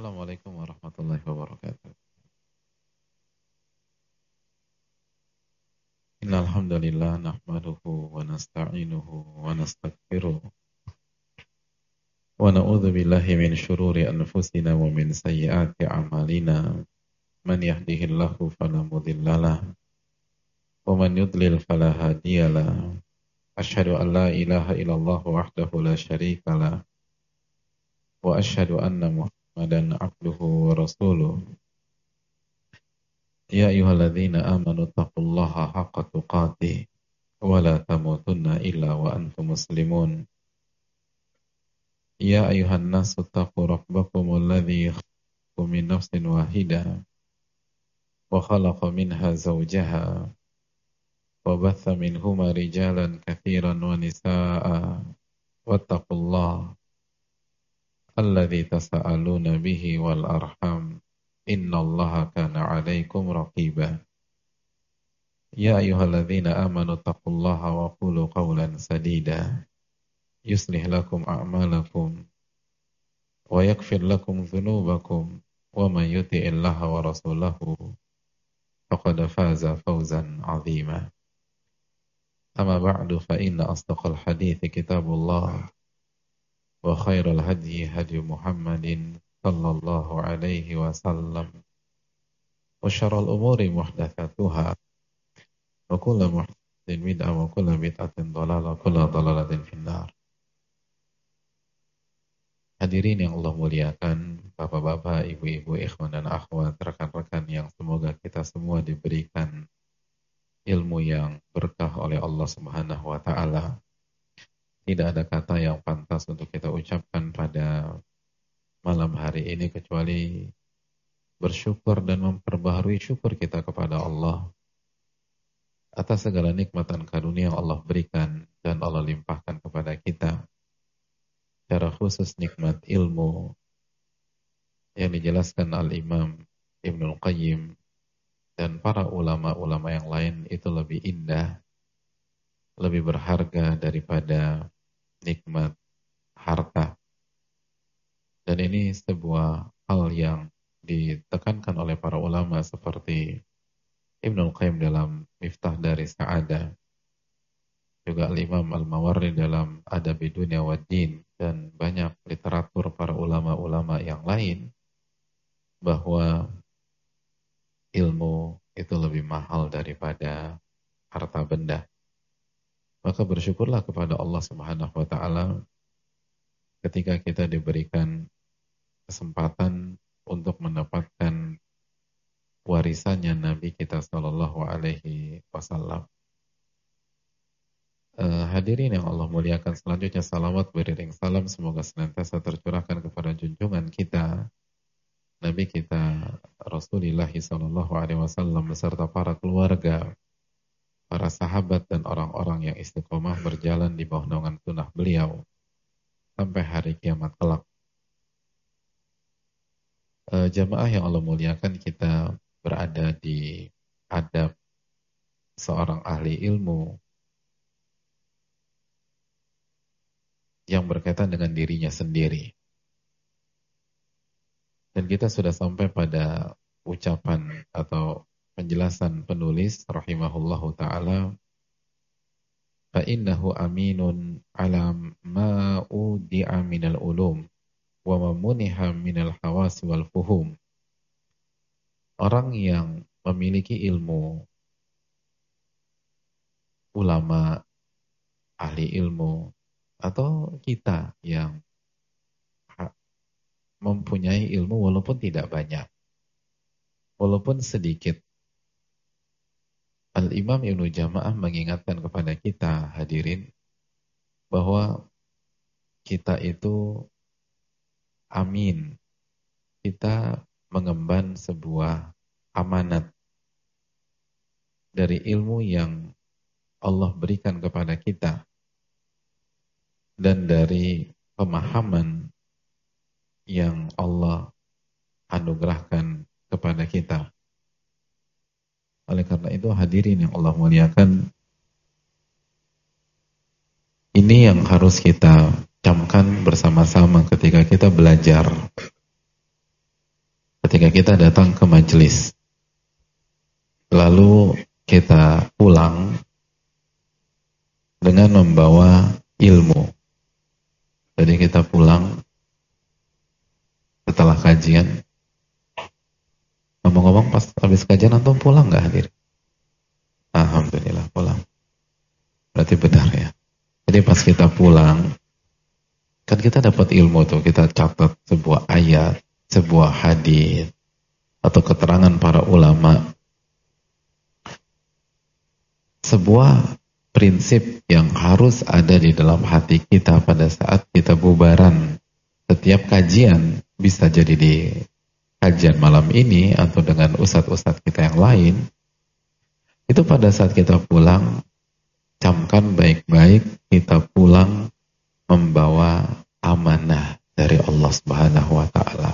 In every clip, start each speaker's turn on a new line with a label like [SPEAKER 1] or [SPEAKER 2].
[SPEAKER 1] Assalamualaikum warahmatullahi wabarakatuh. Innal hamdalillah nahmaduhu wa nasta'inuhu wa nastaghfiruh wa na'udzu billahi min shururi anfusina wa min sayyiati a'malina. Man yahdihillahu fala mudhillalah wa man yudlil fala hadiyalah. Asyhadu an la ilaha illallah wahdahu la syarikalah wa asyhadu anna Muhammadan abduhu wa rasuluh. Ya ayyuhalladzina amanu taqullaha haqqa tuqatih wa la tamutunna illa wa antum muslimun. Ya ayyuhan nasu taqu rabbakumul ladzi khalaqakum min nafsin wahidah wa khalaqa minha zawjaha wa batha minhuma rijalan katsiran wa nisaa'a wattaqullaha alladzi tasaaluna bihi wal arham innallaha kana 'alaikum raqiba. Ya ayyuhalladzina amanu taqullaha wa qulu qawlan sadida yuslih lakum a'malakum wa yaghfir lakum dhunubakum wa man yuti'illaha wa rasulahu faqad faza fawzan 'azima. Amma ba'du fa inna asdaqal hadithi kitabullah wa khairal hadyi hadyu Muhammadin sallallahu alaihi wasallam wa syarrul umuri muhdatsatuha wa kullu muhdatsatin bid'ah wa kullu bid'atin dhalalah wa kullu dhalalatin finnar. Hadirin yang Allah muliakan, bapak-bapak, ibu-ibu, ikhwan dan akhwat, rekan-rekan yang semoga kita semua diberikan ilmu yang berkah oleh Allah Subhanahu wa taala. Tidak ada kata yang pantas untuk kita ucapkan pada malam hari ini kecuali bersyukur dan memperbaharui syukur kita kepada Allah atas segala nikmat dan karunia yang Allah berikan dan Allah limpahkan kepada kita. Secara khusus nikmat ilmu yang dijelaskan Al-Imam Ibnul Qayyim dan para ulama-ulama yang lain itu lebih indah, lebih berharga daripada nikmat harta. Dan ini sebuah hal yang ditekankan oleh para ulama seperti Ibnul Qayyim dalam Miftah Dari Sa'adah, juga Al-Imam Al-Mawardi dalam Adabi Dunya wad Din, dan banyak literatur para ulama-ulama yang lain bahwa ilmu itu lebih mahal daripada harta benda. Maka bersyukurlah kepada Allah Subhanahu wa taala ketika kita diberikan kesempatan untuk mendapatkan warisannya Nabi kita sallallahu alaihi wasallam. Hadirin yang Allah muliakan, selanjutnya salawat beriring salam semoga senantiasa tercurahkan kepada junjungan kita Nabi kita Rasulullah sallallahu alaihi wasallam beserta para keluarga, para sahabat dan orang-orang yang istiqomah berjalan di bawah naungan sunnah beliau sampai hari kiamat kelak. Jamaah yang Allah muliakan, kita berada di adab seorang ahli ilmu yang berkaitan dengan dirinya sendiri. Dan kita sudah sampai pada ucapan atau penjelasan penulis rahimahullahu ta'ala, fa innahu aminun ala ma udi'a minal ulum wa mamuniha minal hawas wal fuhum. Orang yang memiliki ilmu, ulama, ahli ilmu, atau kita yang mempunyai ilmu walaupun tidak banyak, walaupun sedikit. Al-Imam Ibnu Jama'ah mengingatkan kepada kita, hadirin, bahwa kita itu amin. Kita mengemban sebuah amanat dari ilmu yang Allah berikan kepada kita dan dari pemahaman yang Allah anugerahkan kepada kita. Oleh karena itu, hadirin yang Allah muliakan, ini yang harus kita camkan bersama-sama ketika kita belajar ketika kita datang ke majelis, lalu kita pulang dengan membawa ilmu. Jadi kita pulang setelah kajian. Ngomong-ngomong pas habis kajian antum pulang nggak hadir? Alhamdulillah pulang. Berarti benar ya. Jadi pas kita pulang, kan kita dapat ilmu tuh, kita catat sebuah ayat, sebuah hadis atau keterangan para ulama. Sebuah prinsip yang harus ada di dalam hati kita pada saat kita bubaran. Setiap kajian, bisa jadi di kajian malam ini atau dengan ustadz-ustadz kita yang lain, itu pada saat kita pulang, camkan baik-baik, kita pulang membawa amanah dari Allah Subhanahu wa Ta'ala.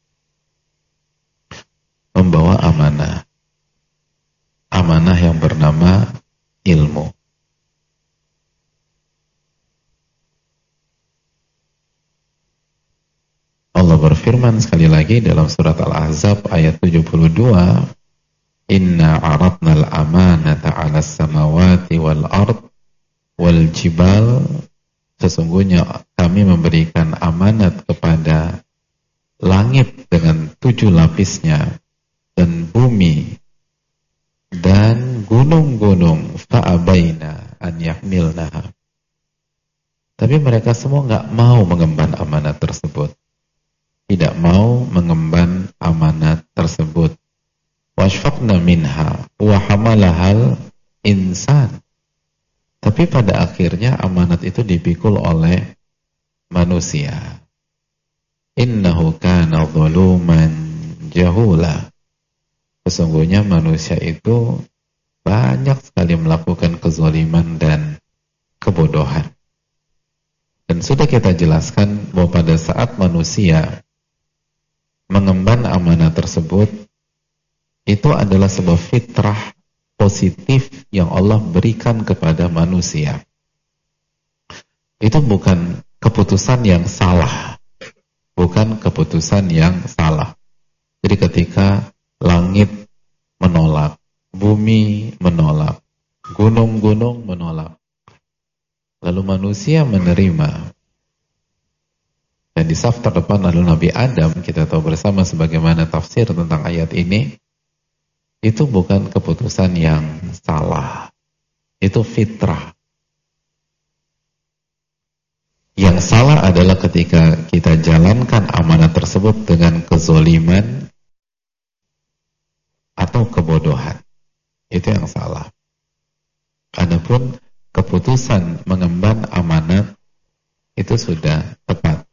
[SPEAKER 1] Membawa amanah. Amanah yang bernama ilmu. Allah berfirman sekali lagi dalam surat Al-Ahzab ayat 72, Inna aradnal amanata 'alas samawati wal ard wal jibal, sesungguhnya kami memberikan amanat kepada langit dengan 7 lapisnya dan bumi dan gunung-gunung, fa'abaina an yahmilnaha. Tapi mereka semua enggak mau mengemban amanat tersebut. Tidak mau mengemban amanat tersebut. Washfaqna minha wa hamalahal insan. Tapi pada akhirnya amanat itu dipikul oleh manusia. Innahu kana zaluman jahula. Sesungguhnya manusia itu banyak sekali melakukan kezaliman dan kebodohan. Dan sudah kita jelaskan bahwa pada saat manusia mengemban amanah tersebut, itu adalah sebuah fitrah positif yang Allah berikan kepada manusia. Itu bukan keputusan yang salah. Bukan keputusan yang salah. Jadi ketika langit menolak, bumi menolak, gunung-gunung menolak, lalu manusia menerima. Dan di saf terdepan adalah Nabi Adam, kita tahu bersama sebagaimana tafsir tentang ayat ini. Itu bukan keputusan yang salah. Itu fitrah. Yang salah adalah ketika kita jalankan amanat tersebut dengan kezoliman atau kebodohan. Itu yang salah. Adapun keputusan mengemban amanat itu sudah tepat.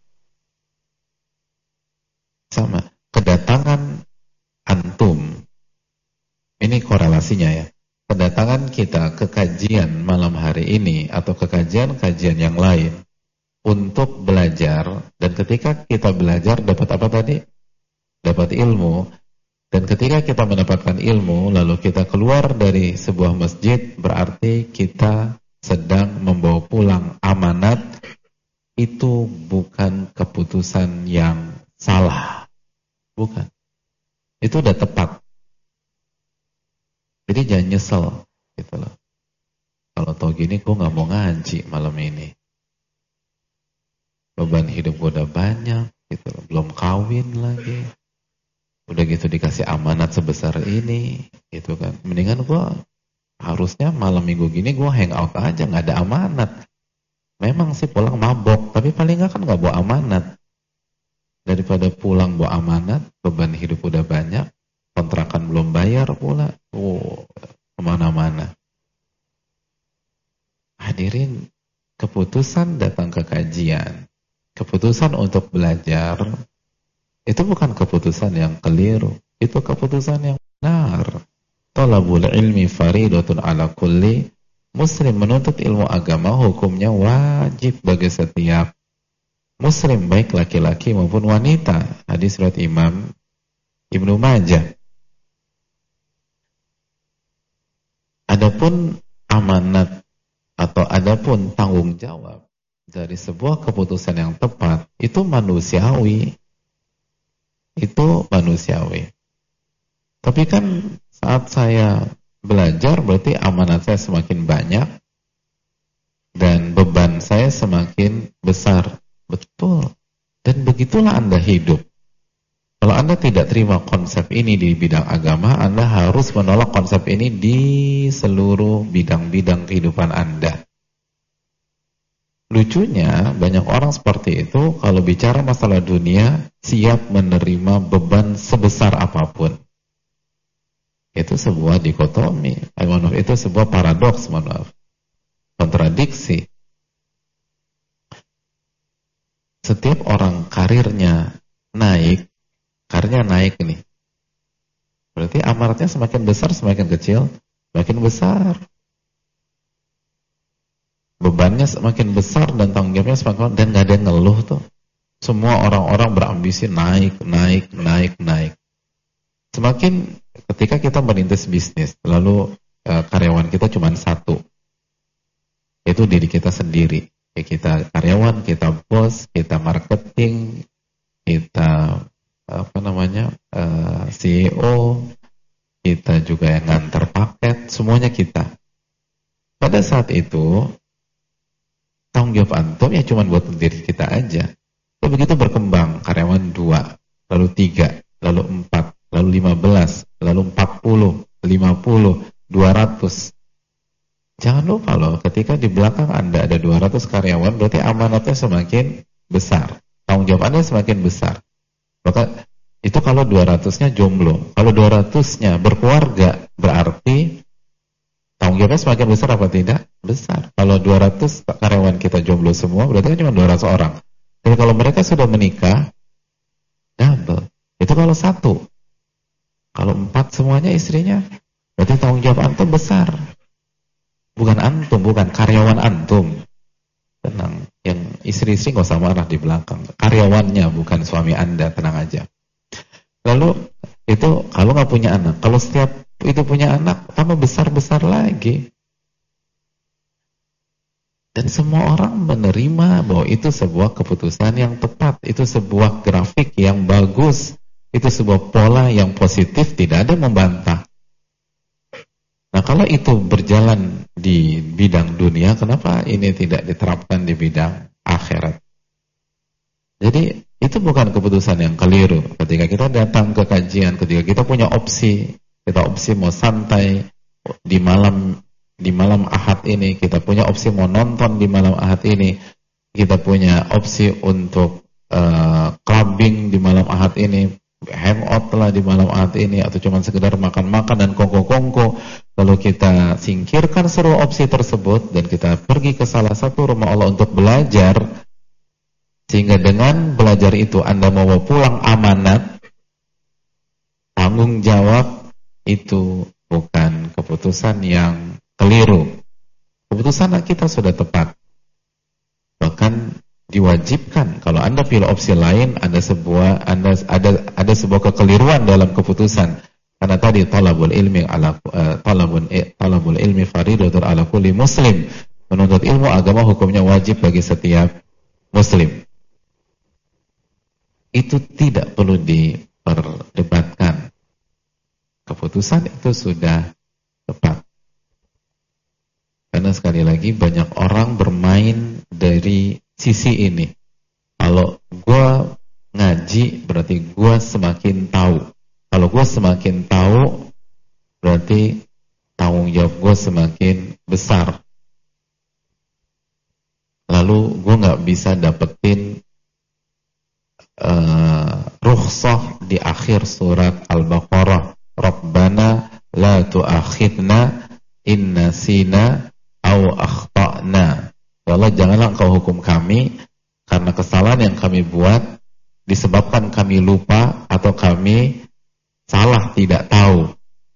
[SPEAKER 1] Sama, kedatangan antum, ini korelasinya ya, kedatangan kita ke kajian malam hari ini atau ke kajian-kajian yang lain untuk belajar, dan ketika kita belajar dapat apa tadi? Dapat ilmu. Dan ketika kita mendapatkan ilmu lalu kita keluar dari sebuah masjid, berarti kita sedang membawa pulang amanat. Itu bukan keputusan yang salah. Bukan. Itu udah tepat. Jadi jangan nyesel gitu loh. Kalau tau gini gue gak mau ngaji malam ini. Beban hidup gue udah banyak gitu loh. Belum kawin lagi. Udah gitu dikasih amanat sebesar ini gitu kan. Mendingan gue harusnya malam minggu gini gue hangout aja, gak ada amanat. Memang sih pulang mabok, tapi paling gak kan gak bawa amanat. Daripada pulang bawa amanat, beban hidup udah banyak, kontrakan belum bayar pula, kemana-mana. Hadirin, keputusan datang ke kajian, keputusan untuk belajar, itu bukan keputusan yang keliru, itu keputusan yang benar. Talabul ilmi faridatun ala kulli muslim. Menuntut ilmu agama hukumnya wajib bagi setiap muslim, baik laki-laki maupun wanita. Hadis riwayat Imam Ibnu Majah. Adapun amanat atau adapun tanggung jawab dari sebuah keputusan yang tepat, itu manusiawi. Itu itu manusiawi. Tapi kan saat saya belajar berarti amanat saya semakin banyak dan beban saya semakin besar. Betul. Dan begitulah Anda hidup. Kalau Anda tidak terima konsep ini di bidang agama, Anda harus menolak konsep ini di seluruh bidang-bidang kehidupan Anda. Lucunya, banyak orang seperti itu kalau bicara masalah dunia, siap menerima beban sebesar apapun. Itu sebuah dikotomi. Itu sebuah paradoks, kontradiksi. Setiap orang karirnya naik nih. Berarti amanatnya semakin besar, semakin kecil, semakin besar. Bebannya semakin besar dan tanggung jawabnya semakin besar, dan gak ada yang ngeluh tuh. Semua orang-orang berambisi naik. Semakin ketika kita merintis bisnis, lalu karyawan kita cuma satu, itu diri kita sendiri. Kita karyawan, kita bos, kita marketing, kita CEO, kita juga yang ngantar paket, semuanya kita. Pada saat itu tanggung jawab antum ya cuma buat diri kita aja. Ya begitu berkembang, karyawan 2, lalu 3, lalu 4, lalu 15, lalu 40, 50, 200. Jangan lupa loh, ketika di belakang Anda ada 200 karyawan, berarti amanatnya semakin besar. Tanggung jawab Anda semakin besar. Maka itu kalau 200-nya jomblo. Kalau 200-nya berkeluarga, berarti tanggung jawabnya semakin besar apa tidak? Besar. Kalau 200 karyawan kita jomblo semua, berarti kan cuma 200 orang. Jadi kalau mereka sudah menikah, double. Itu kalau 1. Kalau 4 semuanya istrinya, berarti tanggung jawab antum besar. Bukan antum, bukan karyawan antum. Tenang. Yang istri-istri nggak usah marah di belakang. Karyawannya, bukan suami Anda, tenang aja. Lalu, itu kalau nggak punya anak. Kalau setiap itu punya anak, tambah besar-besar lagi. Dan semua orang menerima bahwa itu sebuah keputusan yang tepat, itu sebuah grafik yang bagus, itu sebuah pola yang positif, tidak ada membantah. Nah, kalau itu berjalan di bidang dunia, kenapa ini tidak diterapkan di bidang akhirat? Jadi, itu bukan keputusan yang keliru. Ketika kita datang ke kajian, ketika kita punya opsi, kita opsi mau santai di malam Ahad ini, kita punya opsi mau nonton di malam Ahad ini, kita punya opsi untuk clubbing di malam Ahad ini, hangout lah di malam Ahad ini, atau cuma sekedar makan-makan dan kongko-kongko. Lalu kita singkirkan seluruh opsi tersebut dan kita pergi ke salah satu rumah Allah untuk belajar, sehingga dengan belajar itu Anda mau pulang amanat, tanggung jawab. Itu bukan keputusan yang keliru. Keputusan kita sudah tepat. Bahkan diwajibkan. Kalau Anda pilih opsi lain, ada sebuah kekeliruan dalam keputusan. Karena tadi talabul ilmi faridatun ala kulli muslim. Menuntut ilmu agama hukumnya wajib bagi setiap muslim. Itu tidak perlu diperdebatkan. Keputusan itu sudah tepat. Karena sekali lagi banyak orang bermain dari sisi ini. Kalau gue ngaji berarti gue semakin tahu. Kalau gue semakin tahu berarti tanggung jawab gue semakin besar. Lalu gue gak bisa dapetin rukhsah di akhir surat Al-Baqarah. Rabbana la tu'akhidna in nasina aw akhta'na. Ya Allah, janganlah engkau hukum kami karena kesalahan yang kami buat disebabkan kami lupa atau kami salah tidak tahu.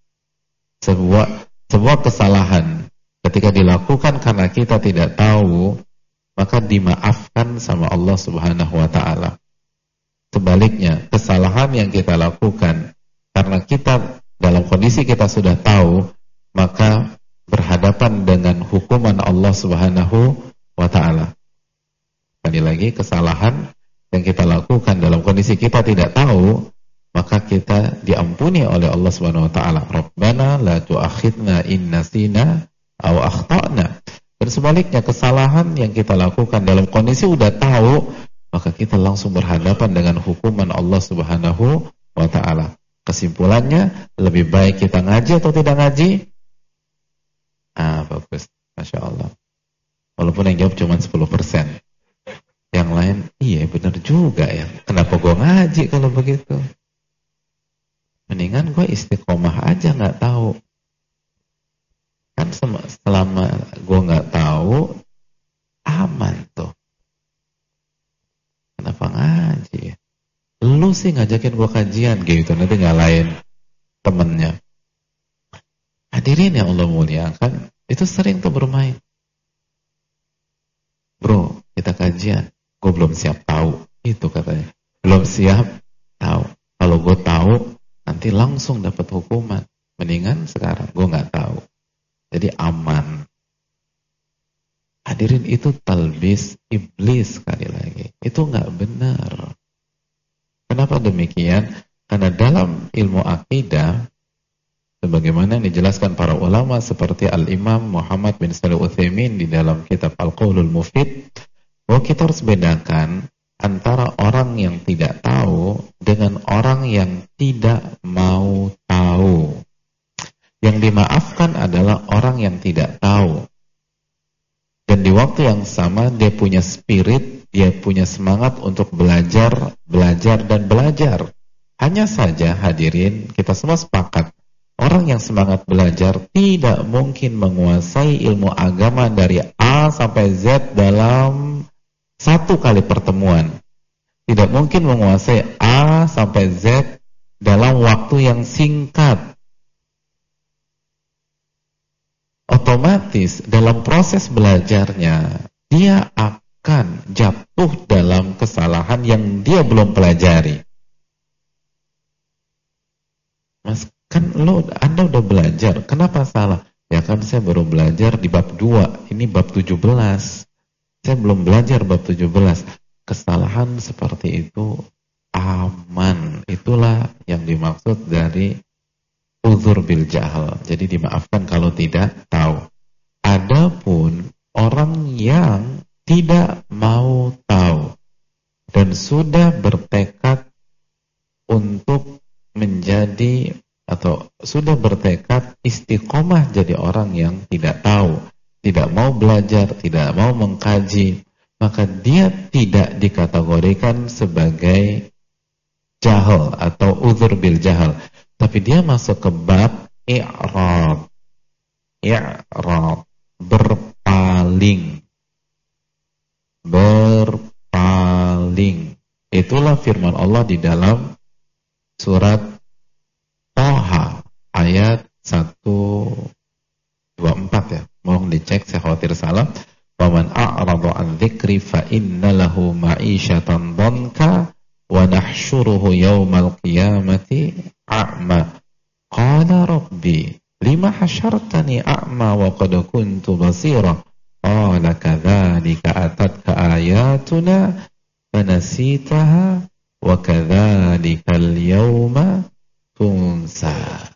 [SPEAKER 1] Sebuah kesalahan ketika dilakukan karena kita tidak tahu, maka dimaafkan sama Allah Subhanahu wa taala. Sebaliknya, kesalahan yang kita lakukan karena kita dalam kondisi kita sudah tahu, maka berhadapan dengan hukuman Allah Subhanahu wa ta'ala. Sekali lagi, kesalahan yang kita lakukan dalam kondisi kita tidak tahu, maka kita diampuni oleh Allah Subhanahu wa taala. Rabbana la tu'akhidna in nasina aw akhtana. Dan sebaliknya, kesalahan yang kita lakukan dalam kondisi udah tahu, maka kita langsung berhadapan dengan hukuman Allah Subhanahu wa taala. Kesimpulannya, lebih baik kita ngaji atau tidak ngaji? Bagus, Masya Allah. Walaupun yang jawab cuma 10%. Yang lain, iya benar juga ya. Kenapa gue ngaji kalau begitu? Mendingan gue istiqomah aja gak tahu. Kan selama gue gak tahu, aman tuh. Kenapa ngaji? Lu sih ngajakin gue kajian gitu, nanti nyalain temennya. Hadirin yang Allah muliakan, itu sering tuh bermain. Bro, kita kajian. Gue belum siap tahu. Itu katanya. Belum siap tahu. Kalau gue tahu, nanti langsung dapat hukuman. Mendingan sekarang gue gak tahu. Jadi aman. Hadirin, itu talbis iblis sekali lagi. Itu gak benar. Kenapa demikian? Karena dalam ilmu akidah, sebagaimana yang dijelaskan para ulama seperti Al-Imam Muhammad bin Shalih Al-Utsaimin di dalam kitab Al-Qaulul Mufid, bahwa kita harus bedakan antara orang yang tidak tahu dengan orang yang tidak mau tahu. Yang dimaafkan adalah orang yang tidak tahu. Dan di waktu yang sama dia punya spirit, dia punya semangat untuk belajar, dan belajar. Hanya saja hadirin, kita semua sepakat, orang yang semangat belajar tidak mungkin menguasai ilmu agama dari A sampai Z dalam satu kali pertemuan. Tidak mungkin menguasai A sampai Z dalam waktu yang singkat. Otomatis dalam proses belajarnya, dia akan jatuh dalam kesalahan yang dia belum pelajari. Mas, kan Anda udah belajar, kenapa salah? Ya kan saya baru belajar di bab 2, ini bab 17. Saya belum belajar bab 17. Kesalahan seperti itu aman. Itulah yang dimaksud dari uzur bil jahal. Jadi dimaafkan kalau tidak tahu. Adapun orang yang tidak mau tahu dan sudah bertekad untuk menjadi atau sudah bertekad istiqomah jadi orang yang tidak tahu, tidak mau belajar, tidak mau mengkaji, maka dia tidak dikategorikan sebagai jahal atau uzur bil jahal, tapi dia masuk ke bab i'rad, berpaling. Itulah firman Allah di dalam surat Thaha ayat 124 ya. Mohon dicek, saya khawatir salah. Waman a'rada an dzikri fa inna lahu ma'isyatan dhanka wa nahsyuruhu yaumal qiyamati a'ma. Qala rabbi lima hasyartani a'ma wa qad kuntu basira. Qala kadzalika atatka ayatuna fanasitaha wa kadzalikal yauma tunsa.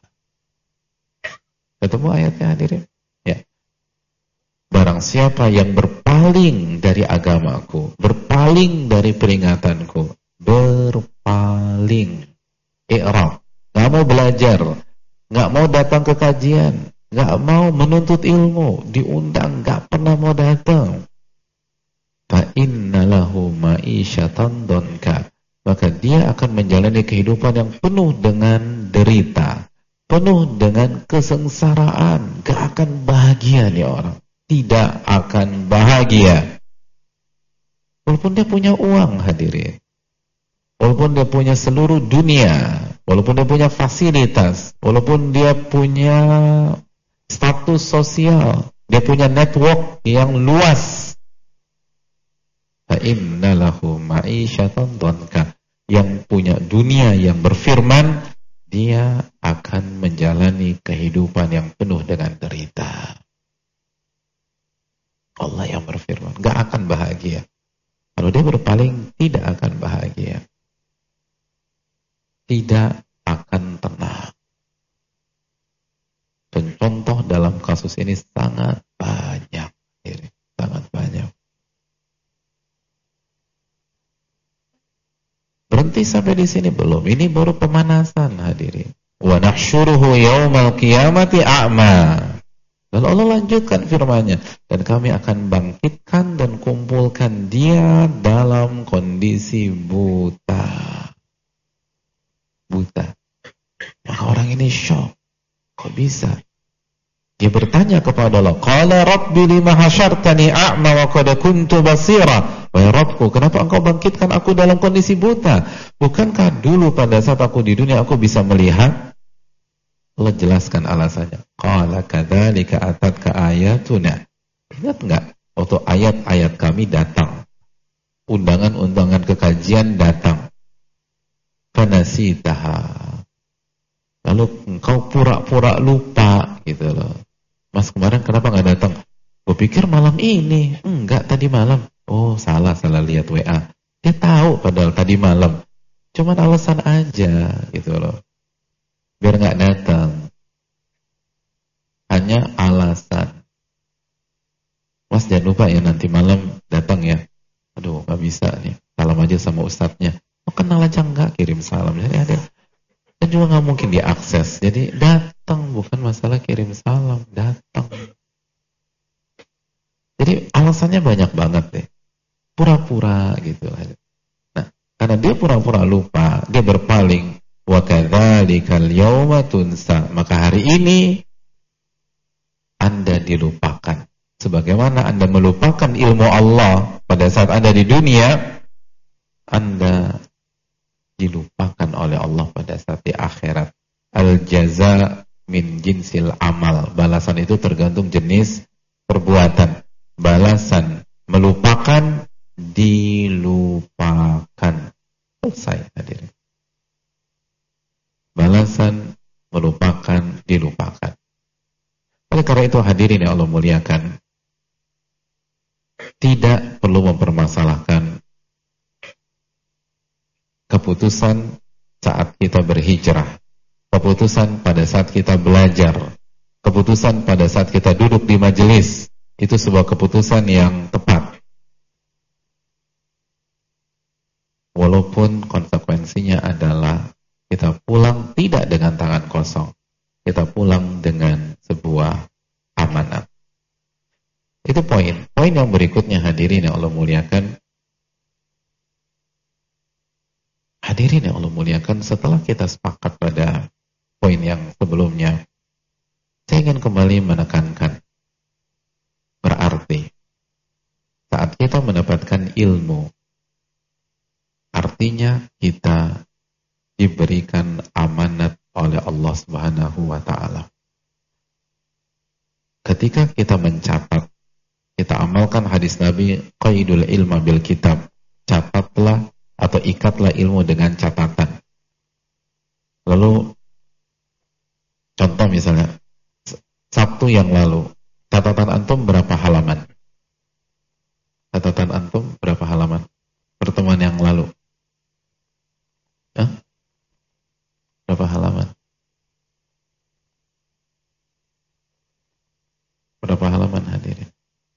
[SPEAKER 1] Ketemu ayatnya hadirin? Ya. Barang siapa yang berpaling dari agamaku, berpaling dari peringatanku, berpaling, i'rab, nggak mau belajar, nggak mau datang ke kajian, nggak mau menuntut ilmu, diundang nggak pernah mau datang. Fa inna lahu ma'isyatan dhanka, maka dia akan menjalani kehidupan yang penuh dengan derita, penuh dengan kesengsaraan. Gak akan bahagia nih orang, tidak akan bahagia. Walaupun dia punya uang hadirin, walaupun dia punya seluruh dunia, walaupun dia punya fasilitas, walaupun dia punya status sosial, dia punya network yang luas, fa inna lahu ma'isyatan dhanka, yang punya dunia yang berfirman, dia akan menjalani kehidupan yang penuh dengan derita. Allah yang berfirman, gak akan bahagia. Kalau dia berpaling, tidak akan bahagia. tidak akan tenang. Dan contoh dalam kasus ini sangat banyak, sangat banyak. Berhenti sampai di sini belum? Ini baru pemanasan, hadirin. Wa nahsyuruhu yaumal qiyamati a'ma. Lalu Allah lanjutkan firman-Nya, dan kami akan bangkitkan dan kumpulkan dia dalam kondisi buta. Buta. Maka orang ini syok. Kok bisa? Dia bertanya kepada Allah, qala rabbi lima hasyartani a'ma wa qad kuntu basira. Wahai Rabbku, kenapa engkau bangkitkan aku dalam kondisi buta? Bukankah dulu pada saat aku di dunia aku bisa melihat? Allah jelaskan alasannya. Qala kadzalika atatka ayatuna. Ingat enggak waktu ayat-ayat kami datang? Undangan-undangan kekajian datang. Fanasitaha. Lalu engkau pura-pura lupa gitu loh. Mas kemarin kenapa enggak datang? Gue pikir malam ini. Enggak, tadi malam. Oh, salah lihat WA. Dia tahu padahal tadi malam. Cuman alasan aja gitu loh. Biar enggak datang. Hanya alasan. Mas jangan lupa ya nanti malam datang ya. Aduh, enggak bisa nih. Salam aja sama ustadznya. Oh, kenal aja enggak, kirim salam. Jadi ada. Dan juga enggak mungkin diakses. Jadi datang, bukan masalah kirim salam, datang. Jadi alasannya banyak banget deh. Pura-pura gitu. Nah, karena dia pura-pura lupa, dia berpaling. Wa kadzalikal yauma tunsa. Maka hari ini Anda dilupakan. Sebagaimana Anda melupakan ilmu Allah pada saat Anda di dunia, Anda dilupakan oleh Allah pada saat di akhirat. Al-jaza min jinsil amal. Balasan itu tergantung jenis perbuatan. Balasan melupakan, dilupakan. Selesai, hadirin. Balasan melupakan, dilupakan. Oleh karena itu hadirin yang Allah muliakan, tidak perlu mempermasalahkan keputusan saat kita berhijrah, keputusan pada saat kita belajar, keputusan pada saat kita duduk di majelis. Itu sebuah keputusan yang tepat. Walaupun konsekuensinya adalah kita pulang tidak dengan tangan kosong. Kita pulang dengan sebuah amanat. Itu poin. Poin yang berikutnya hadirin yang Allah muliakan. Hadirin yang Allah muliakan, setelah kita sepakat pada poin yang sebelumnya, saya ingin kembali menekankan. Berarti saat kita mendapatkan ilmu, artinya kita diberikan amanat oleh Allah Subhanahu wa ta'ala. Ketika kita mencatat, kita amalkan hadis Nabi, qaidul ilma bil kitab. Catatlah atau ikatlah ilmu dengan catatan. Lalu contoh misalnya Sabtu yang lalu, catatan antum berapa halaman? Catatan antum berapa halaman? Pertemuan yang lalu. Hah? Berapa halaman? Berapa halaman hadirin?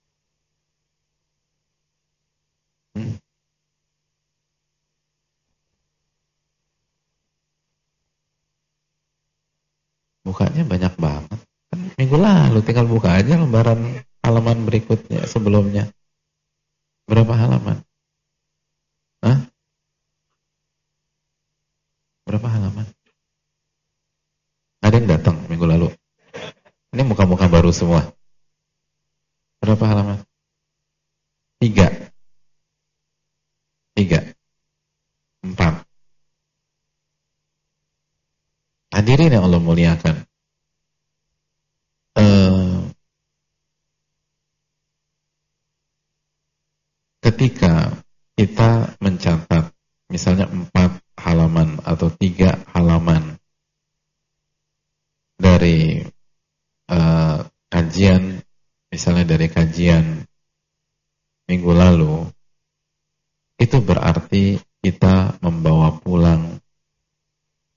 [SPEAKER 1] Bukanya banyak banget. Minggu lalu tinggal buka aja lembaran halaman berikutnya sebelumnya. Berapa halaman? Hah? Berapa halaman? Ada yang datang minggu lalu. Ini muka-muka baru semua. Berapa halaman? 3. 4. Hadirin yang Allah muliakan. Ketika kita mencatat misalnya 4 halaman atau 3 halaman dari kajian, misalnya dari kajian minggu lalu, itu berarti kita membawa pulang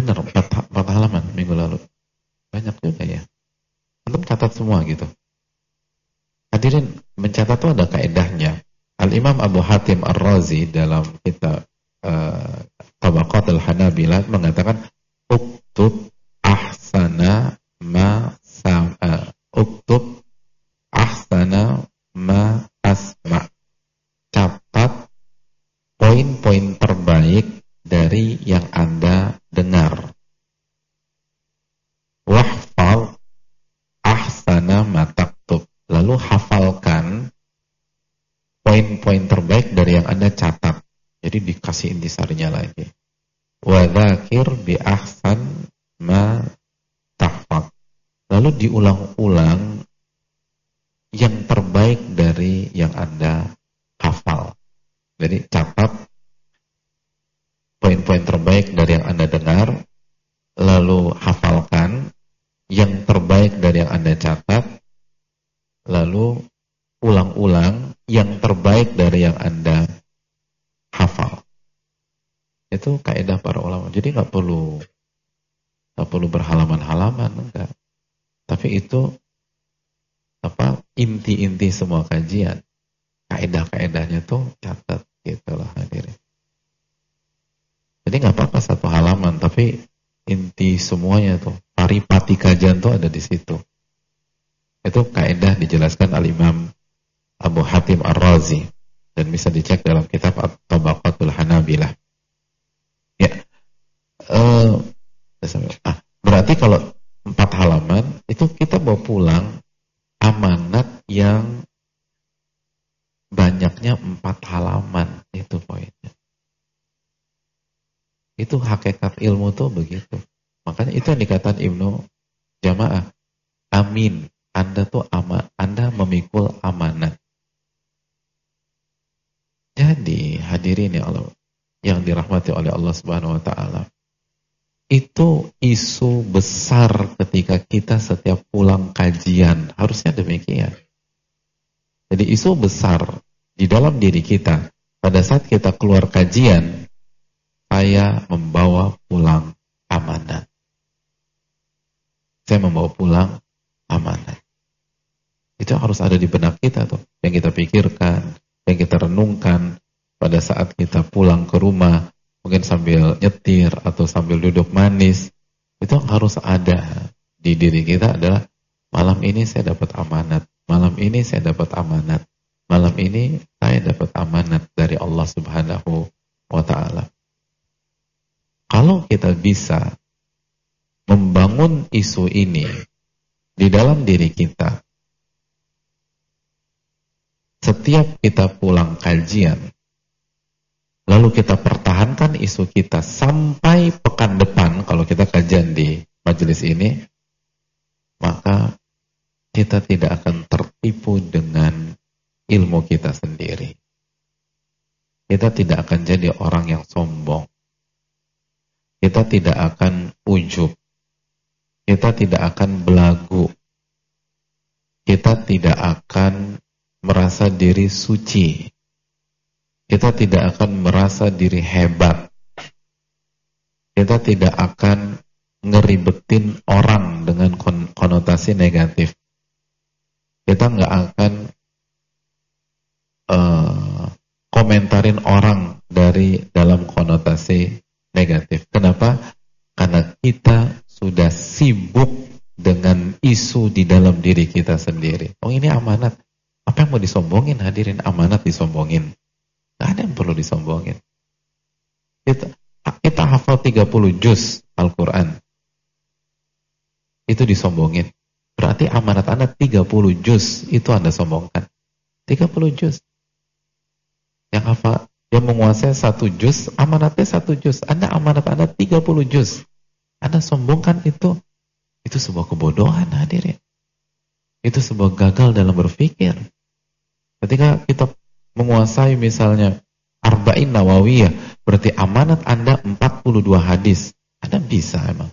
[SPEAKER 1] Benar, 4 halaman minggu lalu. Banyak juga ya. Antum catat semua gitu. Hadirin, mencatat itu ada kaedahnya. Al-Imam Abu Hatim Ar-Razi dalam kitab Tabaqat Al-Hanabilah mengatakan uktub ahsana ma uktub ahsana ma asma. Catat poin-poin terbaik dari yang Anda dengar. Wahfal ahsana ma taktub. Lalu hafalkan poin-poin terbaik dari yang Anda catat. Jadi dikasih intisarinya lagi. Wa dzakir bi ahsan ma tahfaz. Lalu diulang-ulang yang terbaik dari yang Anda hafal. Jadi catat poin-poin terbaik dari yang Anda dengar, lalu hafalkan yang terbaik dari yang Anda catat, lalu ulang-ulang yang terbaik dari yang Anda hafal. Itu kaidah para ulama. Jadi nggak perlu berhalaman-halaman, enggak. Tapi itu inti-inti semua kajian. Kaidah-kaidahnya tuh catat gitulah hadirin. Jadi nggak apa-apa 1 halaman, tapi inti semuanya tuh, paripati kajian tuh ada di situ. Itu kaidah dijelaskan Al-Imam Abu Hatim Ar-Razi dan bisa dicek dalam kitab At-Tabaqatul Hanabilah. Ya. Berarti kalau 4 halaman itu kita bawa pulang amanat yang banyaknya 4 halaman, itu poinnya. Itu hakikat ilmu tuh begitu. Makanya itu yang dikatakan Ibnu Jamaah. Amin. Anda tuh Anda memikul amanat. Jadi hadirin ya Allah yang dirahmati oleh Allah Subhanahu wa taala. Itu isu besar ketika kita setiap pulang kajian, harusnya demikian. Jadi isu besar di dalam diri kita pada saat kita keluar kajian, saya membawa pulang amanat. Saya membawa pulang amanat. Itu harus ada di benak kita tuh, yang kita pikirkan, yang kita renungkan pada saat kita pulang ke rumah, mungkin sambil nyetir atau sambil duduk manis. Itu harus ada di diri kita adalah malam ini saya dapat amanat, malam ini saya dapat amanat, malam ini saya dapat amanat dari Allah Subhanahu wa taala. Kalau kita bisa membangun isu ini di dalam diri kita, setiap kita pulang kajian, lalu kita pertahankan isu kita sampai pekan depan, kalau kita kajian di majelis ini, maka kita tidak akan tertipu dengan ilmu kita sendiri. Kita tidak akan jadi orang yang sombong. Kita tidak akan ujub. Kita tidak akan belagu. Kita tidak akan merasa diri suci. Kita tidak akan merasa diri hebat. Kita tidak akan ngeribetin orang dengan konotasi negatif. Kita nggak akan komentarin orang dari dalam konotasi negatif. Kenapa? Karena kita sudah sibuk dengan isu di dalam diri kita sendiri. Oh, ini amanat. Apa yang mau disombongin hadirin? Amanat disombongin. Gak ada yang perlu disombongin. Kita hafal 30 juz Al-Quran. Itu disombongin. Berarti amanat Anda 30 juz. Itu Anda sombongkan. 30 juz. Yang hafal, yang menguasai 1 juz, amanatnya 1 juz. Amanat Anda 30 juz. Anda sombongkan itu sebuah kebodohan hadirin. Itu sebuah gagal dalam berpikir. Ketika kita menguasai misalnya Arba'in Nawawiyah, berarti amanat Anda 42 hadis. Anda bisa emang.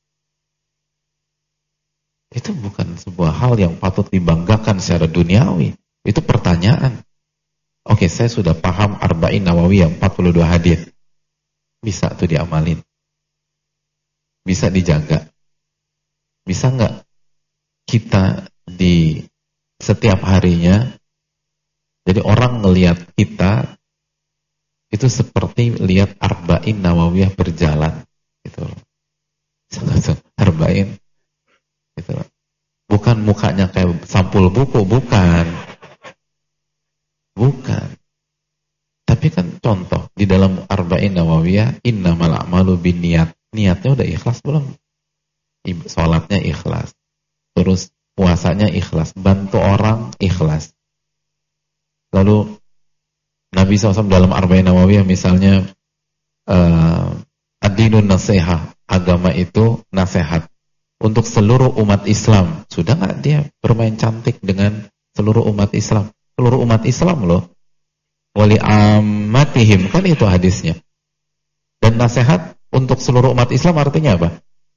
[SPEAKER 1] Itu bukan sebuah hal yang patut dibanggakan secara duniawi. Itu pertanyaan. Oke, saya sudah paham Arba'in Nawawiyah 42 hadis. Bisa tuh diamalin. bisa dijaga. Bisa nggak kita di setiap harinya, jadi orang ngelihat kita itu seperti lihat Arba'in Nawawiyah berjalan gitu loh. Arba'in gitu loh. Bukan mukanya kayak sampul buku, bukan. Tapi kan contoh di dalam Arba'in Nawawiyah, innamal a'malu binniyat. Niatnya udah ikhlas belum? Salatnya ikhlas. Terus puasanya ikhlas, bantu orang ikhlas. Lalu Nabi SAW dalam Arba'in Nawawiyah misalnya ad-dinun nasihah, agama itu nasihat untuk seluruh umat Islam. Sudah nggak dia bermain cantik dengan seluruh umat Islam? Seluruh umat Islam loh. Wali ammatihim, kan itu hadisnya. Dan nasihat untuk seluruh umat Islam artinya apa?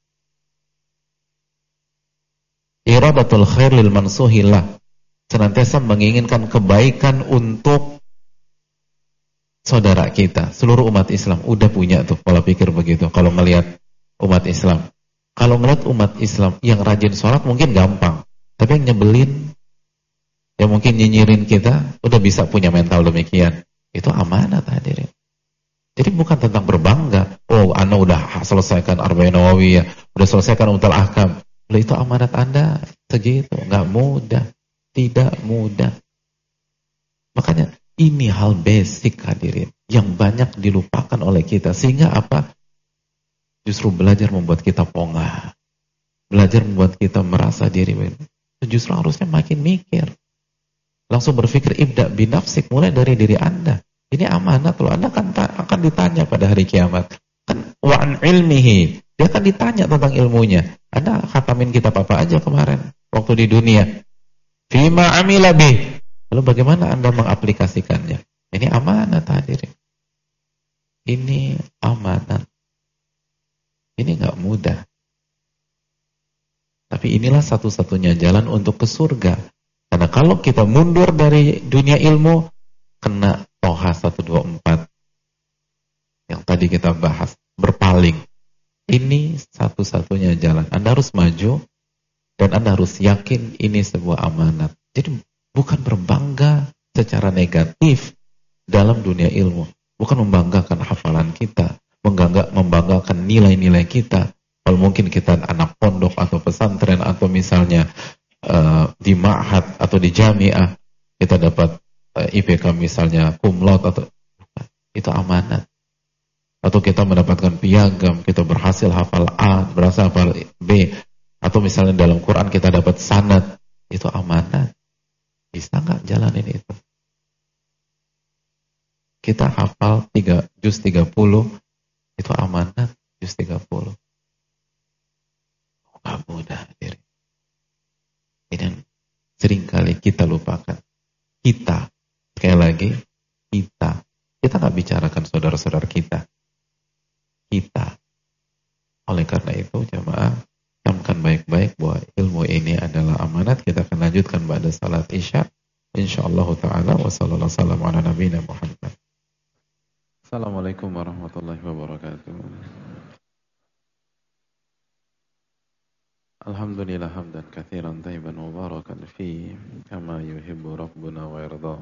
[SPEAKER 1] Iradatul khair lil mansuhillah. Senantiasa menginginkan kebaikan untuk saudara kita, seluruh umat Islam. Udah punya tuh pola pikir begitu. Kalau melihat umat Islam, kalau melihat umat Islam yang rajin sholat mungkin gampang, tapi yang nyebelin, yang mungkin nyinyirin kita, udah bisa punya mental demikian. Itu amanat hadirin. Jadi bukan tentang berbangga. Oh, Anda udah selesaikan Arba'in Nawawiyah, udah selesaikan Umdatul Ahkam. Loh, itu amanat Anda segitu, nggak mudah, tidak mudah. Makanya ini hal basic hadirin yang banyak dilupakan oleh kita. Sehingga apa? Justru belajar membuat kita pongah. Belajar membuat kita merasa diri. Justru harusnya makin mikir. Langsung berpikir ibda binafsik, mulai dari diri Anda. Ini amanat loh, Anda akan ditanya pada hari kiamat. Kan wa'an ilmihi, dia akan ditanya tentang ilmunya. Anda khatamin kitab apa aja kemarin waktu di dunia? Fima amila bih. Lalu bagaimana Anda mengaplikasikannya? Ini amanat hadirin. Ini amanat. Ini nggak mudah. Tapi inilah satu-satunya jalan untuk ke surga. Karena kalau kita mundur dari dunia ilmu, kena Toha 124 yang tadi kita bahas, berpaling. Ini satu-satunya jalan. Anda harus maju dan Anda harus yakin ini sebuah amanat. Jadi bukan berbangga secara negatif dalam dunia ilmu. Bukan membanggakan hafalan kita, membanggakan nilai-nilai kita. Kalau mungkin kita anak pondok atau pesantren atau misalnya di ma'had atau di jamiah, kita dapat IPK misalnya cum laude atau itu amanat. Atau kita mendapatkan piagam, kita berhasil hafal A, berhasil hafal B, atau misalnya dalam Quran kita dapat sanad, itu amanat. Bisa nggak jalanin itu? Kita hafal juz 30, itu amanat, juz 30. Nggak mudah diri. Ini seringkali kita lupakan. Kita, sekali lagi, kita nggak bicarakan saudara-saudara kita. Kita. Oleh karena itu, jamaah, camkan baik-baik bahwa ilmu ini adalah amanat. Kita akan lanjutkan pada salat Isya. Insyaallah ta'ala. Wassalamualaikum ala nabiyina Muhammad. Assalamualaikum warahmatullahi wabarakatuh. Alhamdulillah hamdan katsiran thayyiban mubarakan fi kama yuhibbu rabbuna wa yarda.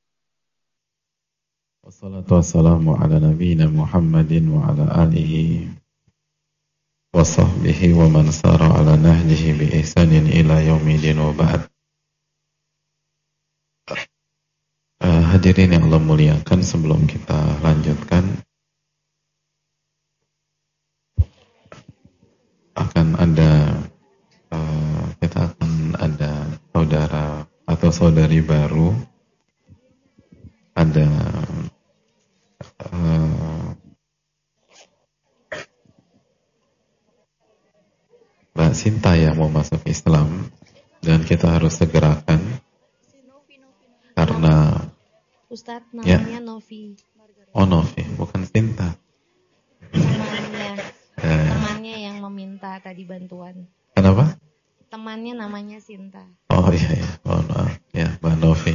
[SPEAKER 1] Wassalatu wassalamu ala nabiyyina Muhammadin wa ala alihi wa sahbihi wa man sara ala nahjihi bi ihsanin ila yaumil wa ba'd. Hadirin yang Allah muliakan, sebelum kita lanjutkan kita akan ada saudara atau saudari baru, ada Mbak Sinta yang mau masuk Islam dan kita harus segerakan karena
[SPEAKER 2] Ustadz namanya
[SPEAKER 1] ya.
[SPEAKER 2] Novi.
[SPEAKER 1] Oh, Novi, bukan Sinta.
[SPEAKER 2] Temannya yang meminta tadi bantuan.
[SPEAKER 1] Kenapa?
[SPEAKER 2] Temannya namanya Sinta.
[SPEAKER 1] Oh iya, mohon maaf ya, Mbak Novi.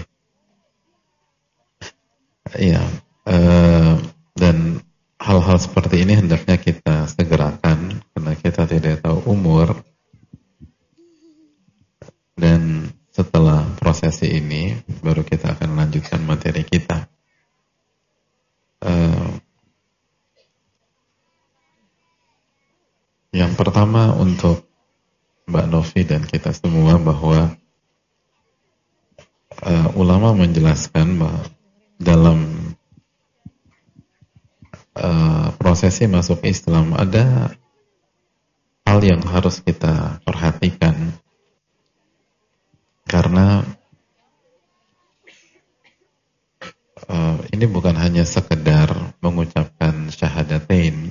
[SPEAKER 1] Iya, dan hal-hal seperti ini hendaknya kita segerakan karena kita Yang pertama untuk Mbak Novi dan kita semua bahwa ulama menjelaskan bahwa dalam prosesi masuk Islam ada hal yang harus kita perhatikan, karena ini bukan hanya sekedar mengucapkan syahadatain,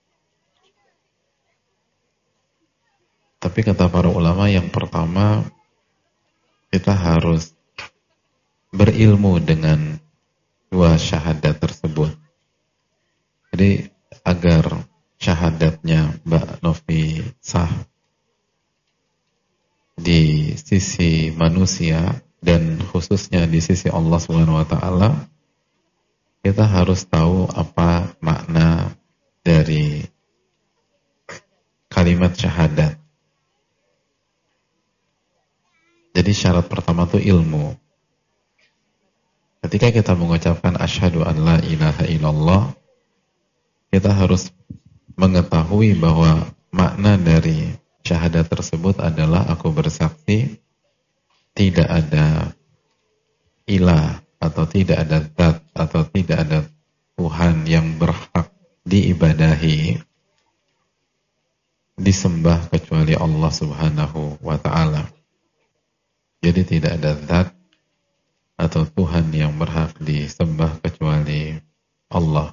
[SPEAKER 1] tapi kata para ulama yang pertama kita harus berilmu dengan dua syahadat tersebut. Jadi agar syahadatnya Mbak Novi sah di sisi manusia dan khususnya di sisi Allah Subhanahu wa taala, kita harus tahu apa makna dari kalimat syahadat. Jadi syarat pertama itu ilmu. Ketika kita mengucapkan asyhadu an la ilaha illallah, kita harus mengetahui bahwa makna dari syahadat tersebut adalah aku bersaksi tidak ada ilah atau tidak ada zat atau tidak ada Tuhan yang berhak diibadahi, disembah kecuali Allah Subhanahu wa ta'ala. Jadi tidak ada zat atau Tuhan yang berhak disembah kecuali Allah.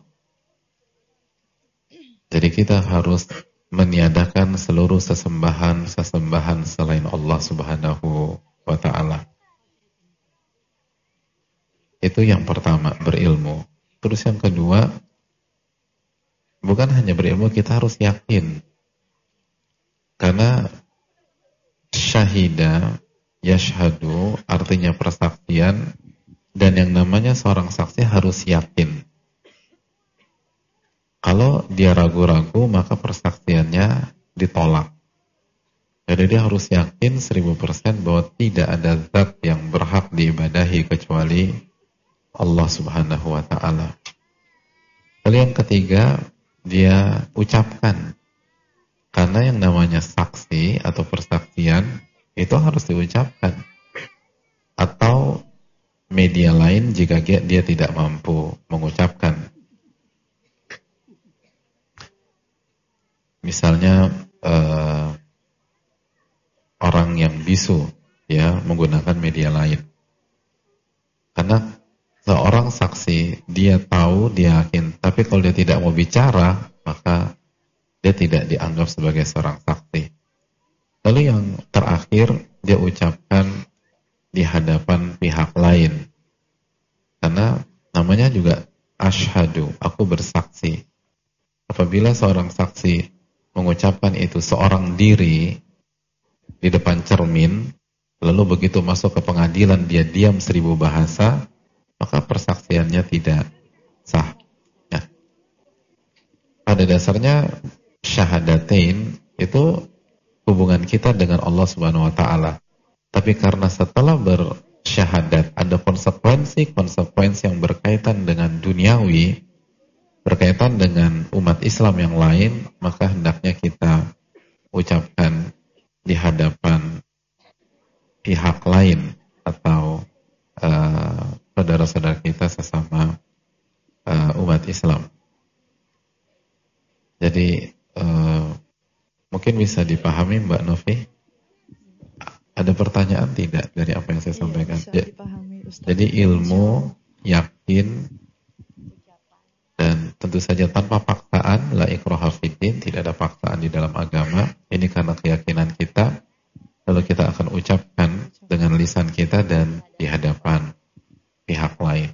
[SPEAKER 1] Jadi kita harus meniadakan seluruh sesembahan selain Allah Subhanahu wa ta'ala. Itu yang pertama, berilmu. Terus yang kedua, bukan hanya berilmu, kita harus yakin. Karena syahida, yashhadu, artinya persaksian, dan yang namanya seorang saksi harus yakin. Kalau dia ragu-ragu, maka persaksiannya ditolak. Jadi dia harus yakin 1000% bahwa tidak ada zat yang berhak diibadahi kecuali Allah Subhanahu wa ta'ala. Lalu yang ketiga, dia ucapkan. Karena yang namanya saksi atau persaksian itu harus diucapkan. Atau media lain jika dia tidak mampu mengucapkan. Misalnya orang yang bisu ya menggunakan media lain. Karena seorang saksi dia tahu, dia yakin, tapi kalau dia tidak mau bicara, maka dia tidak dianggap sebagai seorang saksi. Lalu yang terakhir dia ucapkan di hadapan pihak lain. Karena namanya juga asyhadu, aku bersaksi. Apabila seorang saksi mengucapkan itu seorang diri di depan cermin, lalu begitu masuk ke pengadilan dia diam 1000 bahasa, maka persaksiannya tidak sah. Ya. Pada dasarnya syahadatain itu hubungan kita dengan Allah Subhanahu wa ta'ala. Tapi karena setelah bersyahadat ada konsekuensi yang berkaitan dengan duniawi, berkaitan dengan umat Islam yang lain, maka hendaknya kita ucapkan di hadapan pihak lain atau saudara-saudara kita sesama umat Islam. Jadi mungkin bisa dipahami Mbak Novi? Ada pertanyaan tidak dari apa yang saya sampaikan?
[SPEAKER 3] Bisa dipahami, Ustaz.
[SPEAKER 1] Jadi ilmu, yakin, dan tentu saja tanpa paksaan, la ikraha fiddin, tidak ada paksaan di dalam agama. Ini karena keyakinan kita. Lalu kita akan ucapkan dengan lisan kita dan di hadapan pihak lain.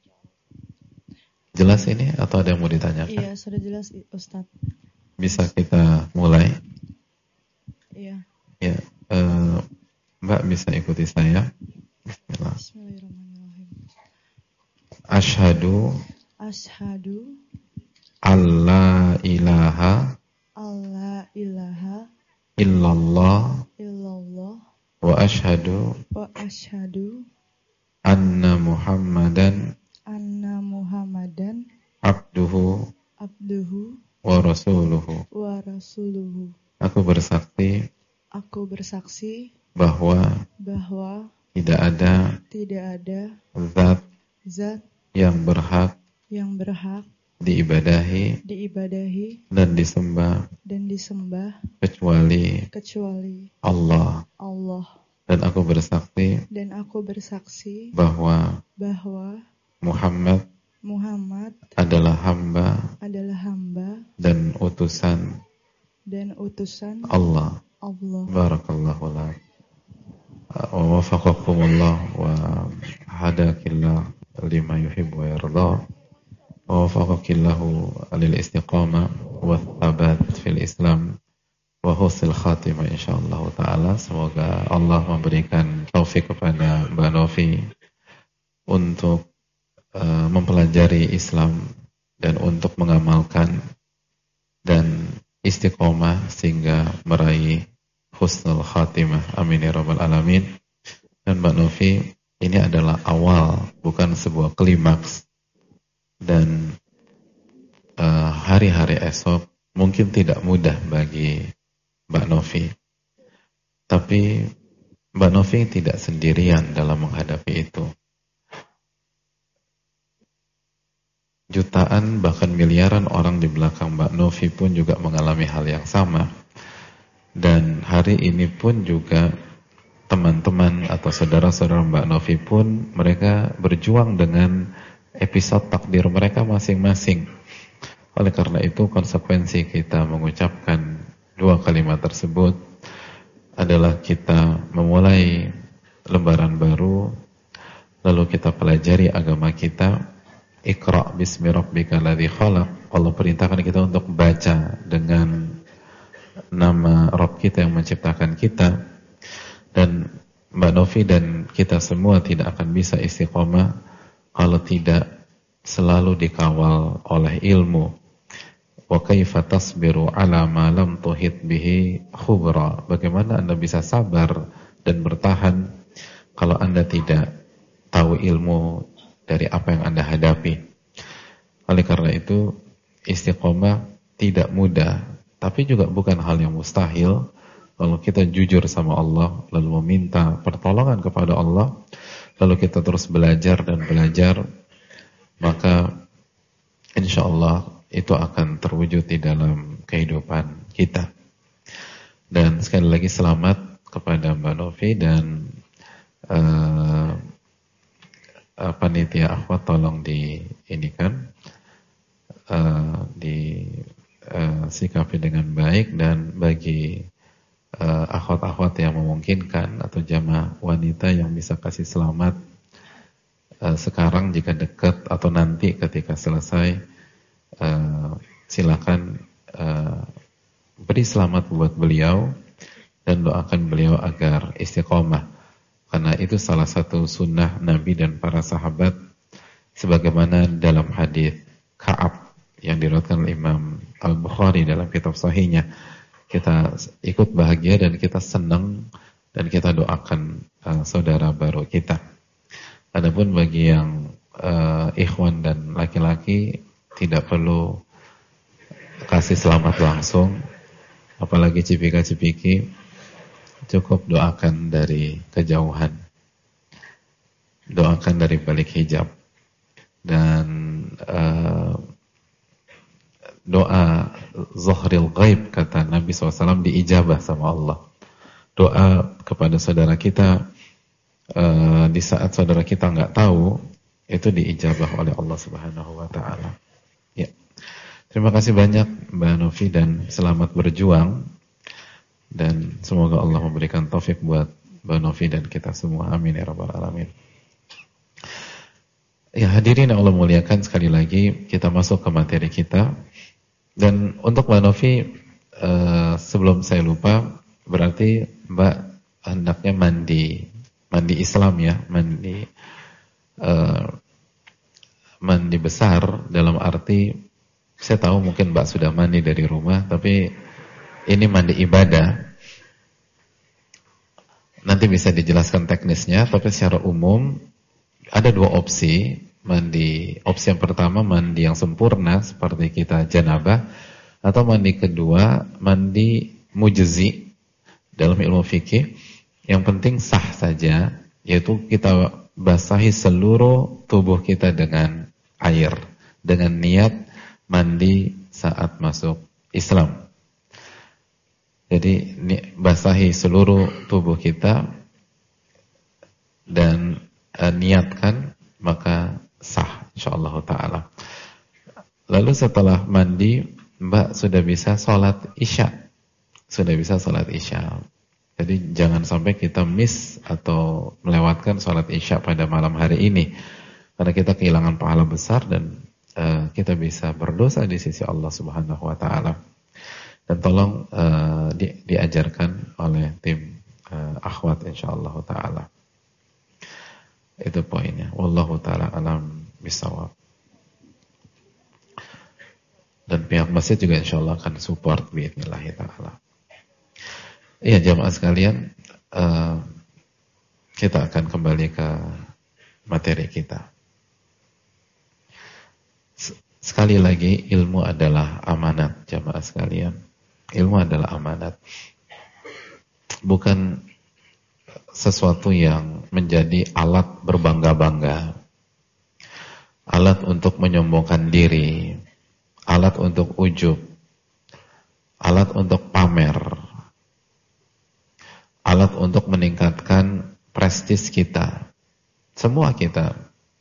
[SPEAKER 1] Jelas ini atau ada yang mau ditanyakan?
[SPEAKER 3] Iya, sudah jelas Ustaz.
[SPEAKER 1] Bisa kita mulai?
[SPEAKER 3] Iya.
[SPEAKER 1] Ya, Mbak bisa ikuti saya. Bismillah.
[SPEAKER 3] Bismillahirrahmanirrahim.
[SPEAKER 1] Asyhadu alla ilaha illallah wa asyhadu anna Muhammadan abduhu wa rasuluhu. bersaksi
[SPEAKER 3] Aku bersaksi
[SPEAKER 1] bahwa
[SPEAKER 3] bahwa
[SPEAKER 1] tidak ada
[SPEAKER 3] tidak ada
[SPEAKER 1] zat
[SPEAKER 3] zat
[SPEAKER 1] yang berhak
[SPEAKER 3] yang berhak
[SPEAKER 1] diibadahi
[SPEAKER 3] diibadahi
[SPEAKER 1] dan disembah
[SPEAKER 3] dan disembah
[SPEAKER 1] kecuali
[SPEAKER 3] kecuali
[SPEAKER 1] Allah.
[SPEAKER 3] Allah.
[SPEAKER 1] Dan aku bersaksi
[SPEAKER 3] Dan aku bersaksi
[SPEAKER 1] bahwa
[SPEAKER 3] bahwa
[SPEAKER 1] Muhammad
[SPEAKER 3] Muhammad
[SPEAKER 1] adalah hamba dan utusan Allah.
[SPEAKER 3] Allah.
[SPEAKER 1] Barakallahu lak. Wa wafaqakumullah wa hadakillah lima yuhibbu wa yarda. Wa wafaqakillahu lil istiqamah wa thabat fil Islam wa husnul khatimah insyaallah taala. Semoga Allah memberikan taufik kepada Mbak Novi untuk mempelajari Islam dan untuk mengamalkan dan istiqomah sehingga meraih husnul khatimah. Amin ya rabbal alamin. Dan Mbak Novi, ini adalah awal, bukan sebuah klimaks. Dan hari-hari esok mungkin tidak mudah bagi Mbak Novi. Tapi Mbak Novi tidak sendirian dalam menghadapi itu. Jutaan bahkan miliaran orang di belakang Mbak Novi pun juga mengalami hal yang sama. Dan hari ini pun juga teman-teman atau saudara-saudara Mbak Novi pun mereka berjuang dengan episode takdir mereka masing-masing. Oleh karena itu konsekuensi kita mengucapkan dua kalimat tersebut adalah kita memulai lembaran baru, lalu kita pelajari agama kita. Iqra bismi rabbikal ladzi khalaq. Allah perintahkan kita untuk baca dengan nama Rabb kita yang menciptakan kita. Dan Mbak Novi dan kita semua tidak akan bisa istiqomah kalau tidak selalu dikawal oleh ilmu. Wa kaifa tasbiru ala ma lam tuhit bihi khubra. Bagaimana Anda bisa sabar dan bertahan kalau Anda tidak tahu ilmu dari apa yang Anda hadapi. Oleh karena itu istiqomah tidak mudah, tapi juga bukan hal yang mustahil. Kalau kita jujur sama Allah, lalu meminta pertolongan kepada Allah, lalu kita terus belajar dan belajar, maka insya Allah itu akan terwujud di dalam kehidupan kita. Dan sekali lagi selamat kepada Mbak Novi dan panitia akhwat, tolong sikapi dengan baik. Dan bagi akhwat-akhwat yang memungkinkan atau jamaah wanita yang bisa kasih selamat sekarang jika dekat atau nanti ketika selesai, silakan beri selamat buat beliau dan doakan beliau agar istiqomah. Karena itu salah satu sunnah Nabi dan para sahabat, sebagaimana dalam hadis Ka'ab yang diriwayatkan oleh Imam Al-Bukhari dalam kitab sahihnya. Kita ikut bahagia dan kita senang dan kita doakan saudara baru kita. Adapun bagi yang ikhwan dan laki-laki tidak perlu kasih selamat langsung, apalagi cipika-cipiki. Cukup doakan dari kejauhan, doakan dari balik hijab. Dan doa zahril ghaib, kata Nabi SAW, diijabah sama Allah. Doa kepada saudara kita di saat saudara kita nggak tahu, itu diijabah oleh Allah Subhanahu wa Ta'ala. Ya. Terima kasih banyak Mbak Novi dan selamat berjuang. Dan semoga Allah memberikan taufik buat Mbak Novi dan kita semua. Amin ya rabbal alamin. Ya, hadirin yang Allah muliakan, sekali lagi kita masuk ke materi kita. Dan untuk Mbak Novi, sebelum saya lupa, berarti Mbak hendaknya mandi Islam ya, mandi besar, dalam arti saya tahu mungkin Mbak sudah mandi dari rumah, tapi ini mandi ibadah. Nanti bisa dijelaskan teknisnya, tapi secara umum ada dua opsi mandi. Opsi yang pertama mandi yang sempurna seperti kita janabah, atau mandi kedua mandi mujzi dalam ilmu fikih. Yang penting sah saja, yaitu kita basahi seluruh tubuh kita dengan air, dengan niat mandi saat masuk Islam. Jadi basahi seluruh tubuh kita dan niatkan, maka sah insyaallah ta'ala. Lalu setelah mandi, Mbak sudah bisa sholat isya. Sudah bisa sholat isya. Jadi jangan sampai kita miss atau melewatkan sholat isya pada malam hari ini. Karena kita kehilangan pahala besar dan kita bisa berdosa di sisi Allah Subhanahu wa ta'ala. Dan tolong diajarkan oleh tim akhwat insyaallah ta'ala. Itu poinnya. Wallahu ta'ala alam bisawab. Dan pihak masjid juga insyaallah akan support biidznillah ta'ala. Iya jamaah sekalian, kita akan kembali ke materi kita. Sekali lagi, ilmu adalah amanat jamaah sekalian. Ilmu adalah amanat. Bukan sesuatu yang menjadi alat berbangga-bangga. Alat untuk menyombongkan diri. Alat untuk ujub. Alat untuk pamer. Alat untuk meningkatkan prestis kita. Semua kita.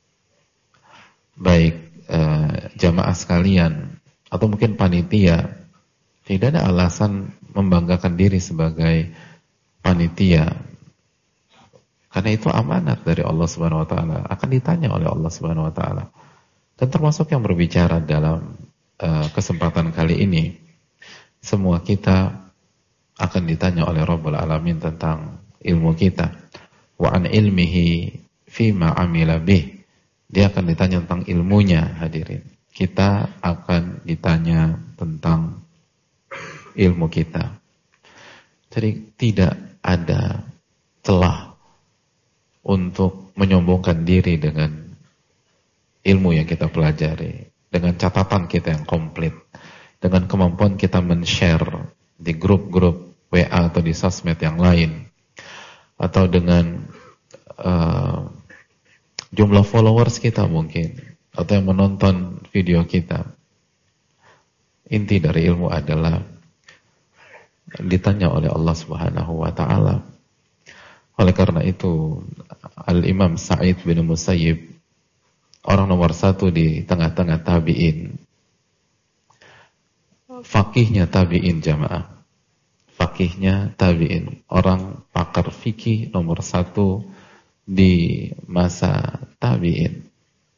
[SPEAKER 1] Baik jamaah sekalian atau mungkin panitia, tidak ada alasan membanggakan diri sebagai panitia, karena itu amanat dari Allah Subhanahu wa taala, akan ditanya oleh Allah Subhanahu wa taala. Dan termasuk yang berbicara dalam kesempatan kali ini, semua kita akan ditanya oleh Rabbul Alamin tentang ilmu kita. Wa an ilmihi fima amila bih. Dia akan ditanya tentang ilmunya, hadirin. Kita akan ditanya tentang ilmu kita. Jadi tidak ada celah untuk menyombongkan diri dengan ilmu yang kita pelajari, dengan catatan kita yang komplit, dengan kemampuan kita men-share di grup-grup WA atau di sosmed yang lain, atau dengan jumlah followers kita mungkin, atau yang menonton video kita. Inti dari ilmu adalah ditanya oleh Allah Subhanahu wa ta'ala. Oleh karena itu, Al-Imam Sa'id bin Musayyib, orang nomor 1 di tengah-tengah tabi'in, fakihnya tabi'in jamaah, fakihnya tabi'in, orang pakar fikih nomor 1 di masa tabi'in.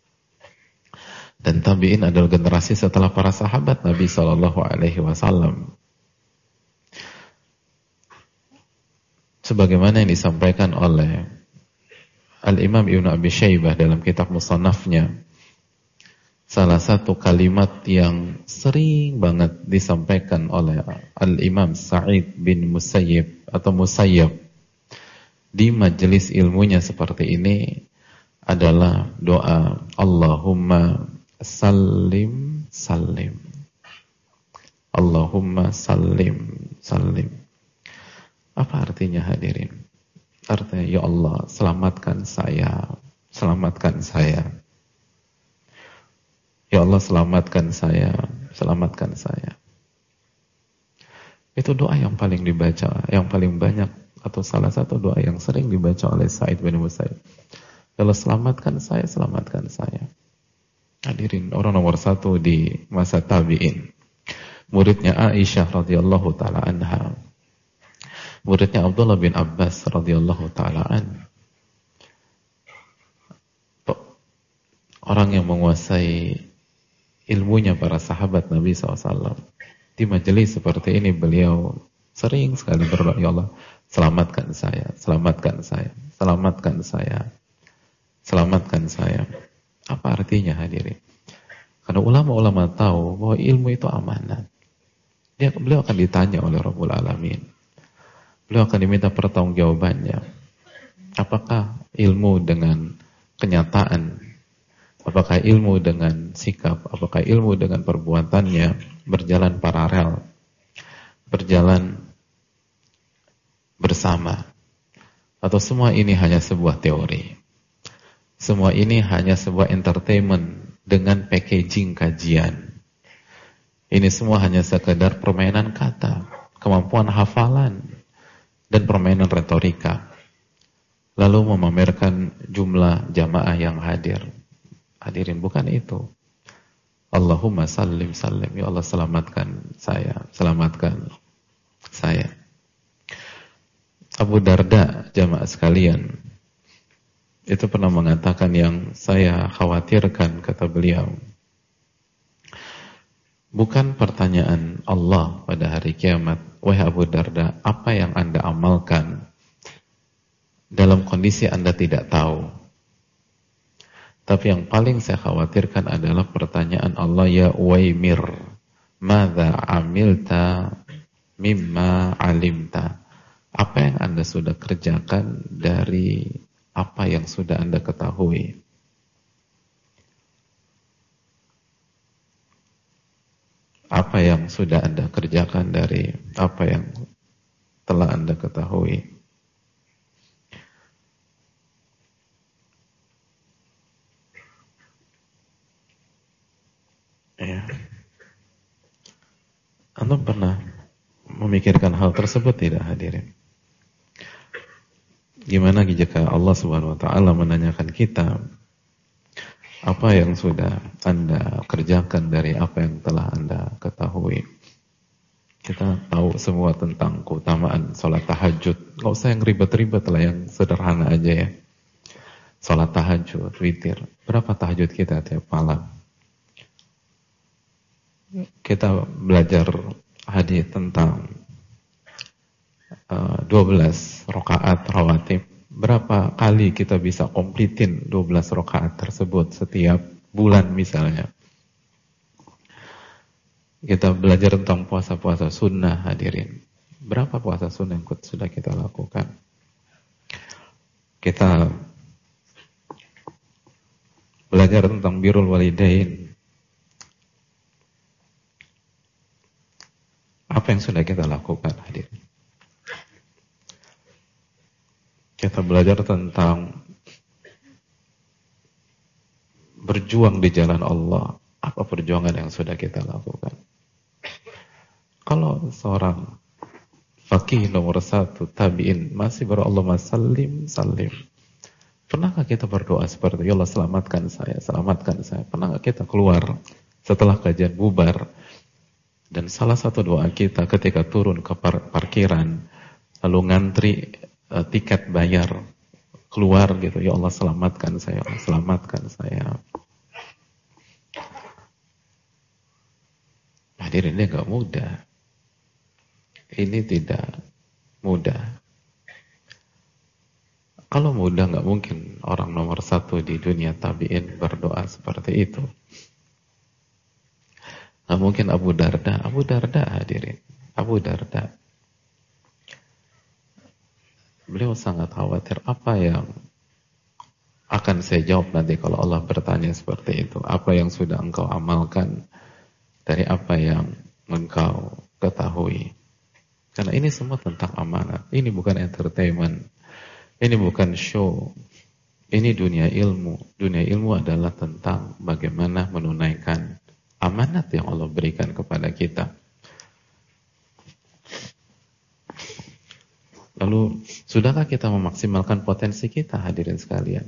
[SPEAKER 1] Dan tabi'in adalah generasi setelah para sahabat Nabi SAW. Sebagaimana yang disampaikan oleh Al-Imam Ibn Abi Syaibah dalam kitab Musannafnya, salah satu kalimat yang sering banget disampaikan oleh Al-Imam Sa'id bin Musayyib atau Musayyab di majelis ilmunya seperti ini adalah doa Allahumma sallim sallim. Allahumma sallim sallim. Apa artinya hadirin? Artinya, ya Allah, selamatkan saya, selamatkan saya. Ya Allah, selamatkan saya, selamatkan saya. Itu doa yang paling dibaca, yang paling banyak, atau salah satu doa yang sering dibaca oleh Sa'id bin Musayyib. Ya Allah, selamatkan saya, selamatkan saya. Hadirin, orang nomor 1 di masa tabi'in, muridnya Aisyah radhiyallahu taala anha, muridnya Abdullah bin Abbas radhiyallahu taala an. Orang yang menguasai ilmunya para sahabat Nabi SAW. Di majelis seperti ini beliau sering sekali berdoa, ya Allah, selamatkan saya, selamatkan saya, selamatkan saya, selamatkan saya. Apa artinya hadirin? Karena ulama-ulama tahu bahwa ilmu itu amanat. Beliau akan ditanya oleh Rabbul Alamin. Beliau akan diminta pertanggungjawabannya. Apakah ilmu dengan kenyataan, apakah ilmu dengan sikap, apakah ilmu dengan perbuatannya berjalan paralel, berjalan bersama, atau semua ini hanya sebuah teori, semua ini hanya sebuah entertainment dengan packaging kajian. Ini semua hanya sekedar permainan kata, kemampuan hafalan, dan permainan retorika. Lalu memamerkan jumlah jamaah yang hadir. Hadirin, bukan itu. Allahumma sallim sallim, ya Allah selamatkan saya, selamatkan saya. Abu Darda, jamaah sekalian, itu pernah mengatakan yang saya khawatirkan, kata beliau, bukan pertanyaan Allah pada hari kiamat, wahai Abu Darda, apa yang Anda amalkan dalam kondisi Anda tidak tahu. Tapi yang paling saya khawatirkan adalah pertanyaan Allah, ya Uwaimir, madza amilta mimma alimta. Apa yang Anda sudah kerjakan dari apa yang sudah Anda ketahui? Apa yang sudah Anda kerjakan dari apa yang telah Anda ketahui? Ya. Anda pernah memikirkan hal tersebut tidak, hadirin? Gimana jika Allah Subhanahu wa taala menanyakan kita, apa yang sudah Anda kerjakan dari apa yang telah Anda ketahui? Kita tahu semua tentang keutamaan sholat tahajud. Nggak usah yang ribet-ribet lah, yang sederhana aja ya. Sholat tahajud, witir. Berapa tahajud kita tiap malam? Kita belajar hadis tentang 12 rakaat rawatib. Berapa kali kita bisa komplitin 12 rakaat tersebut setiap bulan misalnya? Kita belajar tentang puasa-puasa sunnah, hadirin. Berapa puasa sunnah yang sudah kita lakukan? Kita belajar tentang birrul walidain. Apa yang sudah kita lakukan, hadirin? Kita belajar tentang berjuang di jalan Allah. Apa perjuangan yang sudah kita lakukan? Kalau seorang faqih nomor 1 tabi'in masih berallahumma sallim sallim, pernahkah kita berdoa seperti ya Allah selamatkan saya, selamatkan saya? Pernahkah kita keluar setelah kajian bubar dan salah satu doa kita ketika turun ke parkiran lalu ngantri tiket bayar keluar gitu, ya Allah selamatkan saya, Allah selamatkan saya? Hadirin, ini gak mudah. Ini tidak mudah. Kalau mudah gak mungkin orang nomor 1 di dunia tabi'in berdoa seperti itu. Gak mungkin Abu Darda hadirin, Abu Darda. Beliau sangat khawatir apa yang akan saya jawab nanti kalau Allah bertanya seperti itu. Apa yang sudah engkau amalkan dari apa yang engkau ketahui? Karena ini semua tentang amanat. Ini bukan entertainment. Ini bukan show. Ini dunia ilmu. Dunia ilmu adalah tentang bagaimana menunaikan amanat yang Allah berikan kepada kita. Lalu, sudahkah kita memaksimalkan potensi kita, hadirin sekalian?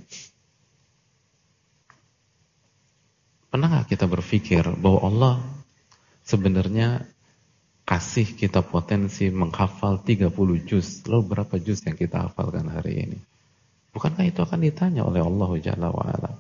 [SPEAKER 1] Pernahkah kita berpikir bahwa Allah sebenarnya kasih kita potensi menghafal 30 juz? Lalu berapa juz yang kita hafalkan hari ini? Bukankah itu akan ditanya oleh Allah Jalla wa'ala?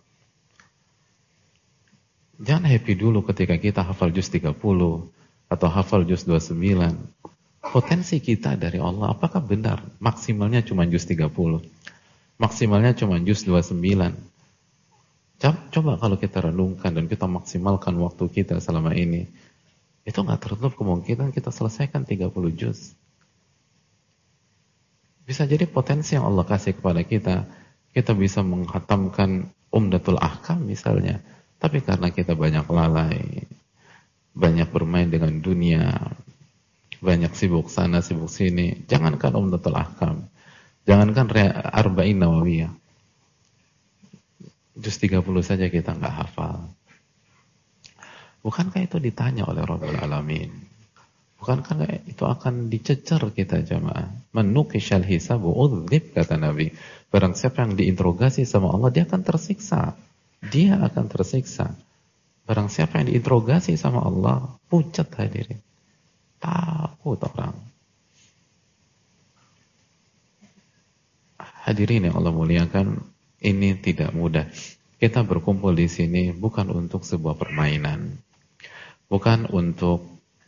[SPEAKER 1] Jangan happy dulu ketika kita hafal juz 30 atau hafal juz 29. Potensi kita dari Allah, apakah benar maksimalnya cuma juz 30? Maksimalnya cuma juz 29? Coba kalau kita renungkan dan kita maksimalkan waktu kita selama ini, itu gak tertutup kemungkinan kita selesaikan 30 juz. Bisa jadi potensi yang Allah kasih kepada kita, kita bisa menghatamkan Umdatul Ahkam misalnya, tapi karena kita banyak lalai, banyak bermain dengan dunia, banyak sibuk sana, sibuk sini. Jangankan Umdatul Ahkam, jangankan Arba'in Nawawiyah, juz 30 saja kita nggak hafal. Bukankah itu ditanya oleh Rabbul Alamin? Bukankah itu akan dicecer kita jamaah? Menukishal hisabu udzib, kata Nabi. Barang siapa yang diinterogasi sama Allah, dia akan tersiksa. Dia akan tersiksa. Barang siapa yang diinterogasi sama Allah, pucat hadirin. Takut orang. Hadirin yang Allah muliakan, ini tidak mudah. Kita berkumpul di sini bukan untuk sebuah permainan. Bukan untuk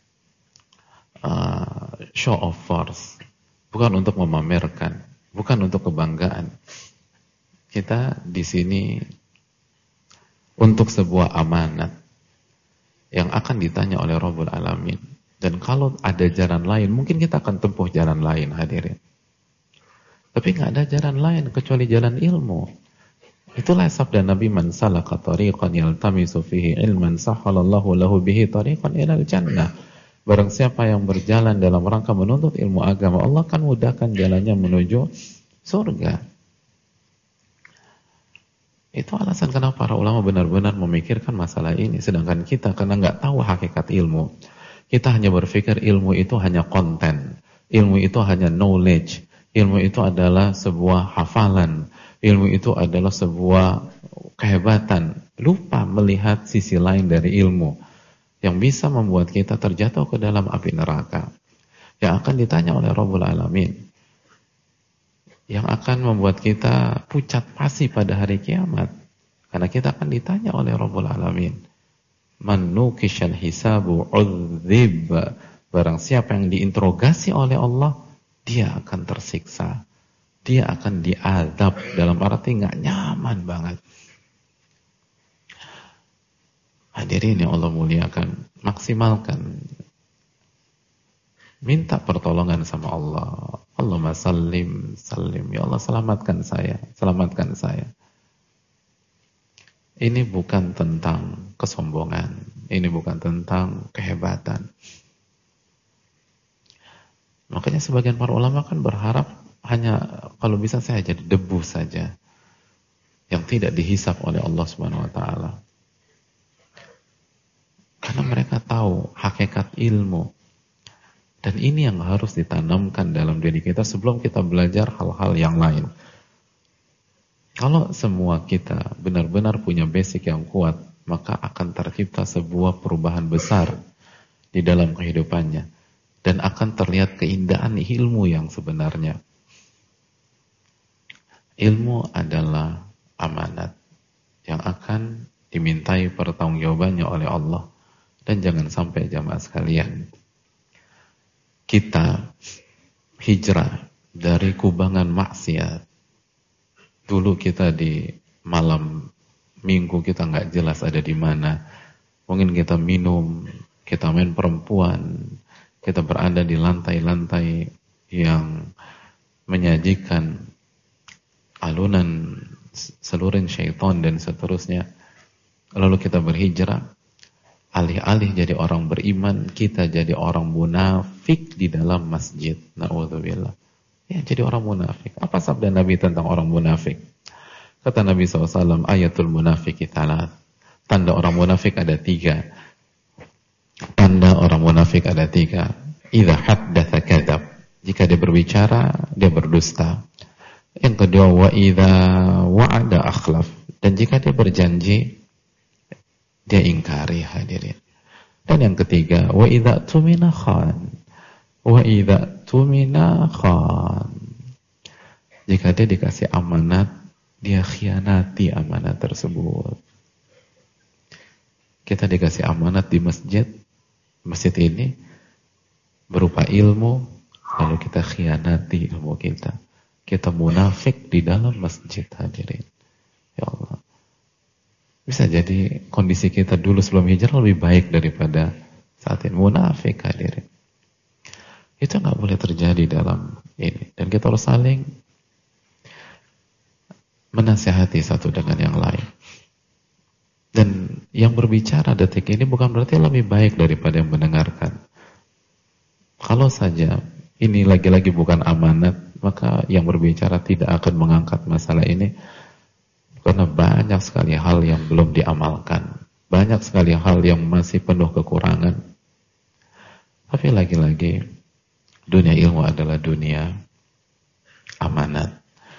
[SPEAKER 1] show of force. Bukan untuk memamerkan. Bukan untuk kebanggaan. Kita di sini untuk sebuah amanat yang akan ditanya oleh Rabbul Alamin. Dan kalau ada jalan lain, mungkin kita akan tempuh jalan lain, hadirin. Tapi nggak ada jalan lain kecuali jalan ilmu. Itulah sabda Nabi, man salaka tariqan yaltamisu fihi ilman sahhalallahu lahu bihi tariqan ilal jannah. Barang siapa yang berjalan dalam rangka menuntut ilmu agama, Allah akan mudahkan jalannya menuju surga. Itu alasan kenapa para ulama benar-benar memikirkan masalah ini. Sedangkan kita karena nggak tahu hakikat ilmu, kita hanya berpikir ilmu itu hanya konten, ilmu itu hanya knowledge, ilmu itu adalah sebuah hafalan, ilmu itu adalah sebuah kehebatan. Lupa melihat sisi lain dari ilmu yang bisa membuat kita terjatuh ke dalam api neraka, yang akan ditanya oleh Rabbul Alamin, yang akan membuat kita pucat pasi pada hari kiamat, karena kita akan ditanya oleh Rabbul Alamin. Man nukishal hisabu udzib. Barang siapa yang diinterogasi oleh Allah, dia akan tersiksa, dia akan diazab, dalam arti nggak nyaman banget. Hadirin yang Allah muliakan, maksimalkan, minta pertolongan sama Allah. Allahumma sallim, sallim, ya Allah selamatkan saya, selamatkan saya. Ini bukan tentang kesombongan, ini bukan tentang kehebatan. Makanya sebagian para ulama kan berharap hanya kalau bisa saya jadi debu saja yang tidak dihisap oleh Allah Subhanahu wa taala. Karena mereka tahu hakikat ilmu. Dan ini yang harus ditanamkan dalam diri kita sebelum kita belajar hal-hal yang lain. Kalau semua kita benar-benar punya basic yang kuat, maka akan tercipta sebuah perubahan besar di dalam kehidupannya. Dan akan terlihat keindahan ilmu yang sebenarnya. Ilmu adalah amanat yang akan dimintai pertanggungjawabannya oleh Allah. Dan jangan sampai jamaah sekalian, kita hijrah dari kubangan maksiat. Dulu kita di malam minggu kita nggak jelas ada di mana. Mungkin kita minum, kita main perempuan, kita berada di lantai-lantai yang menyajikan alunan seluruh syaitan dan seterusnya. Lalu kita berhijrah, alih-alih jadi orang beriman, kita jadi orang munafik di dalam masjid. Na'udzubillah. Ya, jadi orang munafik. Apa sabda Nabi tentang orang munafik? Kata Nabi SAW, ayatul munafiki thalat. Tanda orang munafik ada 3. Tanda orang munafik ada 3. Idza haddatsa kadzab. Jika dia berbicara, dia berdusta. Yang kedua, wa idza wa'ada akhlaf. Dan jika dia berjanji, dia ingkari, hadirin. Dan yang ketiga, wa idza tumina khan. Wa idza tumina khan. Jika dia dikasih amanat, dia khianati amanat tersebut. Kita dikasih amanat di masjid ini berupa ilmu, lalu kita khianati ilmu kita. Kita munafik di dalam masjid, hadirin. Ya Allah. Bisa jadi kondisi kita dulu sebelum hijrah lebih baik daripada saat ini. Munafik, hadirin. Itu nggak boleh terjadi dalam ini. Dan kita harus saling menasihati satu dengan yang lain. Dan yang berbicara detik ini bukan berarti lebih baik daripada yang mendengarkan. Kalau saja ini lagi-lagi bukan amanat, maka yang berbicara tidak akan mengangkat masalah ini, karena banyak sekali hal yang belum diamalkan, banyak sekali hal yang masih penuh kekurangan. Tapi lagi-lagi dunia ilmu adalah dunia amanat.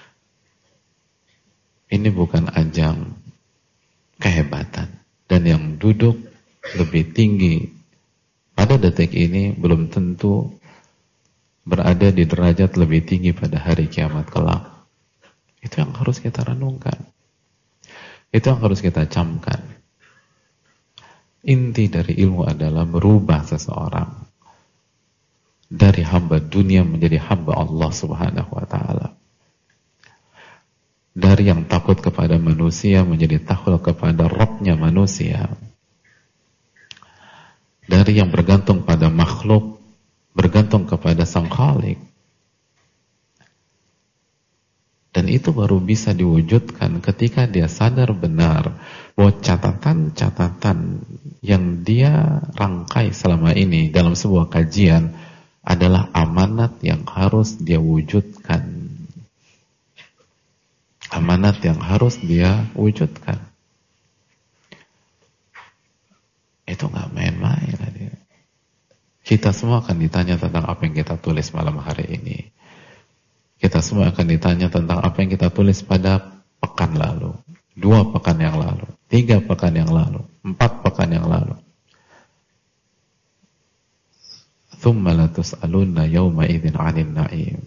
[SPEAKER 1] Ini bukan ajang kehebatan, dan yang duduk lebih tinggi pada detik ini belum tentu berada di derajat lebih tinggi pada hari kiamat kelak. Itu yang harus kita renungkan, itu yang harus kita camkan. Inti dari ilmu adalah merubah seseorang dari hamba dunia menjadi hamba Allah Subhanahu wa ta'ala. Dari yang takut kepada manusia menjadi takut kepada Rabbnya manusia. Dari yang bergantung pada makhluk bergantung kepada Sang Khalik. Dan itu baru bisa diwujudkan ketika dia sadar benar bahwa catatan-catatan yang dia rangkai selama ini dalam sebuah kajian adalah amanat yang harus dia wujudkan. Amanat yang harus dia wujudkan. Itu gak main-main. Kita semua akan ditanya tentang apa yang kita tulis malam hari ini. Kita semua akan ditanya tentang apa yang kita tulis pada pekan lalu, 2 pekan yang lalu, 3 pekan yang lalu, 4 pekan yang lalu. Tsumma latus'alunna yawma idzin 'anil na'im.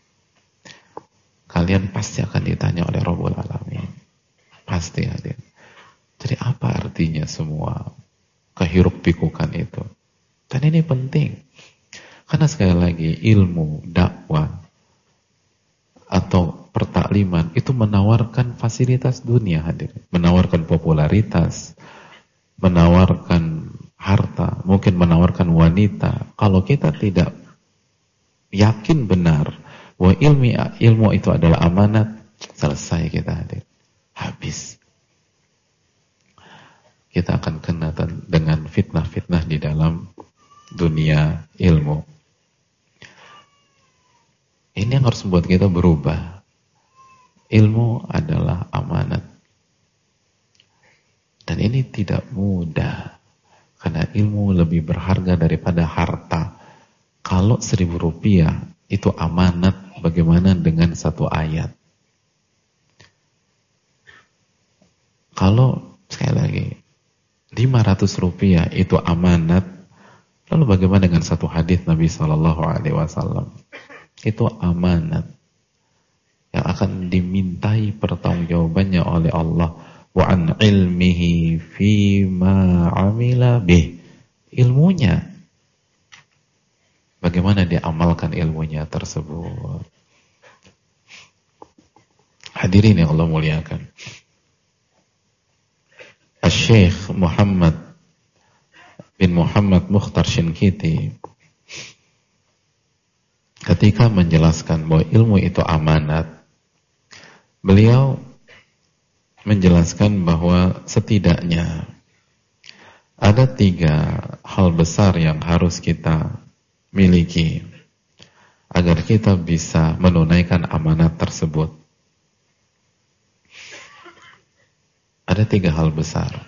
[SPEAKER 1] Kalian pasti akan ditanya oleh Rabbul Alamin. Pasti hadir. Jadi apa artinya semua kehiruk pikukan itu? Dan ini penting. Karena sekali lagi ilmu, dakwah atau pertakliman itu menawarkan fasilitas dunia hadir. Menawarkan popularitas, menawarkan harta, mungkin menawarkan wanita. Kalau kita tidak yakin benar bahwa ilmu itu adalah amanat, selesai kita hadir. Habis. Kita akan kena dengan fitnah-fitnah di dalam dunia ilmu. Ini yang harus membuat kita berubah. Ilmu adalah amanat. Dan ini tidak mudah. Karena ilmu lebih berharga daripada harta. Kalau 1.000 rupiah itu amanat, bagaimana dengan 1 ayat? Kalau sekali lagi 500 rupiah itu amanat, lalu bagaimana dengan 1 hadis Nabi SAW? Itu amanat yang akan dimintai pertanggungjawabannya oleh Allah. Wa an ilmihi fima amila bih. Ilmunya, bagaimana dia amalkan ilmunya tersebut. Hadirin yang Allah muliakan, Syekh Muhammad bin Muhammad Mukhtar Shinkiti ketika menjelaskan bahwa ilmu itu amanat, beliau menjelaskan bahwa setidaknya ada 3 hal besar yang harus kita miliki agar kita bisa menunaikan amanat tersebut. Ada 3 hal besar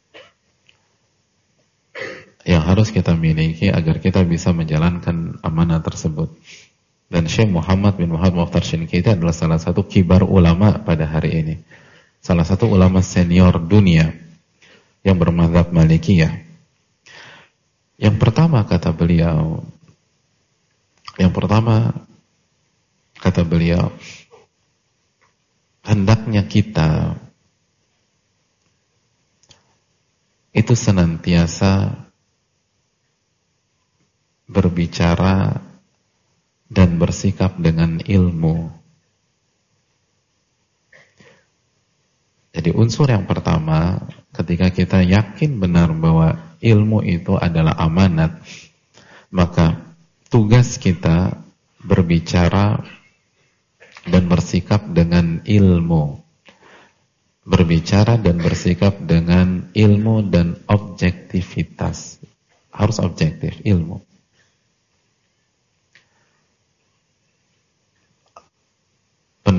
[SPEAKER 1] yang harus kita miliki agar kita bisa menjalankan amanat tersebut. Dan Syekh Muhammad bin Muhammad Mukhtar Shinkiti adalah salah satu kibar ulama pada hari ini. Salah satu ulama senior dunia yang bermadzhab Malikiyah. Yang pertama kata beliau, hendaknya kita itu senantiasa berbicara dan bersikap dengan ilmu. Jadi unsur yang pertama, ketika kita yakin benar bahwa ilmu itu adalah amanat, maka tugas kita berbicara dan bersikap dengan ilmu. Berbicara dan bersikap dengan ilmu dan objektivitas. Harus objektif, ilmu.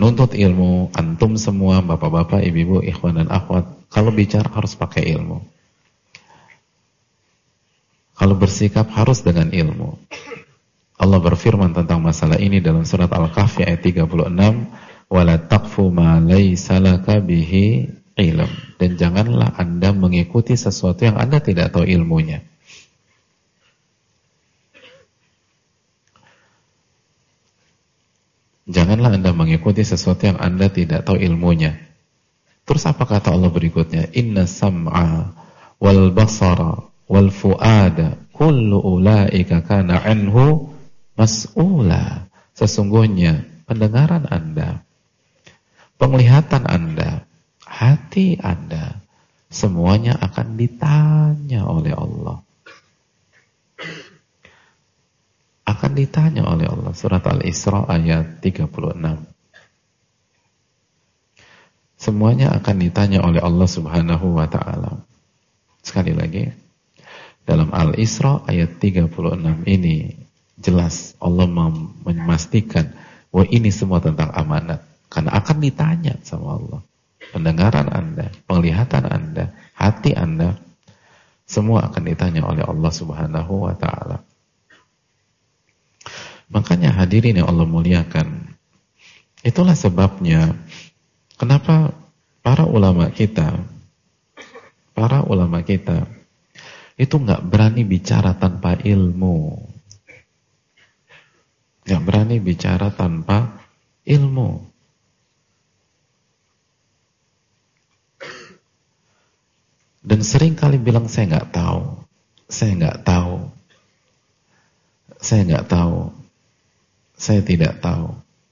[SPEAKER 1] Penuntut ilmu, antum semua, bapak-bapak, ibu-ibu, ikhwan dan akhwat, kalau bicara harus pakai ilmu. Kalau bersikap harus dengan ilmu. Allah berfirman tentang masalah ini dalam surat Al-Kahfi ayat 36, "Wala taqfu ma laysa laka bihi ilm." Dan janganlah Anda mengikuti sesuatu yang Anda tidak tahu ilmunya. Janganlah Anda mengikuti sesuatu yang Anda tidak tahu ilmunya. Terus apa kata Allah berikutnya? Inna sam'a wal basara wal fu'ada kullu ulaika kana anhu mas'ula. Sesungguhnya pendengaran Anda, penglihatan Anda, hati Anda, semuanya akan ditanya oleh Allah. Akan ditanya oleh Allah. Surat Al-Isra ayat 36. Semuanya akan ditanya oleh Allah Subhanahu wa ta'ala. Sekali lagi, dalam Al-Isra ayat 36 ini jelas Allah memastikan bahwa ini semua tentang amanat. Karena akan ditanya sama Allah. Pendengaran Anda, penglihatan Anda, hati Anda, semua akan ditanya oleh Allah Subhanahu wa ta'ala. Makanya hadirin yang Allah muliakan, itulah sebabnya kenapa para ulama kita itu nggak berani bicara tanpa ilmu, nggak berani bicara tanpa ilmu. Dan sering kali bilang saya nggak tahu, saya tidak tahu.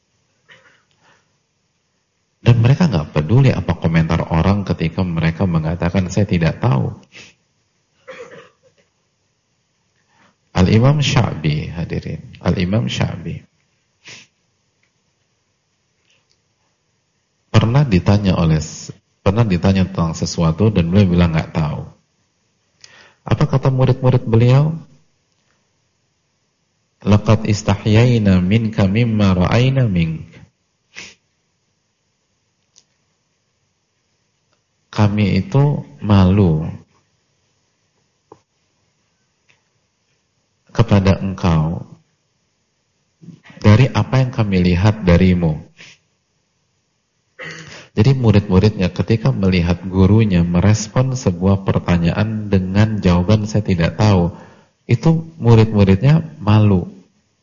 [SPEAKER 1] Dan mereka nggak peduli apa komentar orang ketika mereka mengatakan saya tidak tahu. Al-Imam Sya'bi, hadirin, Al-Imam Sya'bi pernah ditanya tentang sesuatu dan beliau bilang nggak tahu. Apa kata murid-murid beliau? Laqad istahyaina minka mimma ra'ayna mink. Kami itu malu kepada engkau dari apa yang kami lihat darimu. Jadi murid-muridnya ketika melihat gurunya merespon sebuah pertanyaan dengan jawaban saya tidak tahu, itu murid-muridnya malu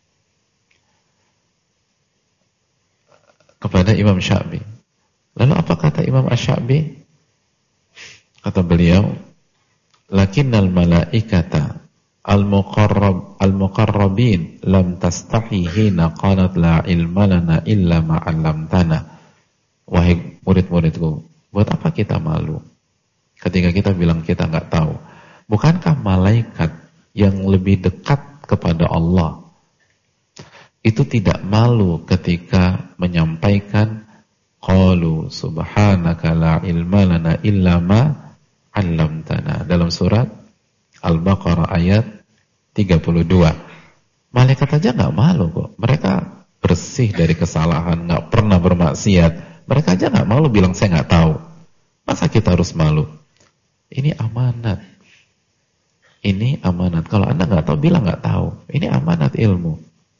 [SPEAKER 1] kepada Imam Sya'bi. Lalu apa kata Imam Asy-Sya'bi? Kata beliau, lakinnal malaikata al-muqarrabin lam tastahi hina qalat la ilma lana illa ma 'allamtana. Wahai murid-muridku, buat apa kita malu ketika kita bilang kita nggak tahu? Bukankah malaikat yang lebih dekat kepada Allah itu tidak malu ketika menyampaikan qalu subhanaka la ilma lana illa ma 'allamtana dalam surat Al-Baqarah ayat 32. Malaikat aja nggak malu kok. Mereka bersih dari kesalahan, nggak pernah bermaksiat. Mereka aja nggak malu bilang saya nggak tahu. Masa kita harus malu? Ini amanat. Ini amanat. Kalau Anda nggak tahu, bilang nggak tahu. Ini amanat ilmu.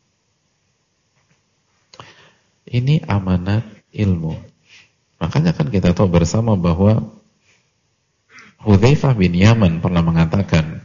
[SPEAKER 1] Ini amanat ilmu. Makanya kan kita tahu bersama bahwa Hudzaifah bin Yaman pernah mengatakan,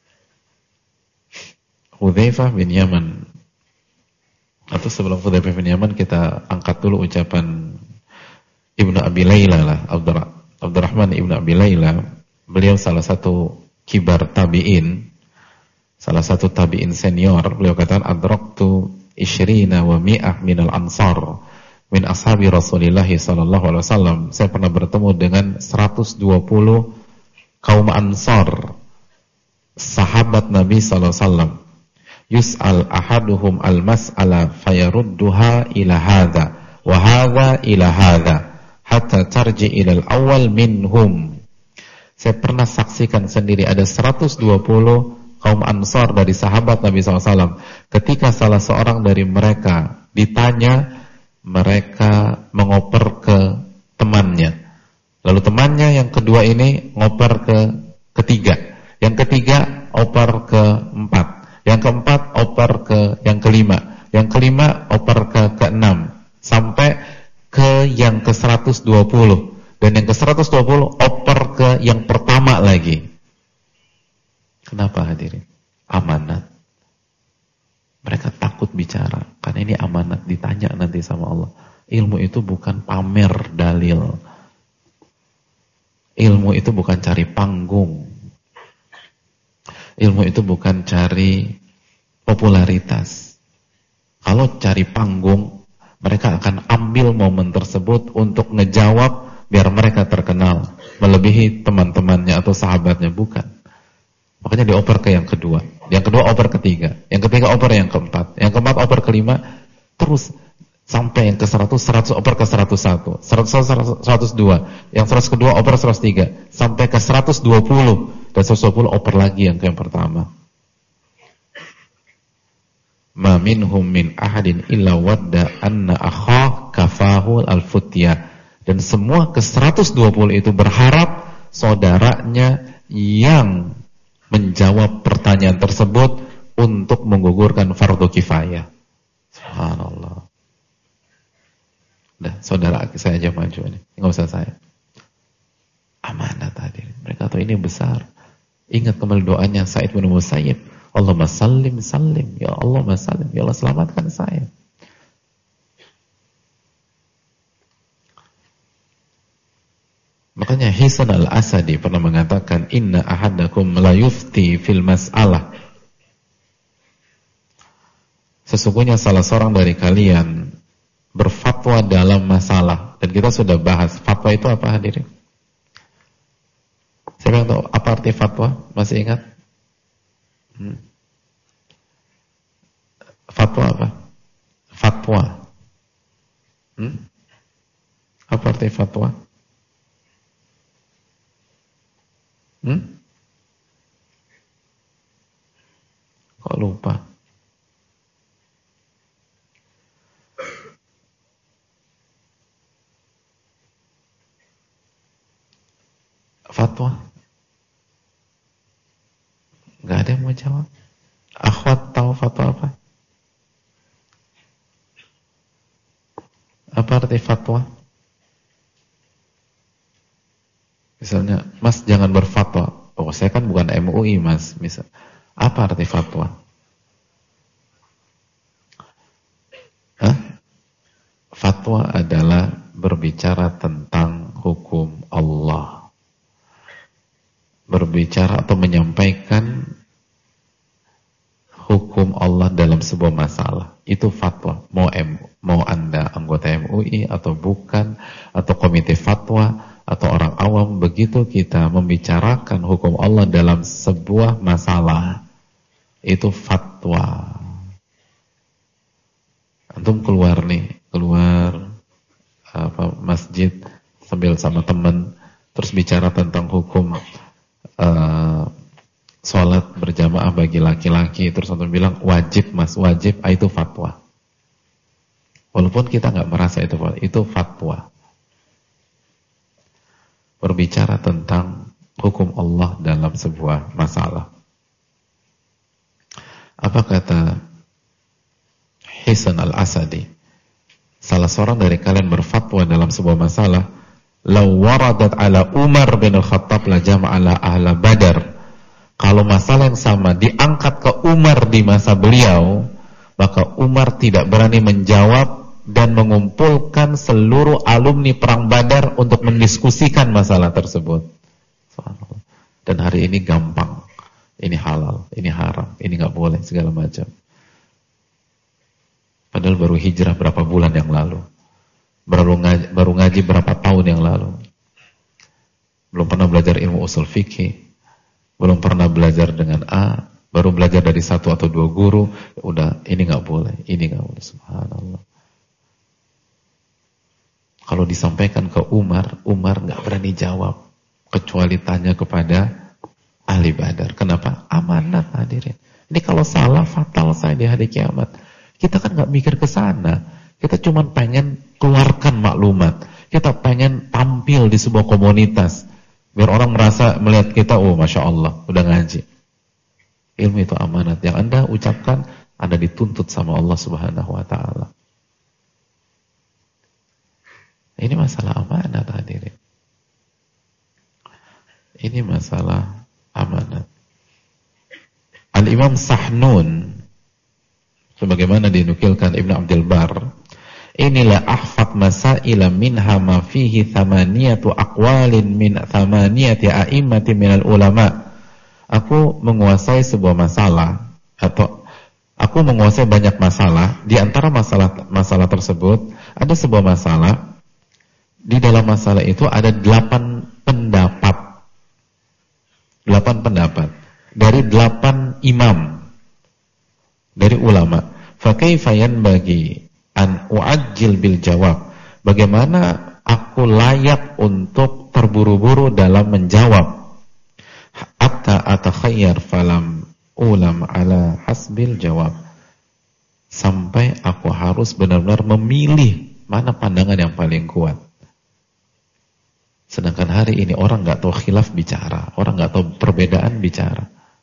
[SPEAKER 1] Hudzaifah bin Yaman, atau sebelum Hudzaifah bin Yaman kita angkat dulu ucapan Ibnu Abi Layla lah, Abdurrahman Ibnu Abi Layla. Beliau salah satu kibar tabi'in, salah satu tabi'in senior. Beliau katakan, adraktu isyrina wa mi'ah minal ansar min ashabi Rasulillah sallallahu alaihi wasallam. Saya pernah bertemu dengan 120 kaum ansar, sahabat Nabi sallallahu alaihi wasallam. Yus'al ahaduhum al-mas'ala fayarudduha ila hadha wa hadha ila hadha hatta tarji ilal awal minhum. Saya pernah saksikan sendiri ada 120 kaum ansar dari sahabat Nabi SAW. Ketika salah seorang dari mereka ditanya, mereka mengoper ke temannya. Lalu temannya yang kedua ini ngoper ke ketiga. Yang ketiga oper ke empat. Yang keempat oper ke yang kelima. Yang kelima oper ke keenam. Sampai ke yang ke 120. Dan yang ke 120 oper ke yang pertama lagi. Kenapa hadirin? Amanat. Mereka takut bicara. Karena ini amanat, ditanya nanti sama Allah. Ilmu itu bukan pamer dalil. Ilmu itu bukan cari panggung. Ilmu itu bukan cari popularitas. Kalau cari panggung, mereka akan ambil momen tersebut untuk ngejawab biar mereka terkenal, melebihi teman-temannya atau sahabatnya. Bukan. Makanya dioper ke yang kedua. Yang kedua oper ketiga. Yang ketiga oper yang keempat. Yang keempat oper kelima. Terus sampai yang ke 100, 100 oper ke 101, 100, 102, yang 100 kedua oper 103, sampai ke 120, dan 120 oper lagi yang ke yang pertama. Ma minhum min ahadin illa wadda anna akhah kafahu al-futiyah. Dan semua ke 120 itu berharap saudaranya yang menjawab pertanyaan tersebut untuk menggugurkan fardu kifayah. Subhanallah. Dah, saudara saya aja maju ini, nggak usah saya. Amanat tadi. Mereka tahu ini besar. Ingat kembali doanya Sa'id bin Musayyib. Allahumma sallim sallim. Ya Allahumma sallim. Ya Allah selamatkan saya. Makanya Hisan al-Asadi pernah mengatakan, Inna ahadakum la yufti fil mas'alah. Sesungguhnya salah seorang dari kalian berfatwa dalam masalah. Dan kita sudah bahas fatwa itu apa hadirin? Saya tahu apa arti fatwa? Masih ingat? Fatwa apa? Fatwa. Apa arti fatwa? Kok lupa? Fatwa? Gak ada yang mau jawab. Akhwat tahu fatwa apa? Apa arti fatwa? Misalnya, Mas jangan berfatwa. Oh, saya kan bukan MUI, Mas. Misal, apa arti fatwa? Fatwa adalah berbicara tentang hukum Allah. Berbicara atau menyampaikan hukum Allah dalam sebuah masalah. Itu fatwa. Mau Anda anggota MUI atau bukan, atau komite fatwa, atau orang awam, begitu kita membicarakan hukum Allah dalam sebuah masalah, itu fatwa. Antum keluar masjid sambil sama teman, terus bicara tentang hukum sholat berjamaah bagi laki-laki, terus antum bilang wajib Mas, wajib, itu fatwa. Walaupun kita nggak merasa itu fatwa. Berbicara tentang hukum Allah dalam sebuah masalah. Apa kata Hisan al-Asadi? Salah seorang dari kalian berfatwa dalam sebuah masalah, law waradat ala Umar bin al-Khattab la jama'ala ahla Badar. Kalau masalah yang sama diangkat ke Umar di masa beliau, maka Umar tidak berani menjawab dan mengumpulkan seluruh alumni perang Badar untuk mendiskusikan masalah tersebut. Dan hari ini gampang, ini halal, ini haram, ini nggak boleh, segala macam. Padahal baru hijrah berapa bulan yang lalu, baru ngaji berapa tahun yang lalu, belum pernah belajar ilmu usul fikih, belum pernah belajar dengan A, baru belajar dari 1 atau 2 guru, udah ini nggak boleh, ini nggak boleh. Subhanallah. Kalau disampaikan ke Umar, Umar nggak berani jawab, kecuali tanya kepada ahli Badar. Kenapa? Amanat hadirin. Ini kalau salah fatal saya di hari kiamat. Kita kan nggak mikir ke sana. Kita cuma pengen keluarkan maklumat. Kita pengen tampil di sebuah komunitas. Biar orang merasa melihat kita, oh Masya Allah, udah ngaji. Ilmu itu amanat. Yang Anda ucapkan, Anda dituntut sama Allah Subhanahu wa Ta'ala. Ini masalah amanat, hadirin. Ini masalah amanat. Al-Imam Sahnun, sebagaimana dinukilkan Ibn Abdul Bar, inilah ahfad masaila minha ma fihi thamaniyatu aqwalin min thamaniyati a'immati minal ulama. Aku menguasai sebuah masalah, atau aku menguasai banyak masalah. Di antara masalah tersebut ada sebuah masalah. Di dalam masalah itu ada 8 pendapat. 8 pendapat dari 8 imam dari ulama. Fa kaifa yanbaghi an uajjil bil jawab. Bagaimana aku layak untuk terburu-buru dalam menjawab? Hatta atakhayyar falam ulam ala hasbil jawab. Sampai aku harus benar-benar memilih mana pandangan yang paling kuat. Sedangkan hari ini orang nggak tahu khilaf bicara, orang nggak tahu perbedaan bicara.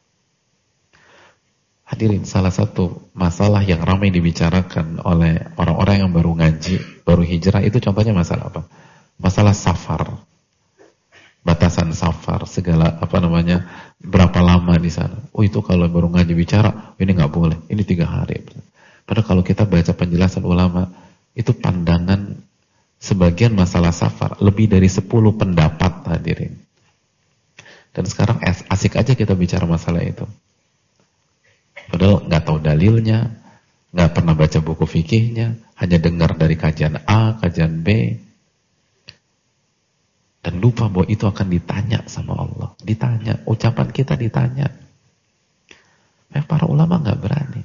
[SPEAKER 1] Hadirin, salah satu masalah yang ramai dibicarakan oleh orang-orang yang baru ngaji, baru hijrah, itu contohnya masalah apa? Masalah safar, batasan safar, segala berapa lama di sana. Oh itu kalau baru ngaji bicara, ini nggak boleh, ini 3 hari. Padahal kalau kita baca penjelasan ulama, itu pandangan. Sebagian masalah safar lebih dari 10 pendapat, hadirin. Dan sekarang asik aja kita bicara masalah itu. Padahal nggak tahu dalilnya, nggak pernah baca buku fikihnya, hanya dengar dari kajian A, kajian B, dan lupa bahwa itu akan ditanya sama Allah. Ditanya, ucapan kita ditanya. Para ulama nggak berani.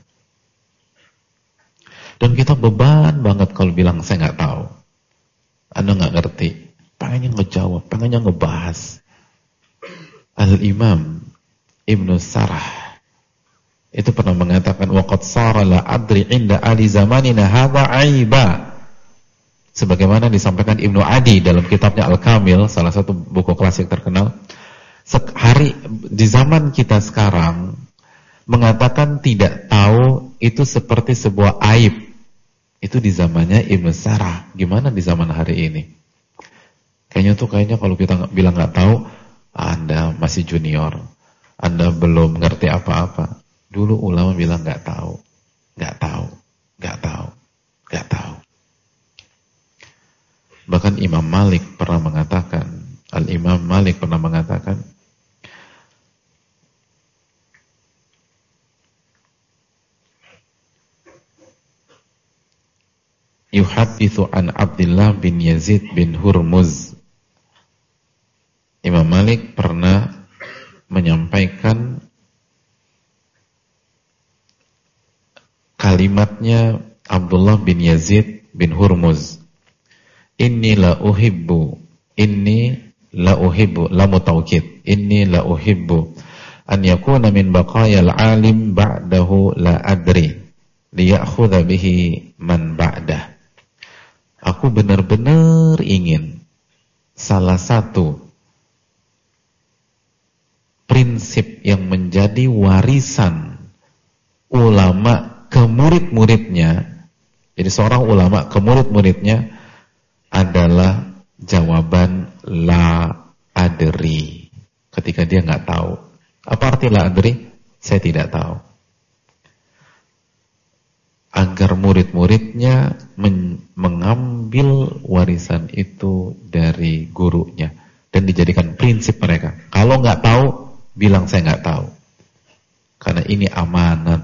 [SPEAKER 1] Dan kita beban banget kalau bilang saya nggak tahu. Anda nggak ngerti, pengennya ngejawab, pengennya ngebahas. Al-Imam Ibnu Sarah itu pernah mengatakan, waqad sara la adri inda ali zamanina hadza aiba. Sebagaimana disampaikan Ibnu Adi dalam kitabnya Al-Kamil, salah satu buku klasik terkenal. Di zaman kita sekarang mengatakan tidak tahu itu seperti sebuah aib. Itu di zamannya Ibnu Sarah. Gimana di zaman hari ini? Kayaknya kalau kita bilang nggak tahu, Anda masih junior, Anda belum ngerti apa-apa. Dulu ulama bilang nggak tahu, nggak tahu, nggak tahu, nggak tahu. Bahkan Imam Malik pernah mengatakan, Al-Imam Malik pernah mengatakan, yuhadithu an Abdullah bin Yazid bin Hurmuz. Imam Malik pernah menyampaikan kalimatnya Abdullah bin Yazid bin Hurmuz. Inni la uhibbu lamu taukid. Inni la uhibbu an yakuna min baqayal alim ba'dahu la adri liya'khudha bihi man ba'dah. Aku benar-benar ingin salah satu prinsip yang menjadi warisan ulama ke murid-muridnya. Jadi seorang ulama ke murid-muridnya adalah jawaban la adri. Ketika dia nggak tahu. Apa arti la adri? Saya tidak tahu. Agar murid-muridnya mengambil warisan itu dari gurunya dan dijadikan prinsip mereka. Kalau nggak tahu, bilang saya nggak tahu. Karena ini amanat.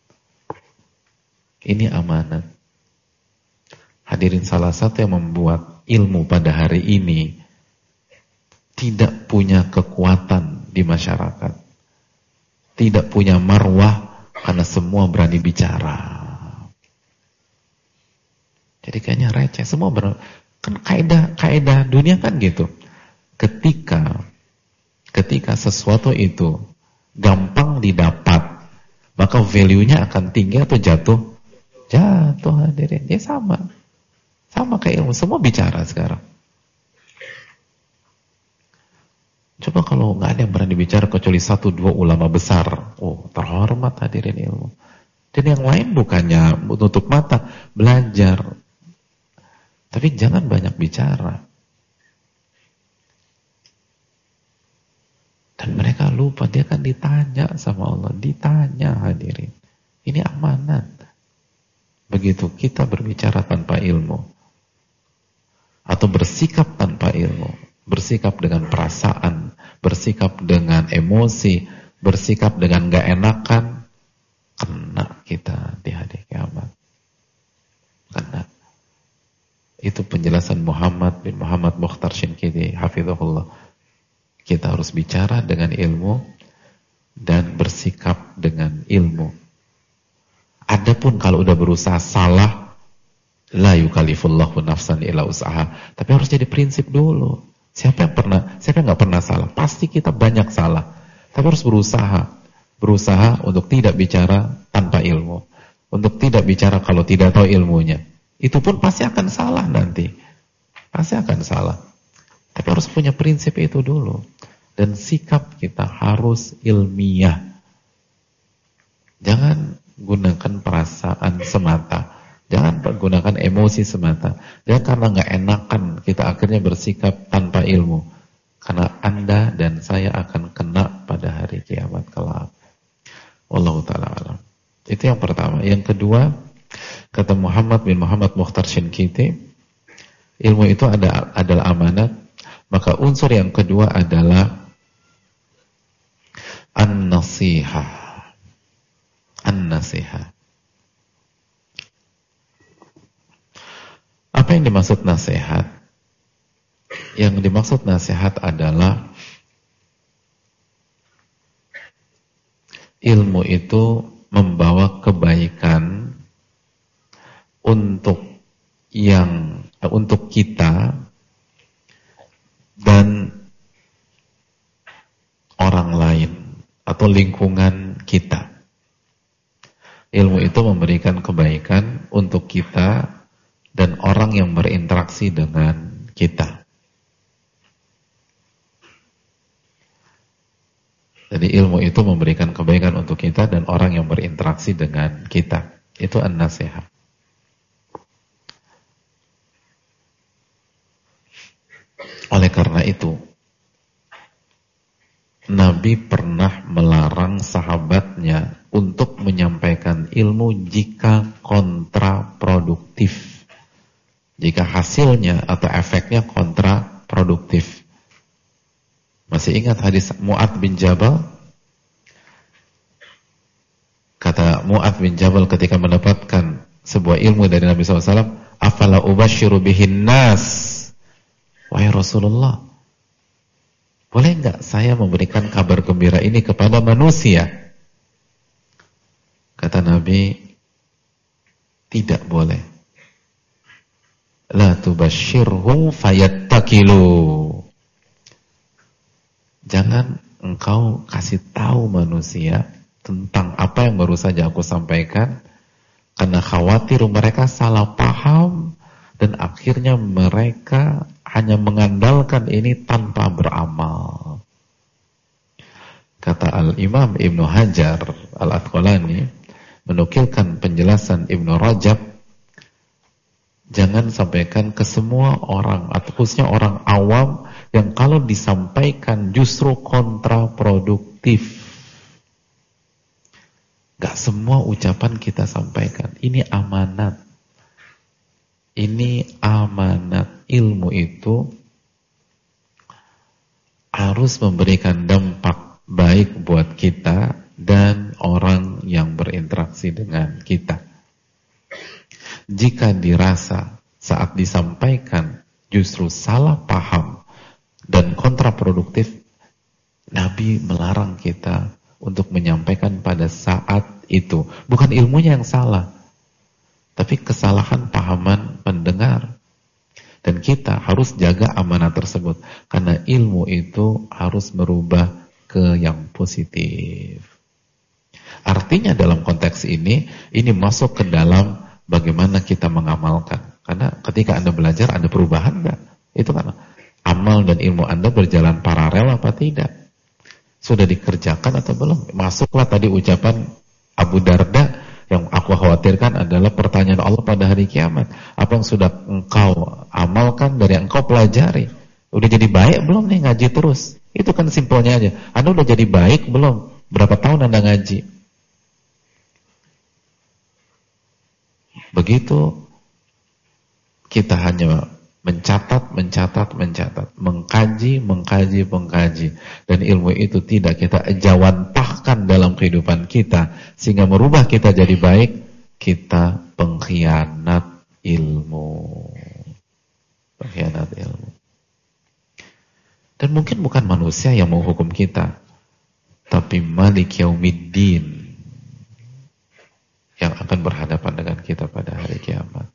[SPEAKER 1] Ini amanat. Hadirin, salah satu yang membuat ilmu pada hari ini tidak punya kekuatan di masyarakat, tidak punya marwah, karena semua berani bicara. Jadi kayaknya receh, semua kan kaidah dunia kan gitu. Ketika sesuatu itu gampang didapat, maka value-nya akan tinggi atau jatuh? Jatuh hadirin. Ya sama kayak ilmu. Semua bicara sekarang. Coba kalau nggak ada yang berani bicara kecuali 1-2 ulama besar. Oh, terhormat hadirin ilmu. Dan yang lain bukannya menutup mata, belajar. Tapi jangan banyak bicara. Dan mereka lupa, dia kan ditanya sama Allah. Ditanya hadirin. Ini amanat. Begitu kita berbicara tanpa ilmu. Atau bersikap tanpa ilmu. Bersikap dengan perasaan. Bersikap dengan emosi. Bersikap dengan gak enakan. Kena kita di hari kiamat. Kena. Itu penjelasan Muhammad bin Muhammad Mukhtar Shinkiti hafizahullah. Kita harus bicara dengan ilmu dan bersikap dengan ilmu. Adapun kalau udah berusaha salah, la yukallifullahu nafsan illa usaha. Tapi harus jadi prinsip dulu. Siapa yang nggak pernah salah? Pasti kita banyak salah. Tapi harus berusaha untuk tidak bicara tanpa ilmu, untuk tidak bicara kalau tidak tahu ilmunya. Itu pun pasti akan salah nanti. Pasti akan salah. Tapi harus punya prinsip itu dulu. Dan sikap kita harus ilmiah. Jangan gunakan perasaan semata. Jangan gunakan emosi semata. Jangan karena nggak enakan kita akhirnya bersikap tanpa ilmu. Karena Anda dan saya akan kena pada hari kiamat kelak. Wallahu ta'ala alam. Itu yang pertama. Yang kedua, kata Muhammad bin Muhammad Mukhtar Shinkiti, ilmu itu adalah amanat. Maka unsur yang kedua adalah an-nasihah. An-nasihah. Apa yang dimaksud nasihat? Yang dimaksud nasihat adalah ilmu itu membawa kebaikan untuk kita dan orang lain atau lingkungan kita. Ilmu itu memberikan kebaikan untuk kita dan orang yang berinteraksi dengan kita. Jadi ilmu itu memberikan kebaikan untuk kita dan orang yang berinteraksi dengan kita. Itu an-nasihat. Oleh karena itu, Nabi pernah melarang sahabatnya untuk menyampaikan ilmu jika kontraproduktif. Jika hasilnya atau efeknya kontraproduktif. Masih ingat hadis Mu'adz bin Jabal? Kata Mu'adz bin Jabal ketika mendapatkan sebuah ilmu dari Nabi SAW, afala ubashiru bihin nas. Wahai Rasulullah, boleh enggak saya memberikan kabar gembira ini kepada manusia? Kata Nabi, tidak boleh. La tubashirhum fayattakilu. Jangan engkau kasih tahu manusia tentang apa yang baru saja aku sampaikan, karena khawatir mereka salah paham dan akhirnya mereka hanya mengandalkan ini tanpa beramal. Kata Al-Imam Ibnu Hajar Al-Asqalani menukilkan penjelasan Ibnu Rajab, jangan sampaikan ke semua orang, atau khususnya orang awam yang kalau disampaikan justru kontraproduktif. Gak semua ucapan kita sampaikan. Ini amanat. Ini amanat. Ilmu itu harus memberikan dampak baik buat kita dan orang yang berinteraksi dengan kita. Jika dirasa saat disampaikan justru salah paham dan kontraproduktif, Nabi melarang kita untuk menyampaikan pada saat itu. Bukan ilmunya yang salah, tapi kesalahan pahaman pendengar. Dan kita harus jaga amanah tersebut, karena ilmu itu harus merubah ke yang positif. Artinya dalam konteks ini masuk ke dalam bagaimana kita mengamalkan. Karena ketika Anda belajar, ada perubahan enggak? Itu kan amal dan ilmu Anda berjalan paralel apa tidak? Sudah dikerjakan atau belum? Masuklah tadi ucapan Abu Darda, yang aku khawatirkan adalah pertanyaan Allah pada hari kiamat. Apa yang sudah engkau amalkan dari yang engkau pelajari? Udah jadi baik belum nih ngaji terus? Itu kan simpelnya aja. Anda udah jadi baik belum? Berapa tahun Anda ngaji? Begitu kita hanya mencatat, mengkaji, dan ilmu itu tidak kita ejawantahkan dalam kehidupan kita sehingga merubah kita jadi baik, kita pengkhianat ilmu. Pengkhianat ilmu. Dan mungkin bukan manusia yang menghukum kita, tapi Malik Yaumiddin yang akan berhadapan dengan kita pada hari kiamat.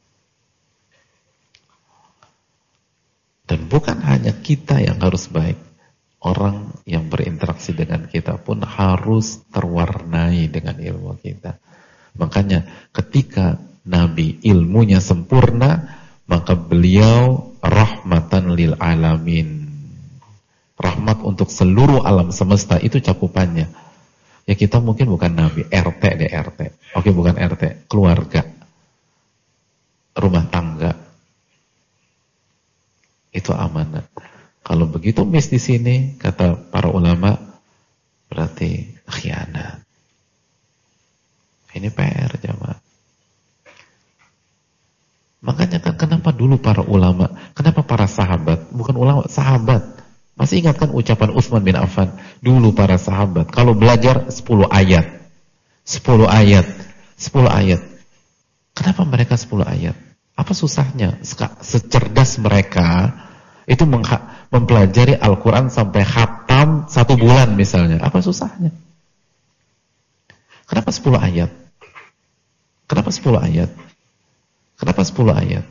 [SPEAKER 1] Dan bukan hanya kita yang harus baik, orang yang berinteraksi dengan kita pun harus terwarnai dengan ilmu kita. Makanya ketika Nabi ilmunya sempurna, maka beliau rahmatan lil alamin. Rahmat untuk seluruh alam semesta, itu cakupannya. Ya kita mungkin bukan Nabi, RT deh RT. Oke, bukan RT, keluarga, rumah tangga. Itu amanat. Kalau begitu miss di sini, kata para ulama, berarti khianat. Ini PR jamaah. Makanya kan kenapa dulu para ulama, kenapa para sahabat, bukan ulama, sahabat. Masih ingat kan ucapan Utsman bin Affan? Dulu para sahabat, kalau belajar 10 ayat. 10 ayat. 10 ayat. Kenapa mereka 10 ayat? Apa susahnya? Secerdas mereka itu mempelajari Al-Quran sampai khatam 1 bulan misalnya. Apa susahnya? Kenapa 10 ayat? Kenapa 10 ayat? Kenapa 10 ayat?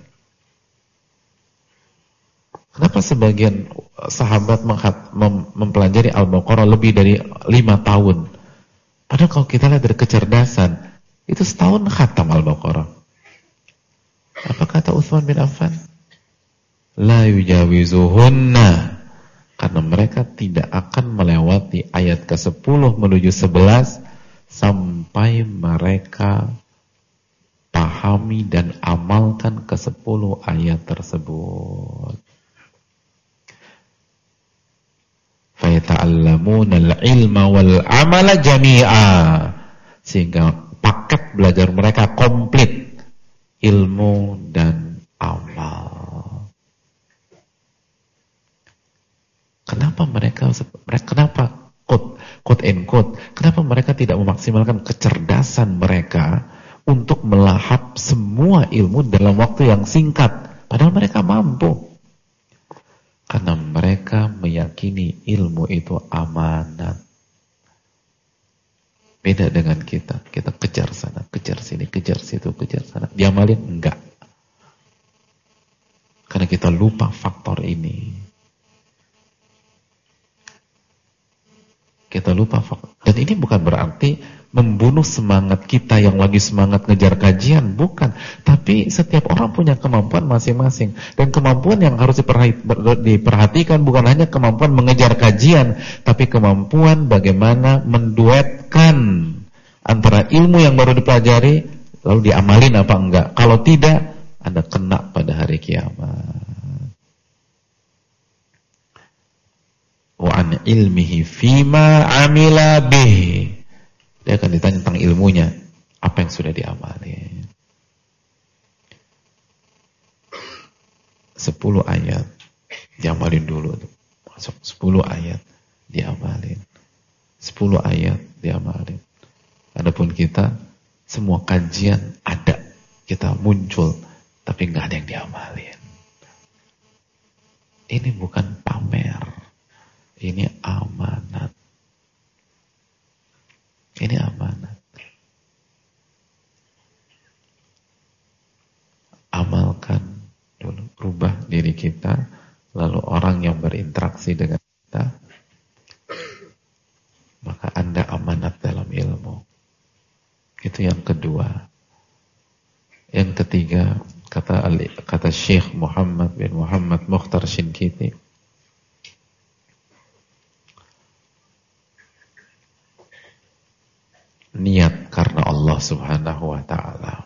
[SPEAKER 1] Kenapa sebagian sahabat mempelajari Al-Baqarah lebih dari 5 tahun? Padahal kalau kita lihat dari kecerdasan, itu setahun khatam Al-Baqarah. Apa kata Utsman bin Affan? La yujawizuhunna, karena mereka tidak akan melewati ayat ke-10 menuju 11 sampai mereka pahami dan amalkan ke-10 ayat tersebut. Fayata'allamuna al-ilma wal amala jami'a, sehingga paket belajar mereka komplit, ilmu dan amal. Kenapa kenapa quote and quote, kenapa mereka tidak memaksimalkan kecerdasan mereka untuk melahap semua ilmu dalam waktu yang singkat, padahal mereka mampu? Karena mereka meyakini ilmu itu amanat. Beda dengan kita kejar sana, kejar sini, kejar situ, kejar sana. Diamalin? Enggak. Karena kita lupa faktor ini. Kita lupa faktor. Dan ini bukan berarti membunuh semangat kita yang lagi semangat ngejar kajian, bukan. Tapi setiap orang punya kemampuan masing-masing. Dan kemampuan yang harus diperhatikan bukan hanya kemampuan mengejar kajian, tapi kemampuan bagaimana menduetkan antara ilmu yang baru dipelajari lalu diamalin apa enggak. Kalau tidak, Anda kena pada hari kiamat. Wa an ilmihi fima amila bih. Dia akan ditanya tentang ilmunya, apa yang sudah diamali. 10 ayat diamalin dulu tuh. Masuk 10 ayat diamalin. 10 ayat diamalin. Adapun kita, semua kajian ada, kita muncul, tapi nggak ada yang diamalin. Ini bukan pamer, ini amanat. Ini amanat. Amalkan dulu, rubah diri kita, lalu orang yang berinteraksi dengan kita, maka Anda amanat dalam ilmu. Itu yang kedua. Yang ketiga, kata Syekh Muhammad bin Muhammad Mukhtar Shinkiti, niat karena Allah Subhanahu wa ta'ala.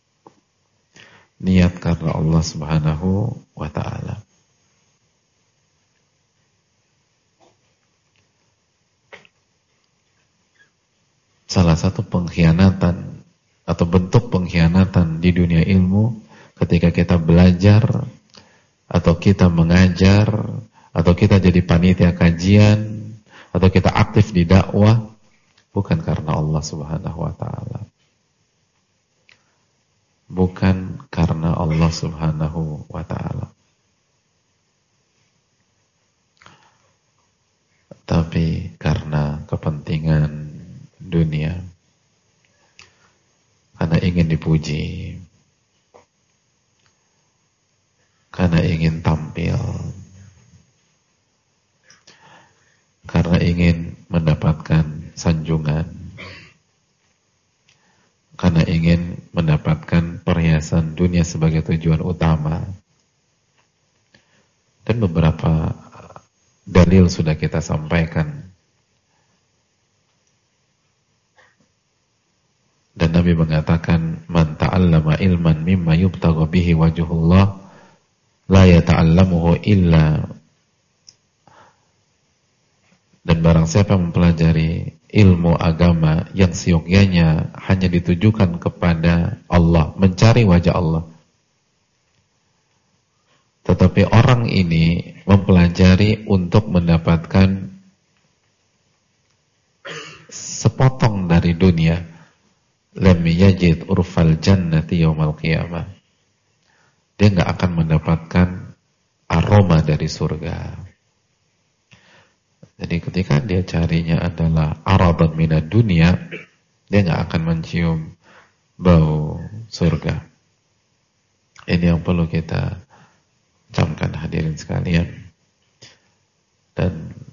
[SPEAKER 1] Niat karena Allah Subhanahu wa ta'ala. Salah satu pengkhianatan atau bentuk pengkhianatan di dunia ilmu ketika kita belajar atau kita mengajar atau kita jadi panitia kajian atau kita aktif di dakwah bukan karena Allah Subhanahu wa ta'ala. Bukan karena Allah Subhanahu wa ta'ala. Tapi karena kepentingan dunia. Karena ingin dipuji. Karena ingin tampil. Karena ingin mendapatkan sanjungan. Karena ingin mendapatkan perhiasan dunia sebagai tujuan utama. Dan beberapa dalil sudah kita sampaikan. Dan Nabi mengatakan, man ta'allama ilman mimma yubtagha bihi wajhullah la yata'allamuhu illa. Dan barang siapa mempelajari ilmu agama yang seyogyanya hanya ditujukan kepada Allah, mencari wajah Allah, tetapi orang ini mempelajari untuk mendapatkan sepotong dari dunia, lam yajid urfal jannati yaumal qiyamah, dia nggak akan mendapatkan aroma dari surga. Jadi ketika dia carinya adalah aradan minad dunia, dia nggak akan mencium bau surga. Ini yang perlu kita camkan hadirin sekalian. Dan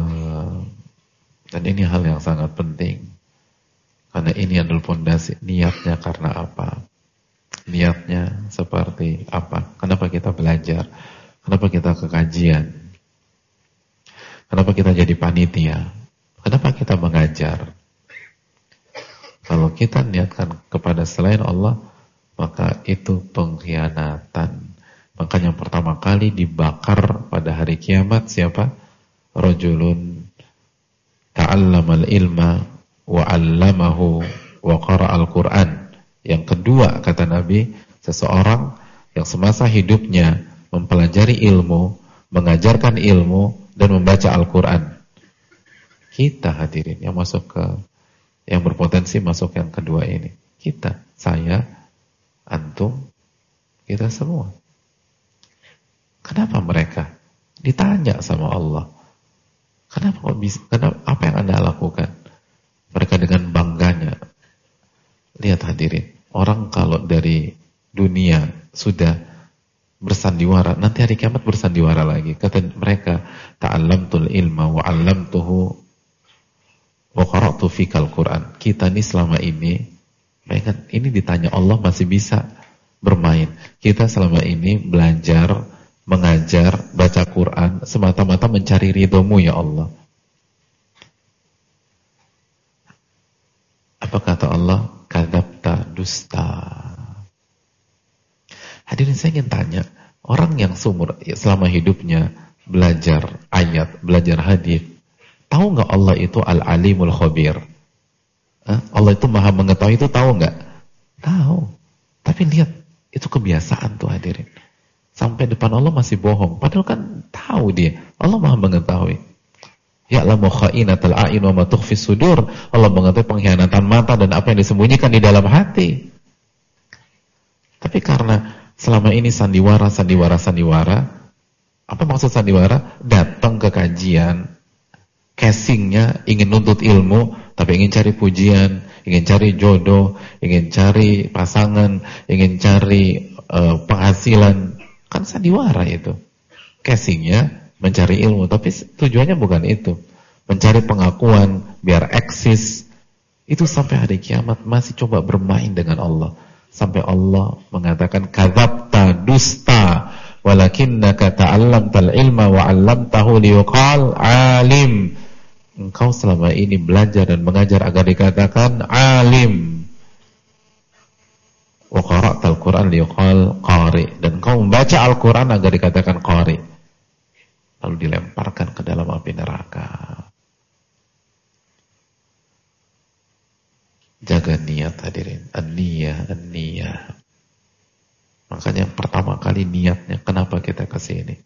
[SPEAKER 1] ini hal yang sangat penting. Karena ini adalah fondasi. Niatnya karena apa? Niatnya seperti apa? Kenapa kita belajar? Kenapa kita ke kajian? Kenapa kita jadi panitia? Kenapa kita mengajar? Kalau kita niatkan kepada selain Allah, maka itu pengkhianatan. Makanya pertama kali dibakar pada hari kiamat siapa? Rajulun ta'allamal ilma wa 'allamahu wa qara'al Qur'an. Yang kedua kata Nabi, seseorang yang semasa hidupnya mempelajari ilmu, mengajarkan ilmu dan membaca Al-Quran. Kita hadirin yang masuk ke, yang berpotensi masuk yang kedua ini. Kita, saya, antum, kita semua. Kenapa mereka? Ditanya sama Allah. Kenapa apa yang Anda lakukan? Mereka dengan bangganya. Lihat hadirin, orang kalau dari dunia sudah bersandiwara, nanti hari kiamat bersandiwara lagi. Kata mereka, ta'allamtul ilma wa 'allamtuhu wa qara'tu fikal Qur'an. Kita nih selama ini, mereka ini ditanya Allah masih bisa bermain. Kita selama ini belajar, mengajar, baca Quran semata-mata mencari ridhomu ya Allah. Apa kata Allah? Kadzabta, dusta. Hadirin, saya ingin tanya, orang yang selama hidupnya belajar ayat, belajar hadis, tahu nggak Allah itu Al-Alimul Khabir? Allah itu Maha Mengetahui, itu tahu nggak? Tahu. Tapi lihat, itu kebiasaan tuh hadirin. Sampai depan Allah masih bohong, padahal kan tahu dia, Allah Maha Mengetahui. Ya'lamu kha'inatal a'yun wa ma tukhfis sudur. Allah mengetahui pengkhianatan mata dan apa yang disembunyikan di dalam hati. Tapi karena selama ini sandiwara, apa maksud sandiwara? Datang ke kajian, casingnya ingin nuntut ilmu, tapi ingin cari pujian, ingin cari jodoh, ingin cari pasangan, ingin cari penghasilan. Kan sandiwara itu. Casingnya mencari ilmu, tapi tujuannya bukan itu. Mencari pengakuan, biar eksis. Itu sampai hari kiamat masih coba bermain dengan Allah. Sampai Allah mengatakan kadzabta, dusta, walakinnaka ta'allamtal ilma wa 'allamtahu liyuqal alim. Engkau selama ini belajar dan mengajar agar dikatakan alim. Wa qara'tal Qur'an liyuqal qari, dan engkau membaca Al-Qur'an agar dikatakan qari. Lalu dilemparkan ke dalam api neraka. Jaga niat hadirin, an-niyah, an-niyah. Makanya pertama kali niatnya, kenapa kita ke sini?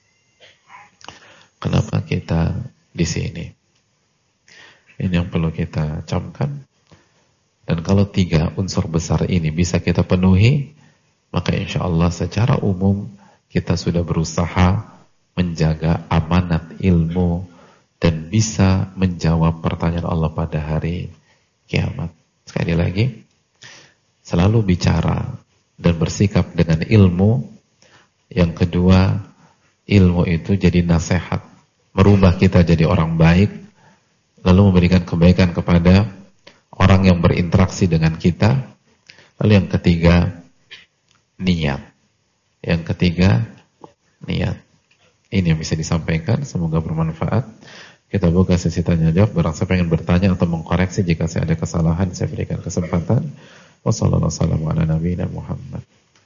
[SPEAKER 1] Kenapa kita di sini? Ini yang perlu kita camkan. Dan kalau 3 unsur besar ini bisa kita penuhi, maka insya Allah secara umum kita sudah berusaha menjaga amanat ilmu dan bisa menjawab pertanyaan Allah pada hari kiamat. Sekali lagi, selalu bicara dan bersikap dengan ilmu. Yang kedua, ilmu itu jadi nasihat, merubah kita jadi orang baik, lalu memberikan kebaikan kepada orang yang berinteraksi dengan kita. Lalu yang ketiga, niat. Yang ketiga, niat. Ini yang bisa disampaikan, semoga bermanfaat. Kita buka sesi tanya jawab. Barang saya ingin bertanya atau mengkoreksi jika saya ada kesalahan, saya berikan kesempatan. Wassalamualaikum warahmatullahi wabarakatuh.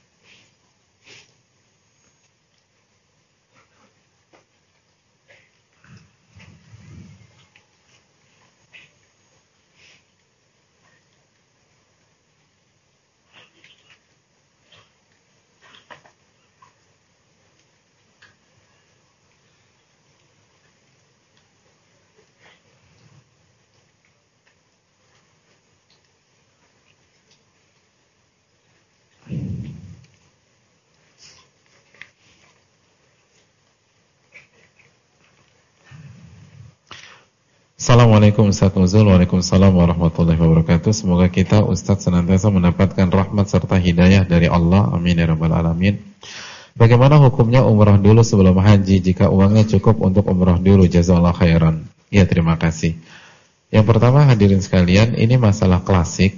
[SPEAKER 1] Assalamualaikum Ustaz Nuzul. Waalaikumsalam warahmatullahi wabarakatuh. Semoga kita Ustaz senantiasa mendapatkan rahmat serta hidayah dari Allah. Amin ya rabbal alamin. Bagaimana hukumnya umrah dulu sebelum haji jika uangnya cukup untuk umrah dulu? Jazakallahu khairan. Ya, terima kasih. Yang pertama hadirin sekalian, ini masalah klasik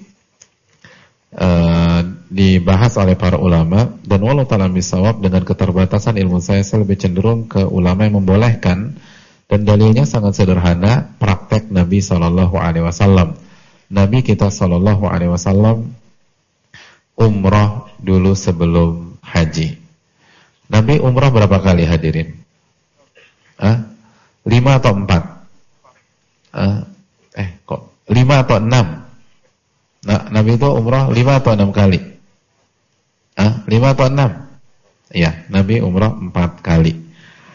[SPEAKER 1] dibahas oleh para ulama, dan wallahu ta'ala bisawab, dengan keterbatasan ilmu saya lebih cenderung ke ulama yang membolehkan. Dan dalilnya sangat sederhana, praktek Nabi SAW. Nabi kita SAW umrah dulu sebelum haji. Nabi umrah berapa kali hadirin? 5 atau 4? 5 atau 6? Nah, Nabi itu umrah 5 atau 6 kali? 5 atau 6? Ya, Nabi umrah 4 kali.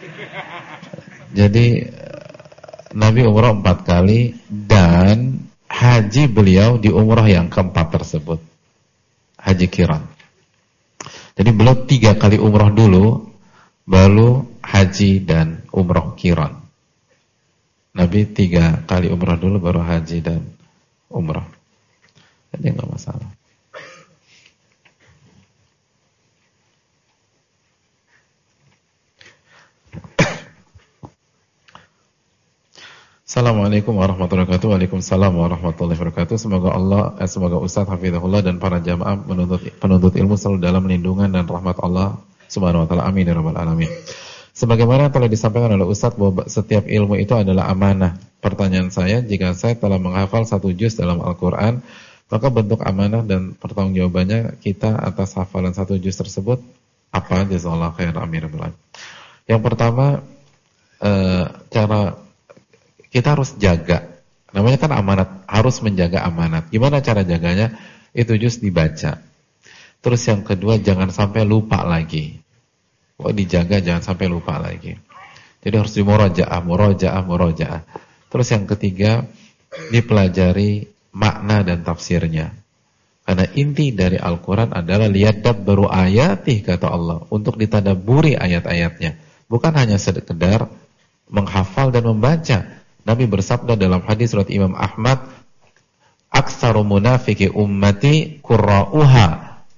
[SPEAKER 1] Jadi Nabi umrah 4 kali, dan haji beliau di umrah yang keempat tersebut, haji qiran. Jadi beliau 3 kali umrah dulu, baru haji dan umrah qiran. Nabi 3 kali umrah dulu, baru haji dan umrah. Jadi nggak masalah. Assalamualaikum warahmatullahi wabarakatuh. Waalaikumsalam warahmatullahi wabarakatuh. Semoga Ustaz hafizahullah dan para jamaah penuntut ilmu selalu dalam lindungan dan rahmat Allah Subhanahu wa taala. Amin ya rabbal alamin. Sebagaimana telah disampaikan oleh Ustaz bahwa setiap ilmu itu adalah amanah. Pertanyaan saya, jika saya telah menghafal 1 juz dalam Al-Qur'an, maka bentuk amanah dan pertanggungjawabannya kita atas hafalan 1 juz tersebut apa? Jazakallahu khairan. Amin ya rabbal alamin. Yang pertama, cara kita harus jaga, namanya kan amanat, harus menjaga amanat. Gimana cara jaganya? Itu juz dibaca. Terus yang kedua, jangan sampai lupa lagi. Dijaga, jangan sampai lupa lagi. Jadi harus murojaah. Terus yang ketiga, dipelajari makna dan tafsirnya. Karena inti dari Al-Quran adalah liyadabbaru ayatih, kata Allah, untuk ditadaburi ayat-ayatnya. Bukan hanya sekedar menghafal dan membaca. Nabi bersabda dalam hadis riwayat Imam Ahmad, "Aktsaru munafiki ummati qurra'uha."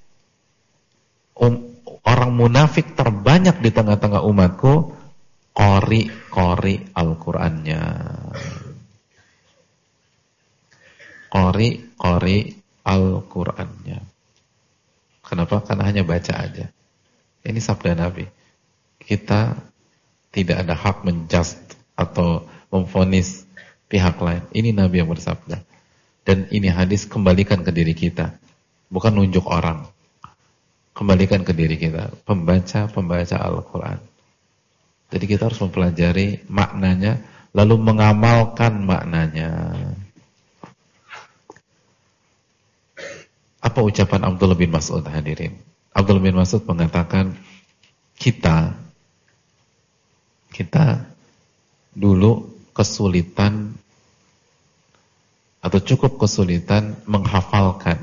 [SPEAKER 1] Orang munafik terbanyak di tengah-tengah umatku qari Al-Qur'annya. Qari Al-Qur'annya. Kenapa? Karena hanya baca aja. Ini sabda Nabi. Kita tidak ada hak menjust atau memvonis pihak lain. Ini Nabi yang bersabda. Dan ini hadis, kembalikan ke diri kita. Bukan nunjuk orang. Kembalikan ke diri kita. Pembaca Al-Quran. Jadi kita harus mempelajari maknanya, lalu mengamalkan maknanya. Apa ucapan Abdullah bin Mas'ud, hadirin? Abdullah bin Mas'ud mengatakan, kita dulu kesulitan atau cukup kesulitan menghafalkan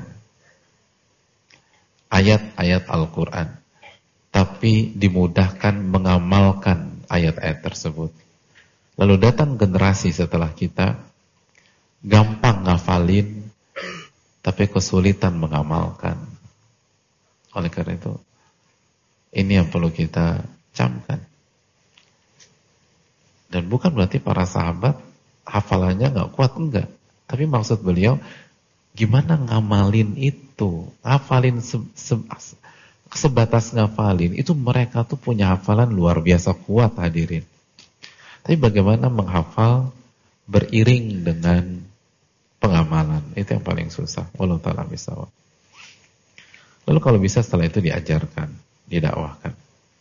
[SPEAKER 1] ayat-ayat Al-Quran, tapi dimudahkan mengamalkan ayat-ayat tersebut. Lalu datang generasi setelah kita, gampang ngafalin, tapi kesulitan mengamalkan. Oleh karena itu, ini yang perlu kita camkan. Dan bukan berarti para sahabat hafalannya nggak kuat, enggak. Tapi maksud beliau, gimana ngamalin itu? Hafalin sebatas ngafalin. Itu mereka tuh punya hafalan luar biasa kuat, hadirin. Tapi bagaimana menghafal beriring dengan pengamalan? Itu yang paling susah. Wallahu ta'ala bishawab. Lalu kalau bisa setelah itu diajarkan, didakwahkan.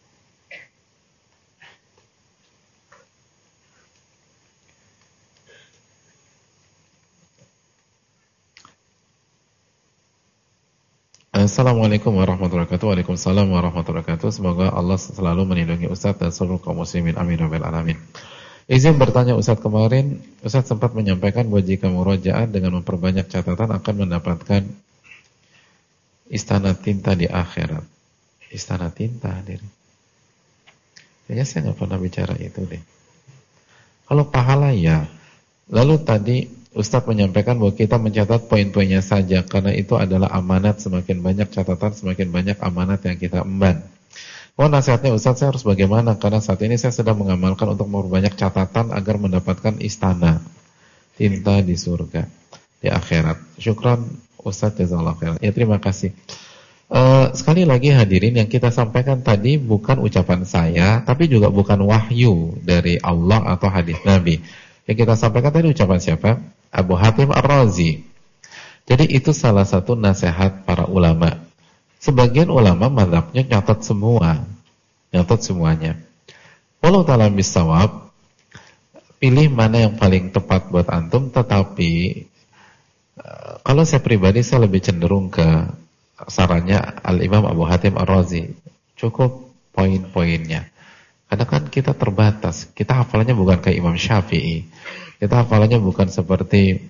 [SPEAKER 1] Assalamualaikum warahmatullahi wabarakatuh. Waalaikumsalam warahmatullahi wabarakatuh. Semoga Allah selalu melindungi Ustaz dan seluruh kaum muslimin. Amin wa bil alamin. Izin bertanya Ustaz, kemarin Ustaz sempat menyampaikan bahwa jika murojaah dengan memperbanyak catatan akan mendapatkan istana tinta di akhirat. Istana tinta, hadir. Kayaknya saya nggak pernah bicara itu deh. Kalau pahala ya. Lalu tadi Ustaz menyampaikan bahwa kita mencatat poin-poinnya saja, karena itu adalah amanat. Semakin banyak catatan, semakin banyak amanat yang kita emban. Oh, nasihatnya Ustaz, saya harus bagaimana? Karena saat ini saya sedang mengamalkan untuk memperbanyak catatan agar mendapatkan istana tinta di surga, di akhirat. Syukran Ustaz, jazakallahu khairan. Ya, terima kasih. Sekali lagi hadirin, yang kita sampaikan tadi bukan ucapan saya, tapi juga bukan wahyu dari Allah atau hadis Nabi. Yang kita sampaikan tadi ucapan siapa? Abu Hatim Ar-Razi. Jadi itu salah satu nasihat para ulama. Sebagian ulama mazhabnya nyatat semuanya. Wallahu ta'ala bishawab, pilih mana yang paling tepat buat antum. Tetapi kalau saya pribadi, saya lebih cenderung ke sarannya Al-Imam Abu Hatim Ar-Razi. Cukup poin-poinnya. Karena kan kita terbatas. Kita hafalannya bukan kayak Imam Syafi'i. Kita hafalannya bukan seperti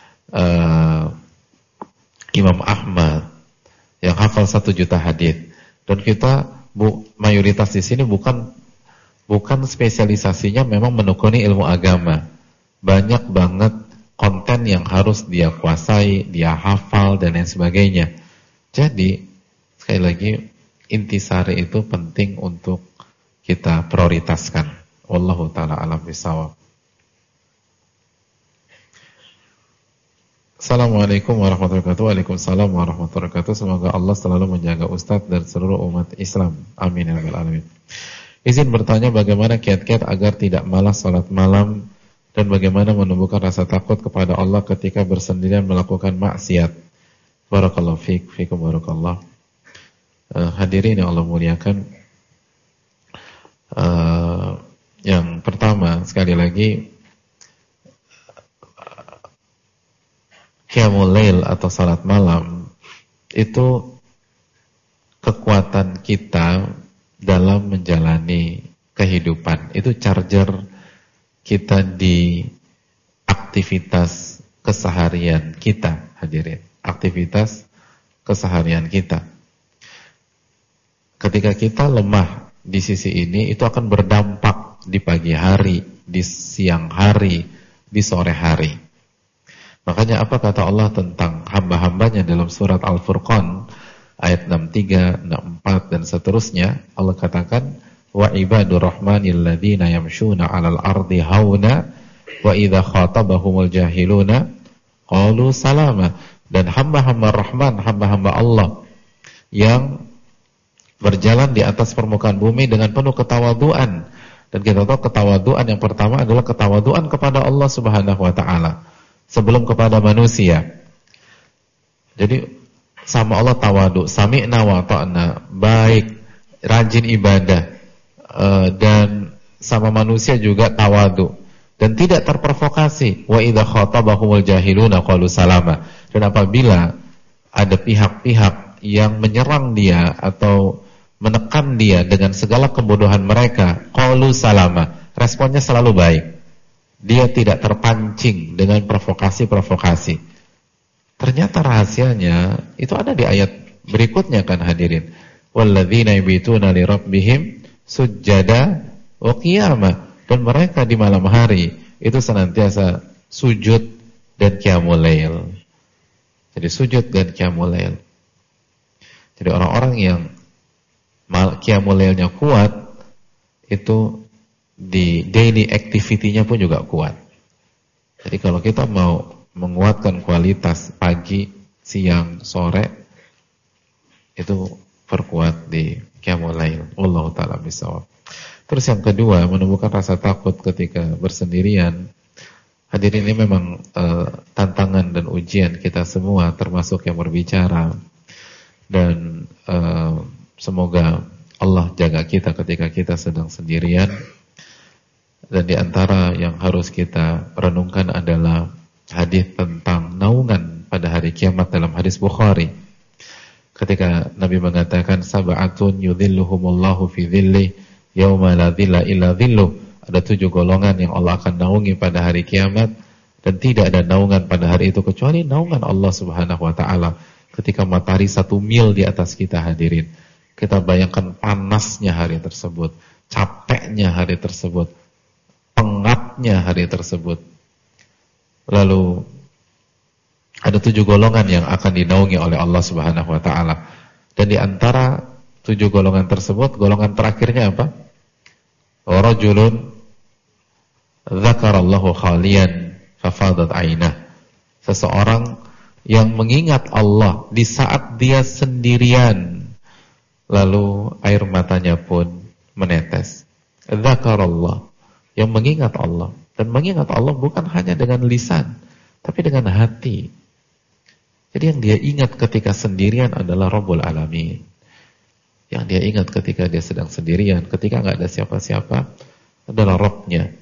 [SPEAKER 1] Imam Ahmad yang hafal 1 juta hadits. Dan kita mayoritas di sini bukan spesialisasinya memang menekuni ilmu agama. Banyak banget konten yang harus dia kuasai, dia hafal dan lain sebagainya. Jadi sekali lagi, intisari itu penting untuk kita prioritaskan. Wallahu ta'ala alam bishawab. Assalamualaikum warahmatullahi wabarakatuh. Waalaikumsalam warahmatullahi wabarakatuh. Semoga Allah selalu menjaga Ustadz dan seluruh umat Islam. Amin ya rabbal alamin. Izin bertanya, bagaimana kiat-kiat agar tidak malas salat malam dan bagaimana menumbuhkan rasa takut kepada Allah ketika bersendirian melakukan maksiat. Barakallahu fikum barakallah. Hadirin yang Allah muliakan. Yang pertama, sekali lagi, qiyamul lail atau salat malam itu kekuatan kita dalam menjalani kehidupan. Itu charger kita di aktivitas keseharian kita, hadirin. Aktivitas keseharian kita. Ketika kita lemah di sisi ini, itu akan berdampak di pagi hari, di siang hari, di sore hari. Makanya apa kata Allah tentang hamba-hambanya dalam surat Al-Furqan ayat 63, 64 dan seterusnya? Allah katakan, wa ibadur rahmanil ladzina yamshuna 'alal ardi hauna wa idza khatabahumul jahiluna qalu salama. Dan hamba-hamba Rahman, hamba-hamba Allah yang berjalan di atas permukaan bumi dengan penuh ketawaduan. Dan kita tahu ketawaduan yang pertama adalah ketawaduan kepada Allah Subhanahu wa taala sebelum kepada manusia. Jadi sama Allah tawadu, sami'na wa ta'na, baik, rajin ibadah, dan sama manusia juga tawadu dan tidak terprovokasi. Wa idza khatabahumul jahiluna qalu salama. Dan apabila ada pihak-pihak yang menyerang dia atau menekan dia dengan segala kebodohan mereka, qalu salama, responnya selalu baik. Dia tidak terpancing dengan provokasi-provokasi. Ternyata rahasianya itu ada di ayat berikutnya kan hadirin. Walladzina yabituna li rabbihim sujjada wa qiyama. Dan mereka di malam hari itu senantiasa sujud dan qiyamul lail. Jadi sujud dan qiyamul lail. Jadi orang-orang yang qiyamul lailnya kuat itu di daily activity-nya pun juga kuat. Jadi kalau kita mau menguatkan kualitas pagi, siang, sore, itu perkuat di qiyamul lail. Wallahu ta'ala bishawab. Terus yang kedua, menemukan rasa takut ketika bersendirian. Hadirin, ini memang tantangan dan ujian kita semua, termasuk yang berbicara. Dan semoga Allah jaga kita ketika kita sedang sendirian. Dan di antara yang harus kita renungkan adalah hadis tentang naungan pada hari kiamat dalam hadis Bukhari. Ketika Nabi mengatakan sab'atun yudhilluhumullahu fi dhillih yauma la dhilla illa dhilluh. Ada 7 golongan yang Allah akan naungi pada hari kiamat dan tidak ada naungan pada hari itu kecuali naungan Allah Subhanahu wa taala. Ketika matahari 1 mil di atas kita, hadirin. Kita bayangkan panasnya hari tersebut, capeknya hari tersebut, pengapnya hari tersebut. Lalu ada 7 golongan yang akan dinaungi oleh Allah Subhanahu wa taala. Dan di antara 7 golongan tersebut, golongan terakhirnya apa? Rajulun dzakarallahu khalian fafadat ainah. Seseorang yang mengingat Allah di saat dia sendirian, lalu air matanya pun menetes. Dzakarallah, yang mengingat Allah. Dan mengingat Allah bukan hanya dengan lisan, tapi dengan hati. Jadi yang dia ingat ketika sendirian adalah Rabbul Alamin. Yang dia ingat ketika dia sedang sendirian, ketika nggak ada siapa-siapa, adalah Rabb-nya.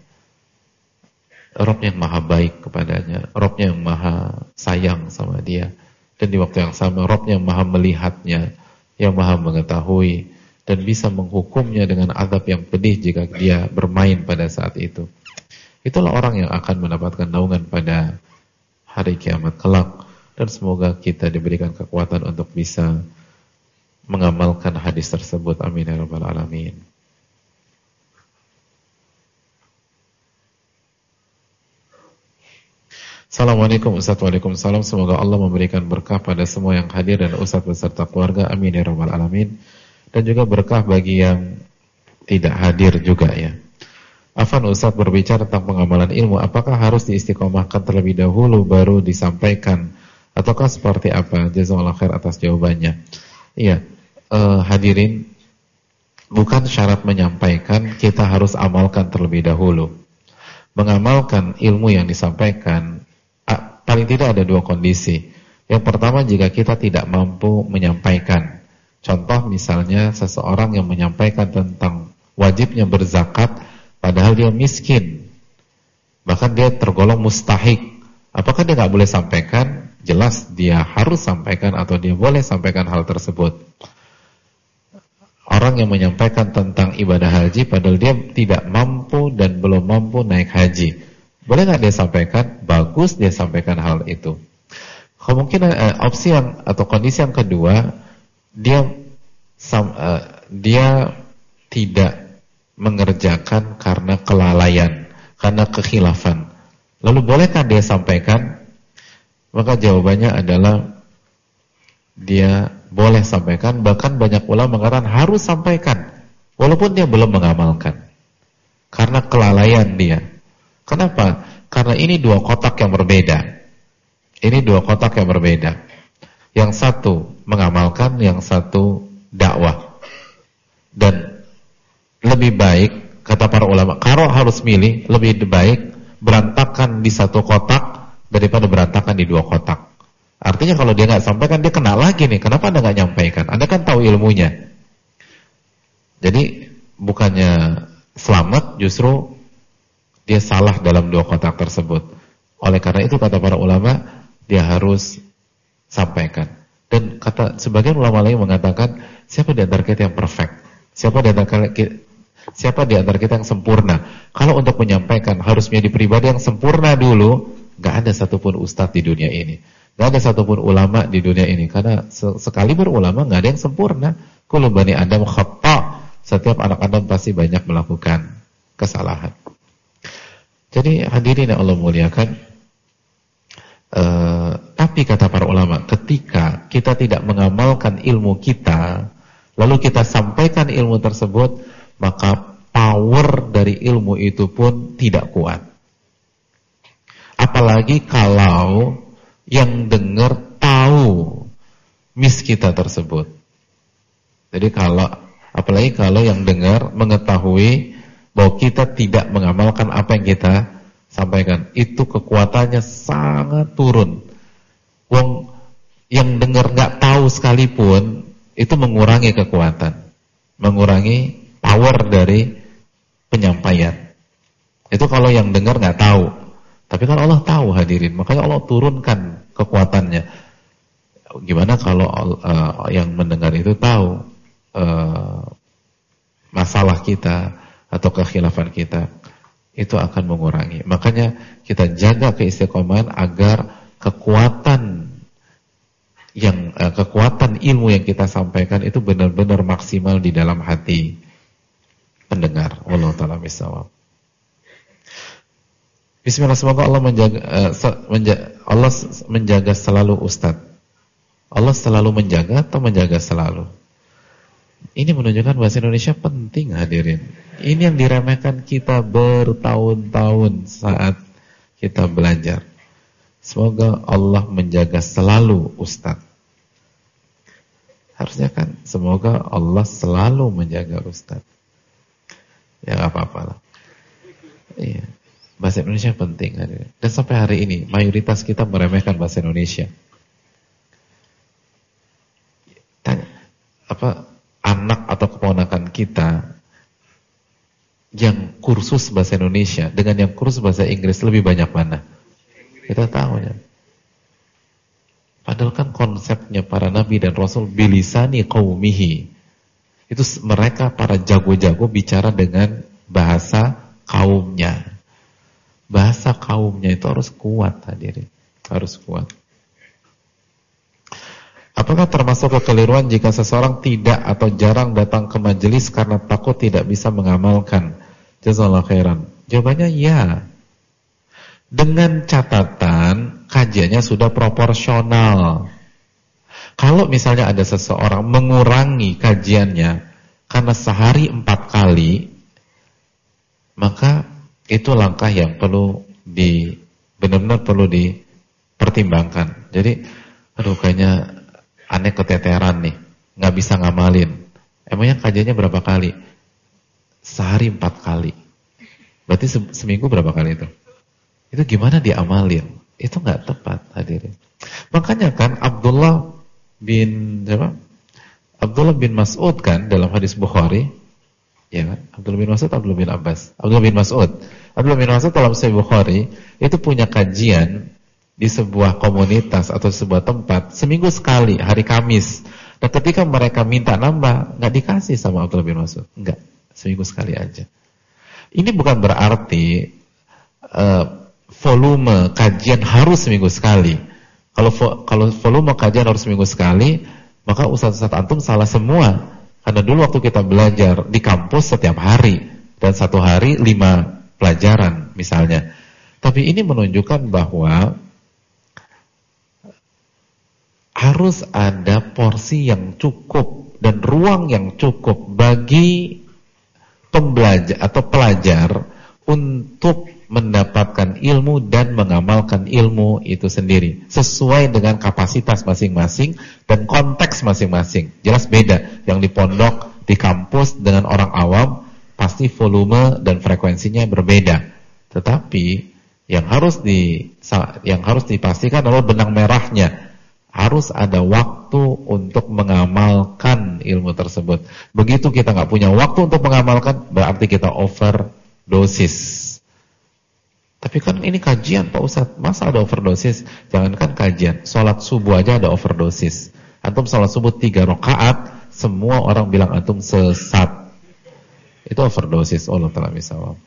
[SPEAKER 1] Rabb yang maha baik kepadanya, Rabb yang maha sayang sama dia. Dan di waktu yang sama, Rabb yang maha melihatnya, yang maha mengetahui, dan bisa menghukumnya dengan azab yang pedih jika dia bermain pada saat itu. Itulah orang yang akan mendapatkan naungan pada hari kiamat kelak. Dan semoga kita diberikan kekuatan untuk bisa mengamalkan hadis tersebut. Amin ya rabbal alamin. Assalamualaikum Ustaz. Waalaikumsalam. Semoga Allah memberikan berkah pada semua yang hadir dan Ustaz beserta keluarga. Amin ya rabbal alamin. Dan juga berkah bagi yang tidak hadir juga ya. Afan, Ustaz berbicara tentang pengamalan ilmu, apakah harus diistiqomahkan terlebih dahulu baru disampaikan, ataukah seperti apa? Jazakallahu khair atas jawabannya. Iya, hadirin, bukan syarat menyampaikan kita harus amalkan terlebih dahulu. Mengamalkan ilmu yang disampaikan paling tidak ada 2 kondisi. Yang pertama, jika kita tidak mampu menyampaikan. Contoh misalnya seseorang yang menyampaikan tentang wajibnya berzakat padahal dia miskin, bahkan dia tergolong mustahik. Apakah dia nggak boleh sampaikan? Jelas dia harus sampaikan atau dia boleh sampaikan hal tersebut. Orang yang menyampaikan tentang ibadah haji padahal dia tidak mampu dan belum mampu naik haji, boleh nggak dia sampaikan? Bagus dia sampaikan hal itu. Kemungkinan opsi yang atau kondisi yang kedua, dia tidak mengerjakan karena kelalaian, karena kekhilafan. Lalu bolehkah dia sampaikan? Maka jawabannya adalah dia boleh sampaikan, bahkan banyak ulama mengatakan harus sampaikan walaupun dia belum mengamalkan. Karena kelalaian dia. Kenapa? Karena ini 2 kotak yang berbeda. Ini 2 kotak yang berbeda. Yang satu mengamalkan, yang satu dakwah. Dan lebih baik, kata para ulama, kalau harus milih, lebih baik berantakan di satu kotak daripada berantakan di dua kotak. Artinya kalau dia nggak sampaikan, dia kena lagi nih. Kenapa Anda nggak nyampaikan? Anda kan tahu ilmunya. Jadi bukannya selamat, justru dia salah dalam dua kotak tersebut. Oleh karena itu kata para ulama, dia harus sampaikan. Dan kata sebagian ulama lain mengatakan, siapa di antara kita yang perfect? Siapa di antara kita yang sempurna? Kalau untuk menyampaikan harus menjadi pribadi yang sempurna dulu. Gak ada satupun ustadz di dunia ini, gak ada satupun ulama di dunia ini. Karena sekali berulama gak ada yang sempurna. Kullu bani Adam khata'. Setiap anak Adam pasti banyak melakukan kesalahan. Jadi hadirin yang Allah muliakan, tapi kata para ulama, ketika kita tidak mengamalkan ilmu kita, lalu kita sampaikan ilmu tersebut, maka power dari ilmu itu pun tidak kuat. Apalagi kalau yang dengar tahu miss kita tersebut. Jadi apalagi kalau yang dengar mengetahui bahwa kita tidak mengamalkan apa yang kita sampaikan, itu kekuatannya sangat turun. Wong yang dengar nggak tahu sekalipun, itu mengurangi kekuatan, mengurangi power dari penyampaian. Itu kalau yang dengar nggak tahu. Tapi kan Allah tahu hadirin, makanya Allah turunkan kekuatannya. Gimana kalau yang mendengar itu tahu masalah kita atau kekhilafan kita, itu akan mengurangi. Makanya kita jaga keistiqomahan agar kekuatan ilmu yang kita sampaikan itu benar-benar maksimal di dalam hati pendengar. Wallahu ta'ala bishawab. Bismillah, semoga Allah menjaga selalu Ustadz. Allah selalu menjaga atau menjaga selalu? Ini menunjukkan bahasa Indonesia penting hadirin. Ini yang diremehkan kita bertahun-tahun saat kita belajar. Semoga Allah menjaga selalu Ustadz. Harusnya kan, semoga Allah selalu menjaga Ustadz. Ya gak apa-apa lah. Iya. Bahasa Indonesia penting hadirin. Dan sampai hari ini mayoritas kita meremehkan bahasa Indonesia. Tanya, anak atau keponakan kita yang kursus bahasa Indonesia dengan yang kursus bahasa Inggris lebih banyak mana? Kita tahu ya. Padahal kan konsepnya para nabi dan rasul bilisani qaumihi. Itu mereka para jago-jago bicara dengan bahasa kaumnya. Bahasa kaumnya itu harus kuat hadirin, harus kuat. Apakah termasuk kekeliruan jika seseorang tidak atau jarang datang ke majelis karena takut tidak bisa mengamalkan? Jazakallahu khairan. Jawabannya ya. Dengan catatan kajiannya sudah proporsional. Kalau misalnya ada seseorang mengurangi kajiannya karena sehari 4 kali, maka itu langkah yang benar-benar perlu dipertimbangkan. Jadi, kayaknya aneh keteteran nih, nggak bisa ngamalin. Emangnya kajiannya berapa kali? Sehari 4 kali. Berarti seminggu berapa kali itu? Itu gimana diamalin? Itu nggak tepat hadirin. Makanya kan Abdullah bin Mas'ud kan dalam hadis Bukhari, ya kan? Abdullah bin Mas'ud, Abdullah bin Abbas, Abdullah bin Mas'ud dalam Sahih Bukhari itu punya kajian di sebuah komunitas atau sebuah tempat seminggu sekali, hari Kamis. Dan ketika mereka minta nambah, nggak dikasih sama Abdullah bin Mas'ud. Enggak, seminggu sekali aja. Ini bukan berarti volume kajian harus seminggu sekali. Kalau volume kajian harus seminggu sekali, maka ustaz-ustaz antum salah semua. Karena dulu waktu kita belajar di kampus setiap hari, dan satu hari 5 pelajaran misalnya. Tapi ini menunjukkan bahwa harus ada porsi yang cukup dan ruang yang cukup bagi pembelajar atau pelajar untuk mendapatkan ilmu dan mengamalkan ilmu itu sendiri sesuai dengan kapasitas masing-masing dan konteks masing-masing. Jelas beda yang di pondok, di kampus dengan orang awam pasti volume dan frekuensinya berbeda. Tetapi yang harus dipastikan adalah benang merahnya. Harus ada waktu untuk mengamalkan ilmu tersebut. Begitu kita nggak punya waktu untuk mengamalkan, berarti kita overdosis. Tapi kan ini kajian Pak Ustadz, masa ada overdosis? Jangankan kajian, sholat subuh aja ada overdosis. Antum sholat subuh 3 rakaat, semua orang bilang antum sesat. Itu overdosis. Allah ta'ala misawab.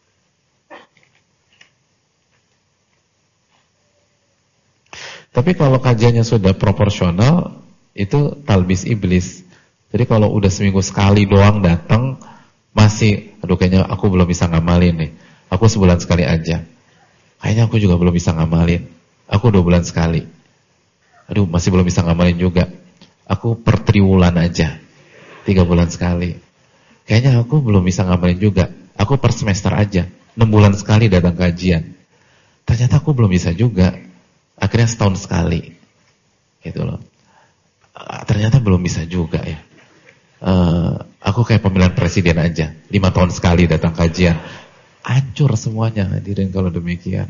[SPEAKER 1] Tapi kalau kajiannya sudah proporsional, itu talbis iblis. Jadi kalau udah seminggu sekali doang datang, masih, aduh kayaknya aku belum bisa ngamalin nih. Aku sebulan sekali aja. Kayaknya aku juga belum bisa ngamalin. Aku 2 bulan sekali. Aduh, masih belum bisa ngamalin juga. Aku per triwulan aja. 3 bulan sekali. Kayaknya aku belum bisa ngamalin juga. Aku per semester aja. 6 bulan sekali datang kajian. Ternyata aku belum bisa juga. Akhirnya setahun sekali. Gitu loh. Ternyata belum bisa juga ya. Aku kayak pemilihan presiden aja. 5 tahun sekali datang kajian. Hancur semuanya hadirin kalau demikian.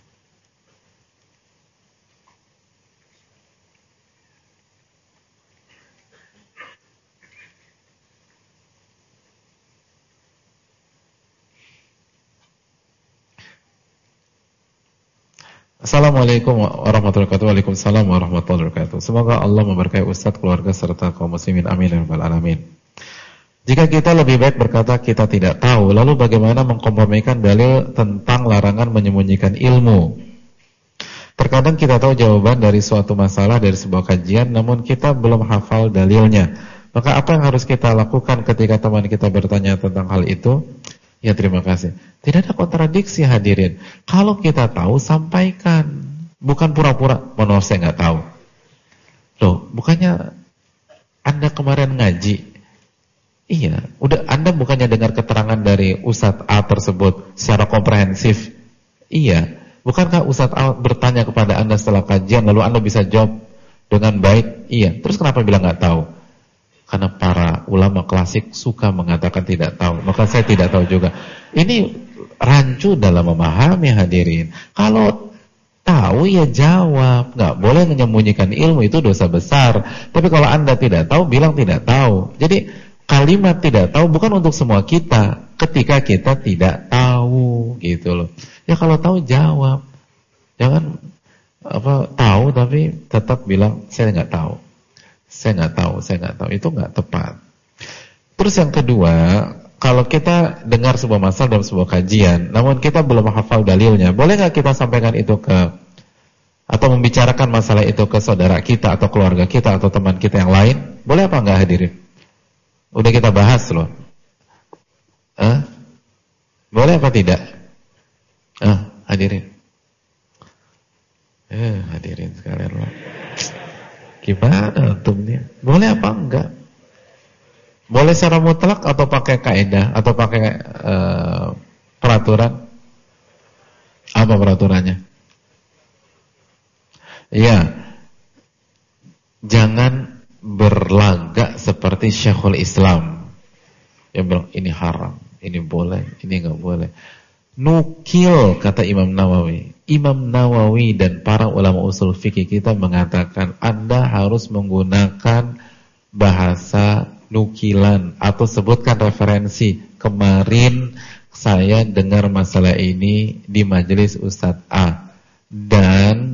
[SPEAKER 1] Assalamualaikum warahmatullahi wabarakatuh. Waalaikumsalam warahmatullahi wabarakatuh. Semoga Allah memberkahi Ustadz, keluarga serta kaum muslimin. Amin ya rabbal alamin. Jika kita lebih baik berkata kita tidak tahu, lalu bagaimana mengkompromikan dalil tentang larangan menyembunyikan ilmu? Terkadang kita tahu jawaban dari suatu masalah dari sebuah kajian, namun kita belum hafal dalilnya. Maka apa yang harus kita lakukan ketika teman kita bertanya tentang hal itu? Ya terima kasih. Tidak ada kontradiksi hadirin. Kalau kita tahu, sampaikan. Bukan pura-pura, mohon saya nggak tahu. Loh, bukannya Anda kemarin ngaji? Iya, udah Anda bukannya dengar keterangan dari Ustadz A tersebut secara komprehensif? Iya, bukankah Ustadz A bertanya kepada Anda setelah kajian lalu Anda bisa jawab dengan baik? Iya, terus kenapa bilang nggak tahu? Karena para ulama klasik suka mengatakan tidak tahu, maka saya tidak tahu juga. Ini rancu dalam memahami hadirin. Kalau tahu ya jawab, nggak boleh menyembunyikan ilmu, itu dosa besar. Tapi kalau Anda tidak tahu, bilang tidak tahu. Jadi kalimat tidak tahu bukan untuk semua kita ketika kita tidak tahu gitu loh. Ya kalau tahu jawab. Jangan tahu tapi tetap bilang saya nggak tahu. Saya nggak tahu, saya nggak tahu. Itu nggak tepat. Terus yang kedua, kalau kita dengar sebuah masalah dalam sebuah kajian, namun kita belum hafal dalilnya, boleh nggak kita sampaikan itu atau membicarakan masalah itu ke saudara kita atau keluarga kita atau teman kita yang lain? Boleh apa nggak hadirin? Udah kita bahas loh. Boleh apa tidak? Hadirin. Hadirin sekalian loh. Gimana antum nih? Boleh apa enggak? Boleh secara mutlak atau pakai kaidah atau pakai peraturan? Apa peraturannya? Ya, jangan berlagak seperti Syekhul Islam yang bilang ini haram, ini boleh, ini enggak boleh. Nukil kata Imam Nawawi. Imam Nawawi dan para ulama usul fikih kita mengatakan Anda harus menggunakan bahasa nukilan atau sebutkan referensi. Kemarin saya dengar masalah ini di majelis Ustadz A dan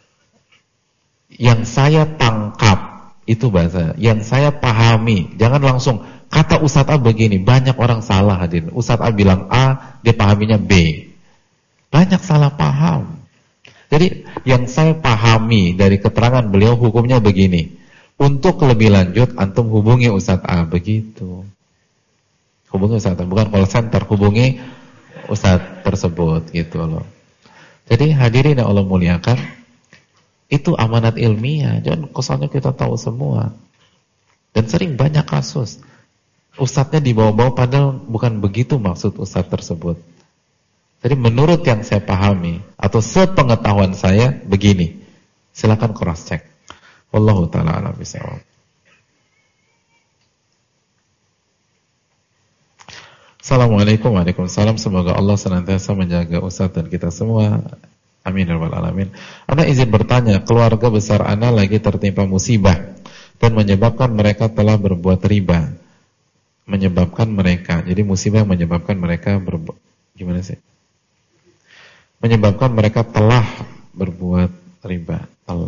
[SPEAKER 1] yang saya tangkap itu bahasa, yang saya pahami. Jangan langsung kata Ustadz A begini, banyak orang salah hadirin. Ustadz A bilang A, dia pahaminya B. Banyak salah paham. Jadi yang saya pahami dari keterangan beliau hukumnya begini. Untuk lebih lanjut antum hubungi Ustadz A, begitu. Hubungi Ustadz A, bukan call center, hubungi Ustadz tersebut gitu loh. Jadi hadirin yang Allah muliakan, itu amanat ilmiah. Jangan kesannya kita tahu semua. Dan sering banyak kasus Ustadznya dibawa-bawa padahal bukan begitu maksud Ustadz tersebut. Jadi menurut yang saya pahami atau sepengetahuan saya begini. Silakan cross check. Wallahu taala a'lam bishawab. Assalamualaikum warahmatullahi wabarakatuh. Semoga Allah senantiasa menjaga Ustaz dan kita semua. Amin ya rabbal alamin. Ana izin bertanya, keluarga besar ana lagi tertimpa musibah dan menyebabkan mereka telah berbuat riba. Menyebabkan mereka, jadi musibah yang menyebabkan mereka gimana sih? Menyebabkan mereka telah berbuat riba.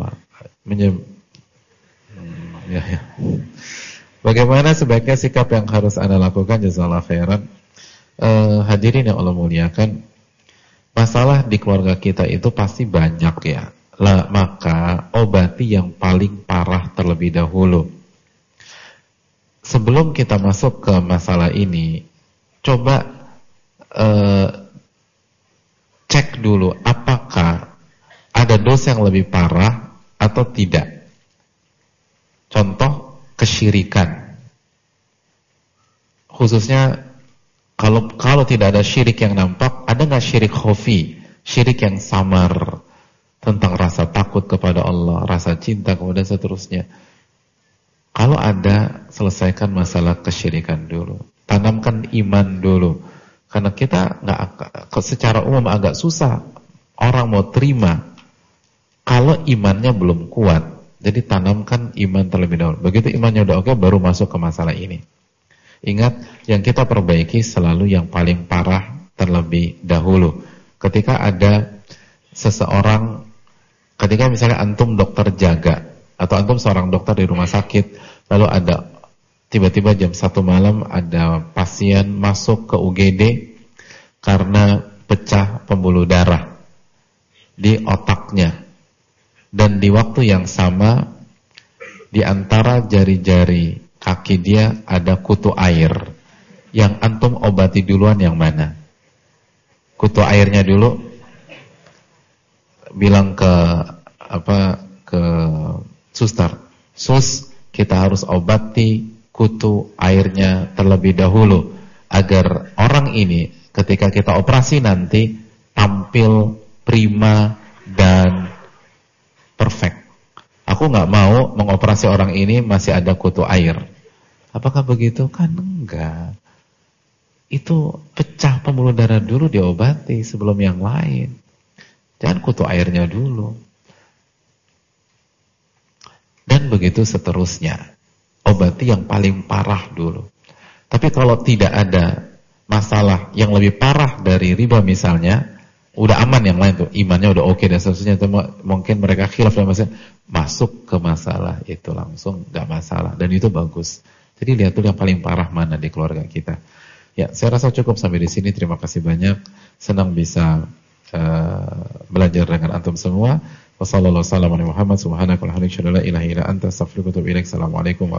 [SPEAKER 1] Ya. Bagaimana sebaiknya sikap yang harus Anda lakukan? Jazakallahu khairan. Hadirin yang Allah muliakan, masalah di keluarga kita itu pasti banyak ya. Maka obati yang paling parah terlebih dahulu. Sebelum kita masuk ke masalah ini, coba cek dulu apakah ada dosa yang lebih parah atau tidak. Contoh, kesyirikan. Khususnya kalau tidak ada syirik yang nampak, ada nggak syirik khafi, syirik yang samar tentang rasa takut kepada Allah, rasa cinta, kemudian seterusnya. Kalau ada, selesaikan masalah kesyirikan dulu, tanamkan iman dulu, karena kita secara umum agak susah orang mau terima kalau imannya belum kuat. Jadi tanamkan iman terlebih dahulu. Begitu imannya udah oke, baru masuk ke masalah ini. Ingat, yang kita perbaiki selalu yang paling parah terlebih dahulu. Ketika ada seseorang, ketika misalnya antum dokter jaga, atau antum seorang dokter di rumah sakit, lalu ada tiba-tiba jam 1 malam ada pasien masuk ke UGD karena pecah pembuluh darah di otaknya. Dan di waktu yang sama, di antara jari-jari kaki dia ada kutu air. Yang antum obati duluan yang mana? Kutu airnya dulu, bilang ke suster, sus, kita harus obati kutu airnya terlebih dahulu agar orang ini ketika kita operasi nanti tampil prima dan perfect. Aku nggak mau mengoperasi orang ini masih ada kutu air. Apakah begitu? Kan enggak. Itu pecah pembuluh darah dulu diobati sebelum yang lain. Jangan kutu airnya dulu. Dan begitu seterusnya. Obati yang paling parah dulu. Tapi kalau tidak ada masalah yang lebih parah dari riba misalnya, udah aman yang lain tuh, imannya udah oke dan seterusnya, itu mungkin mereka khilaf dalam masalah, masuk ke masalah itu langsung nggak masalah, dan itu bagus. Jadi lihat tuh yang paling parah mana di keluarga kita. Ya, saya rasa cukup sampai di sini. Terima kasih banyak, senang bisa belajar dengan antum semua. Wassalamualaikum warahmatullahi wabarakatuh. Assalamualaikum.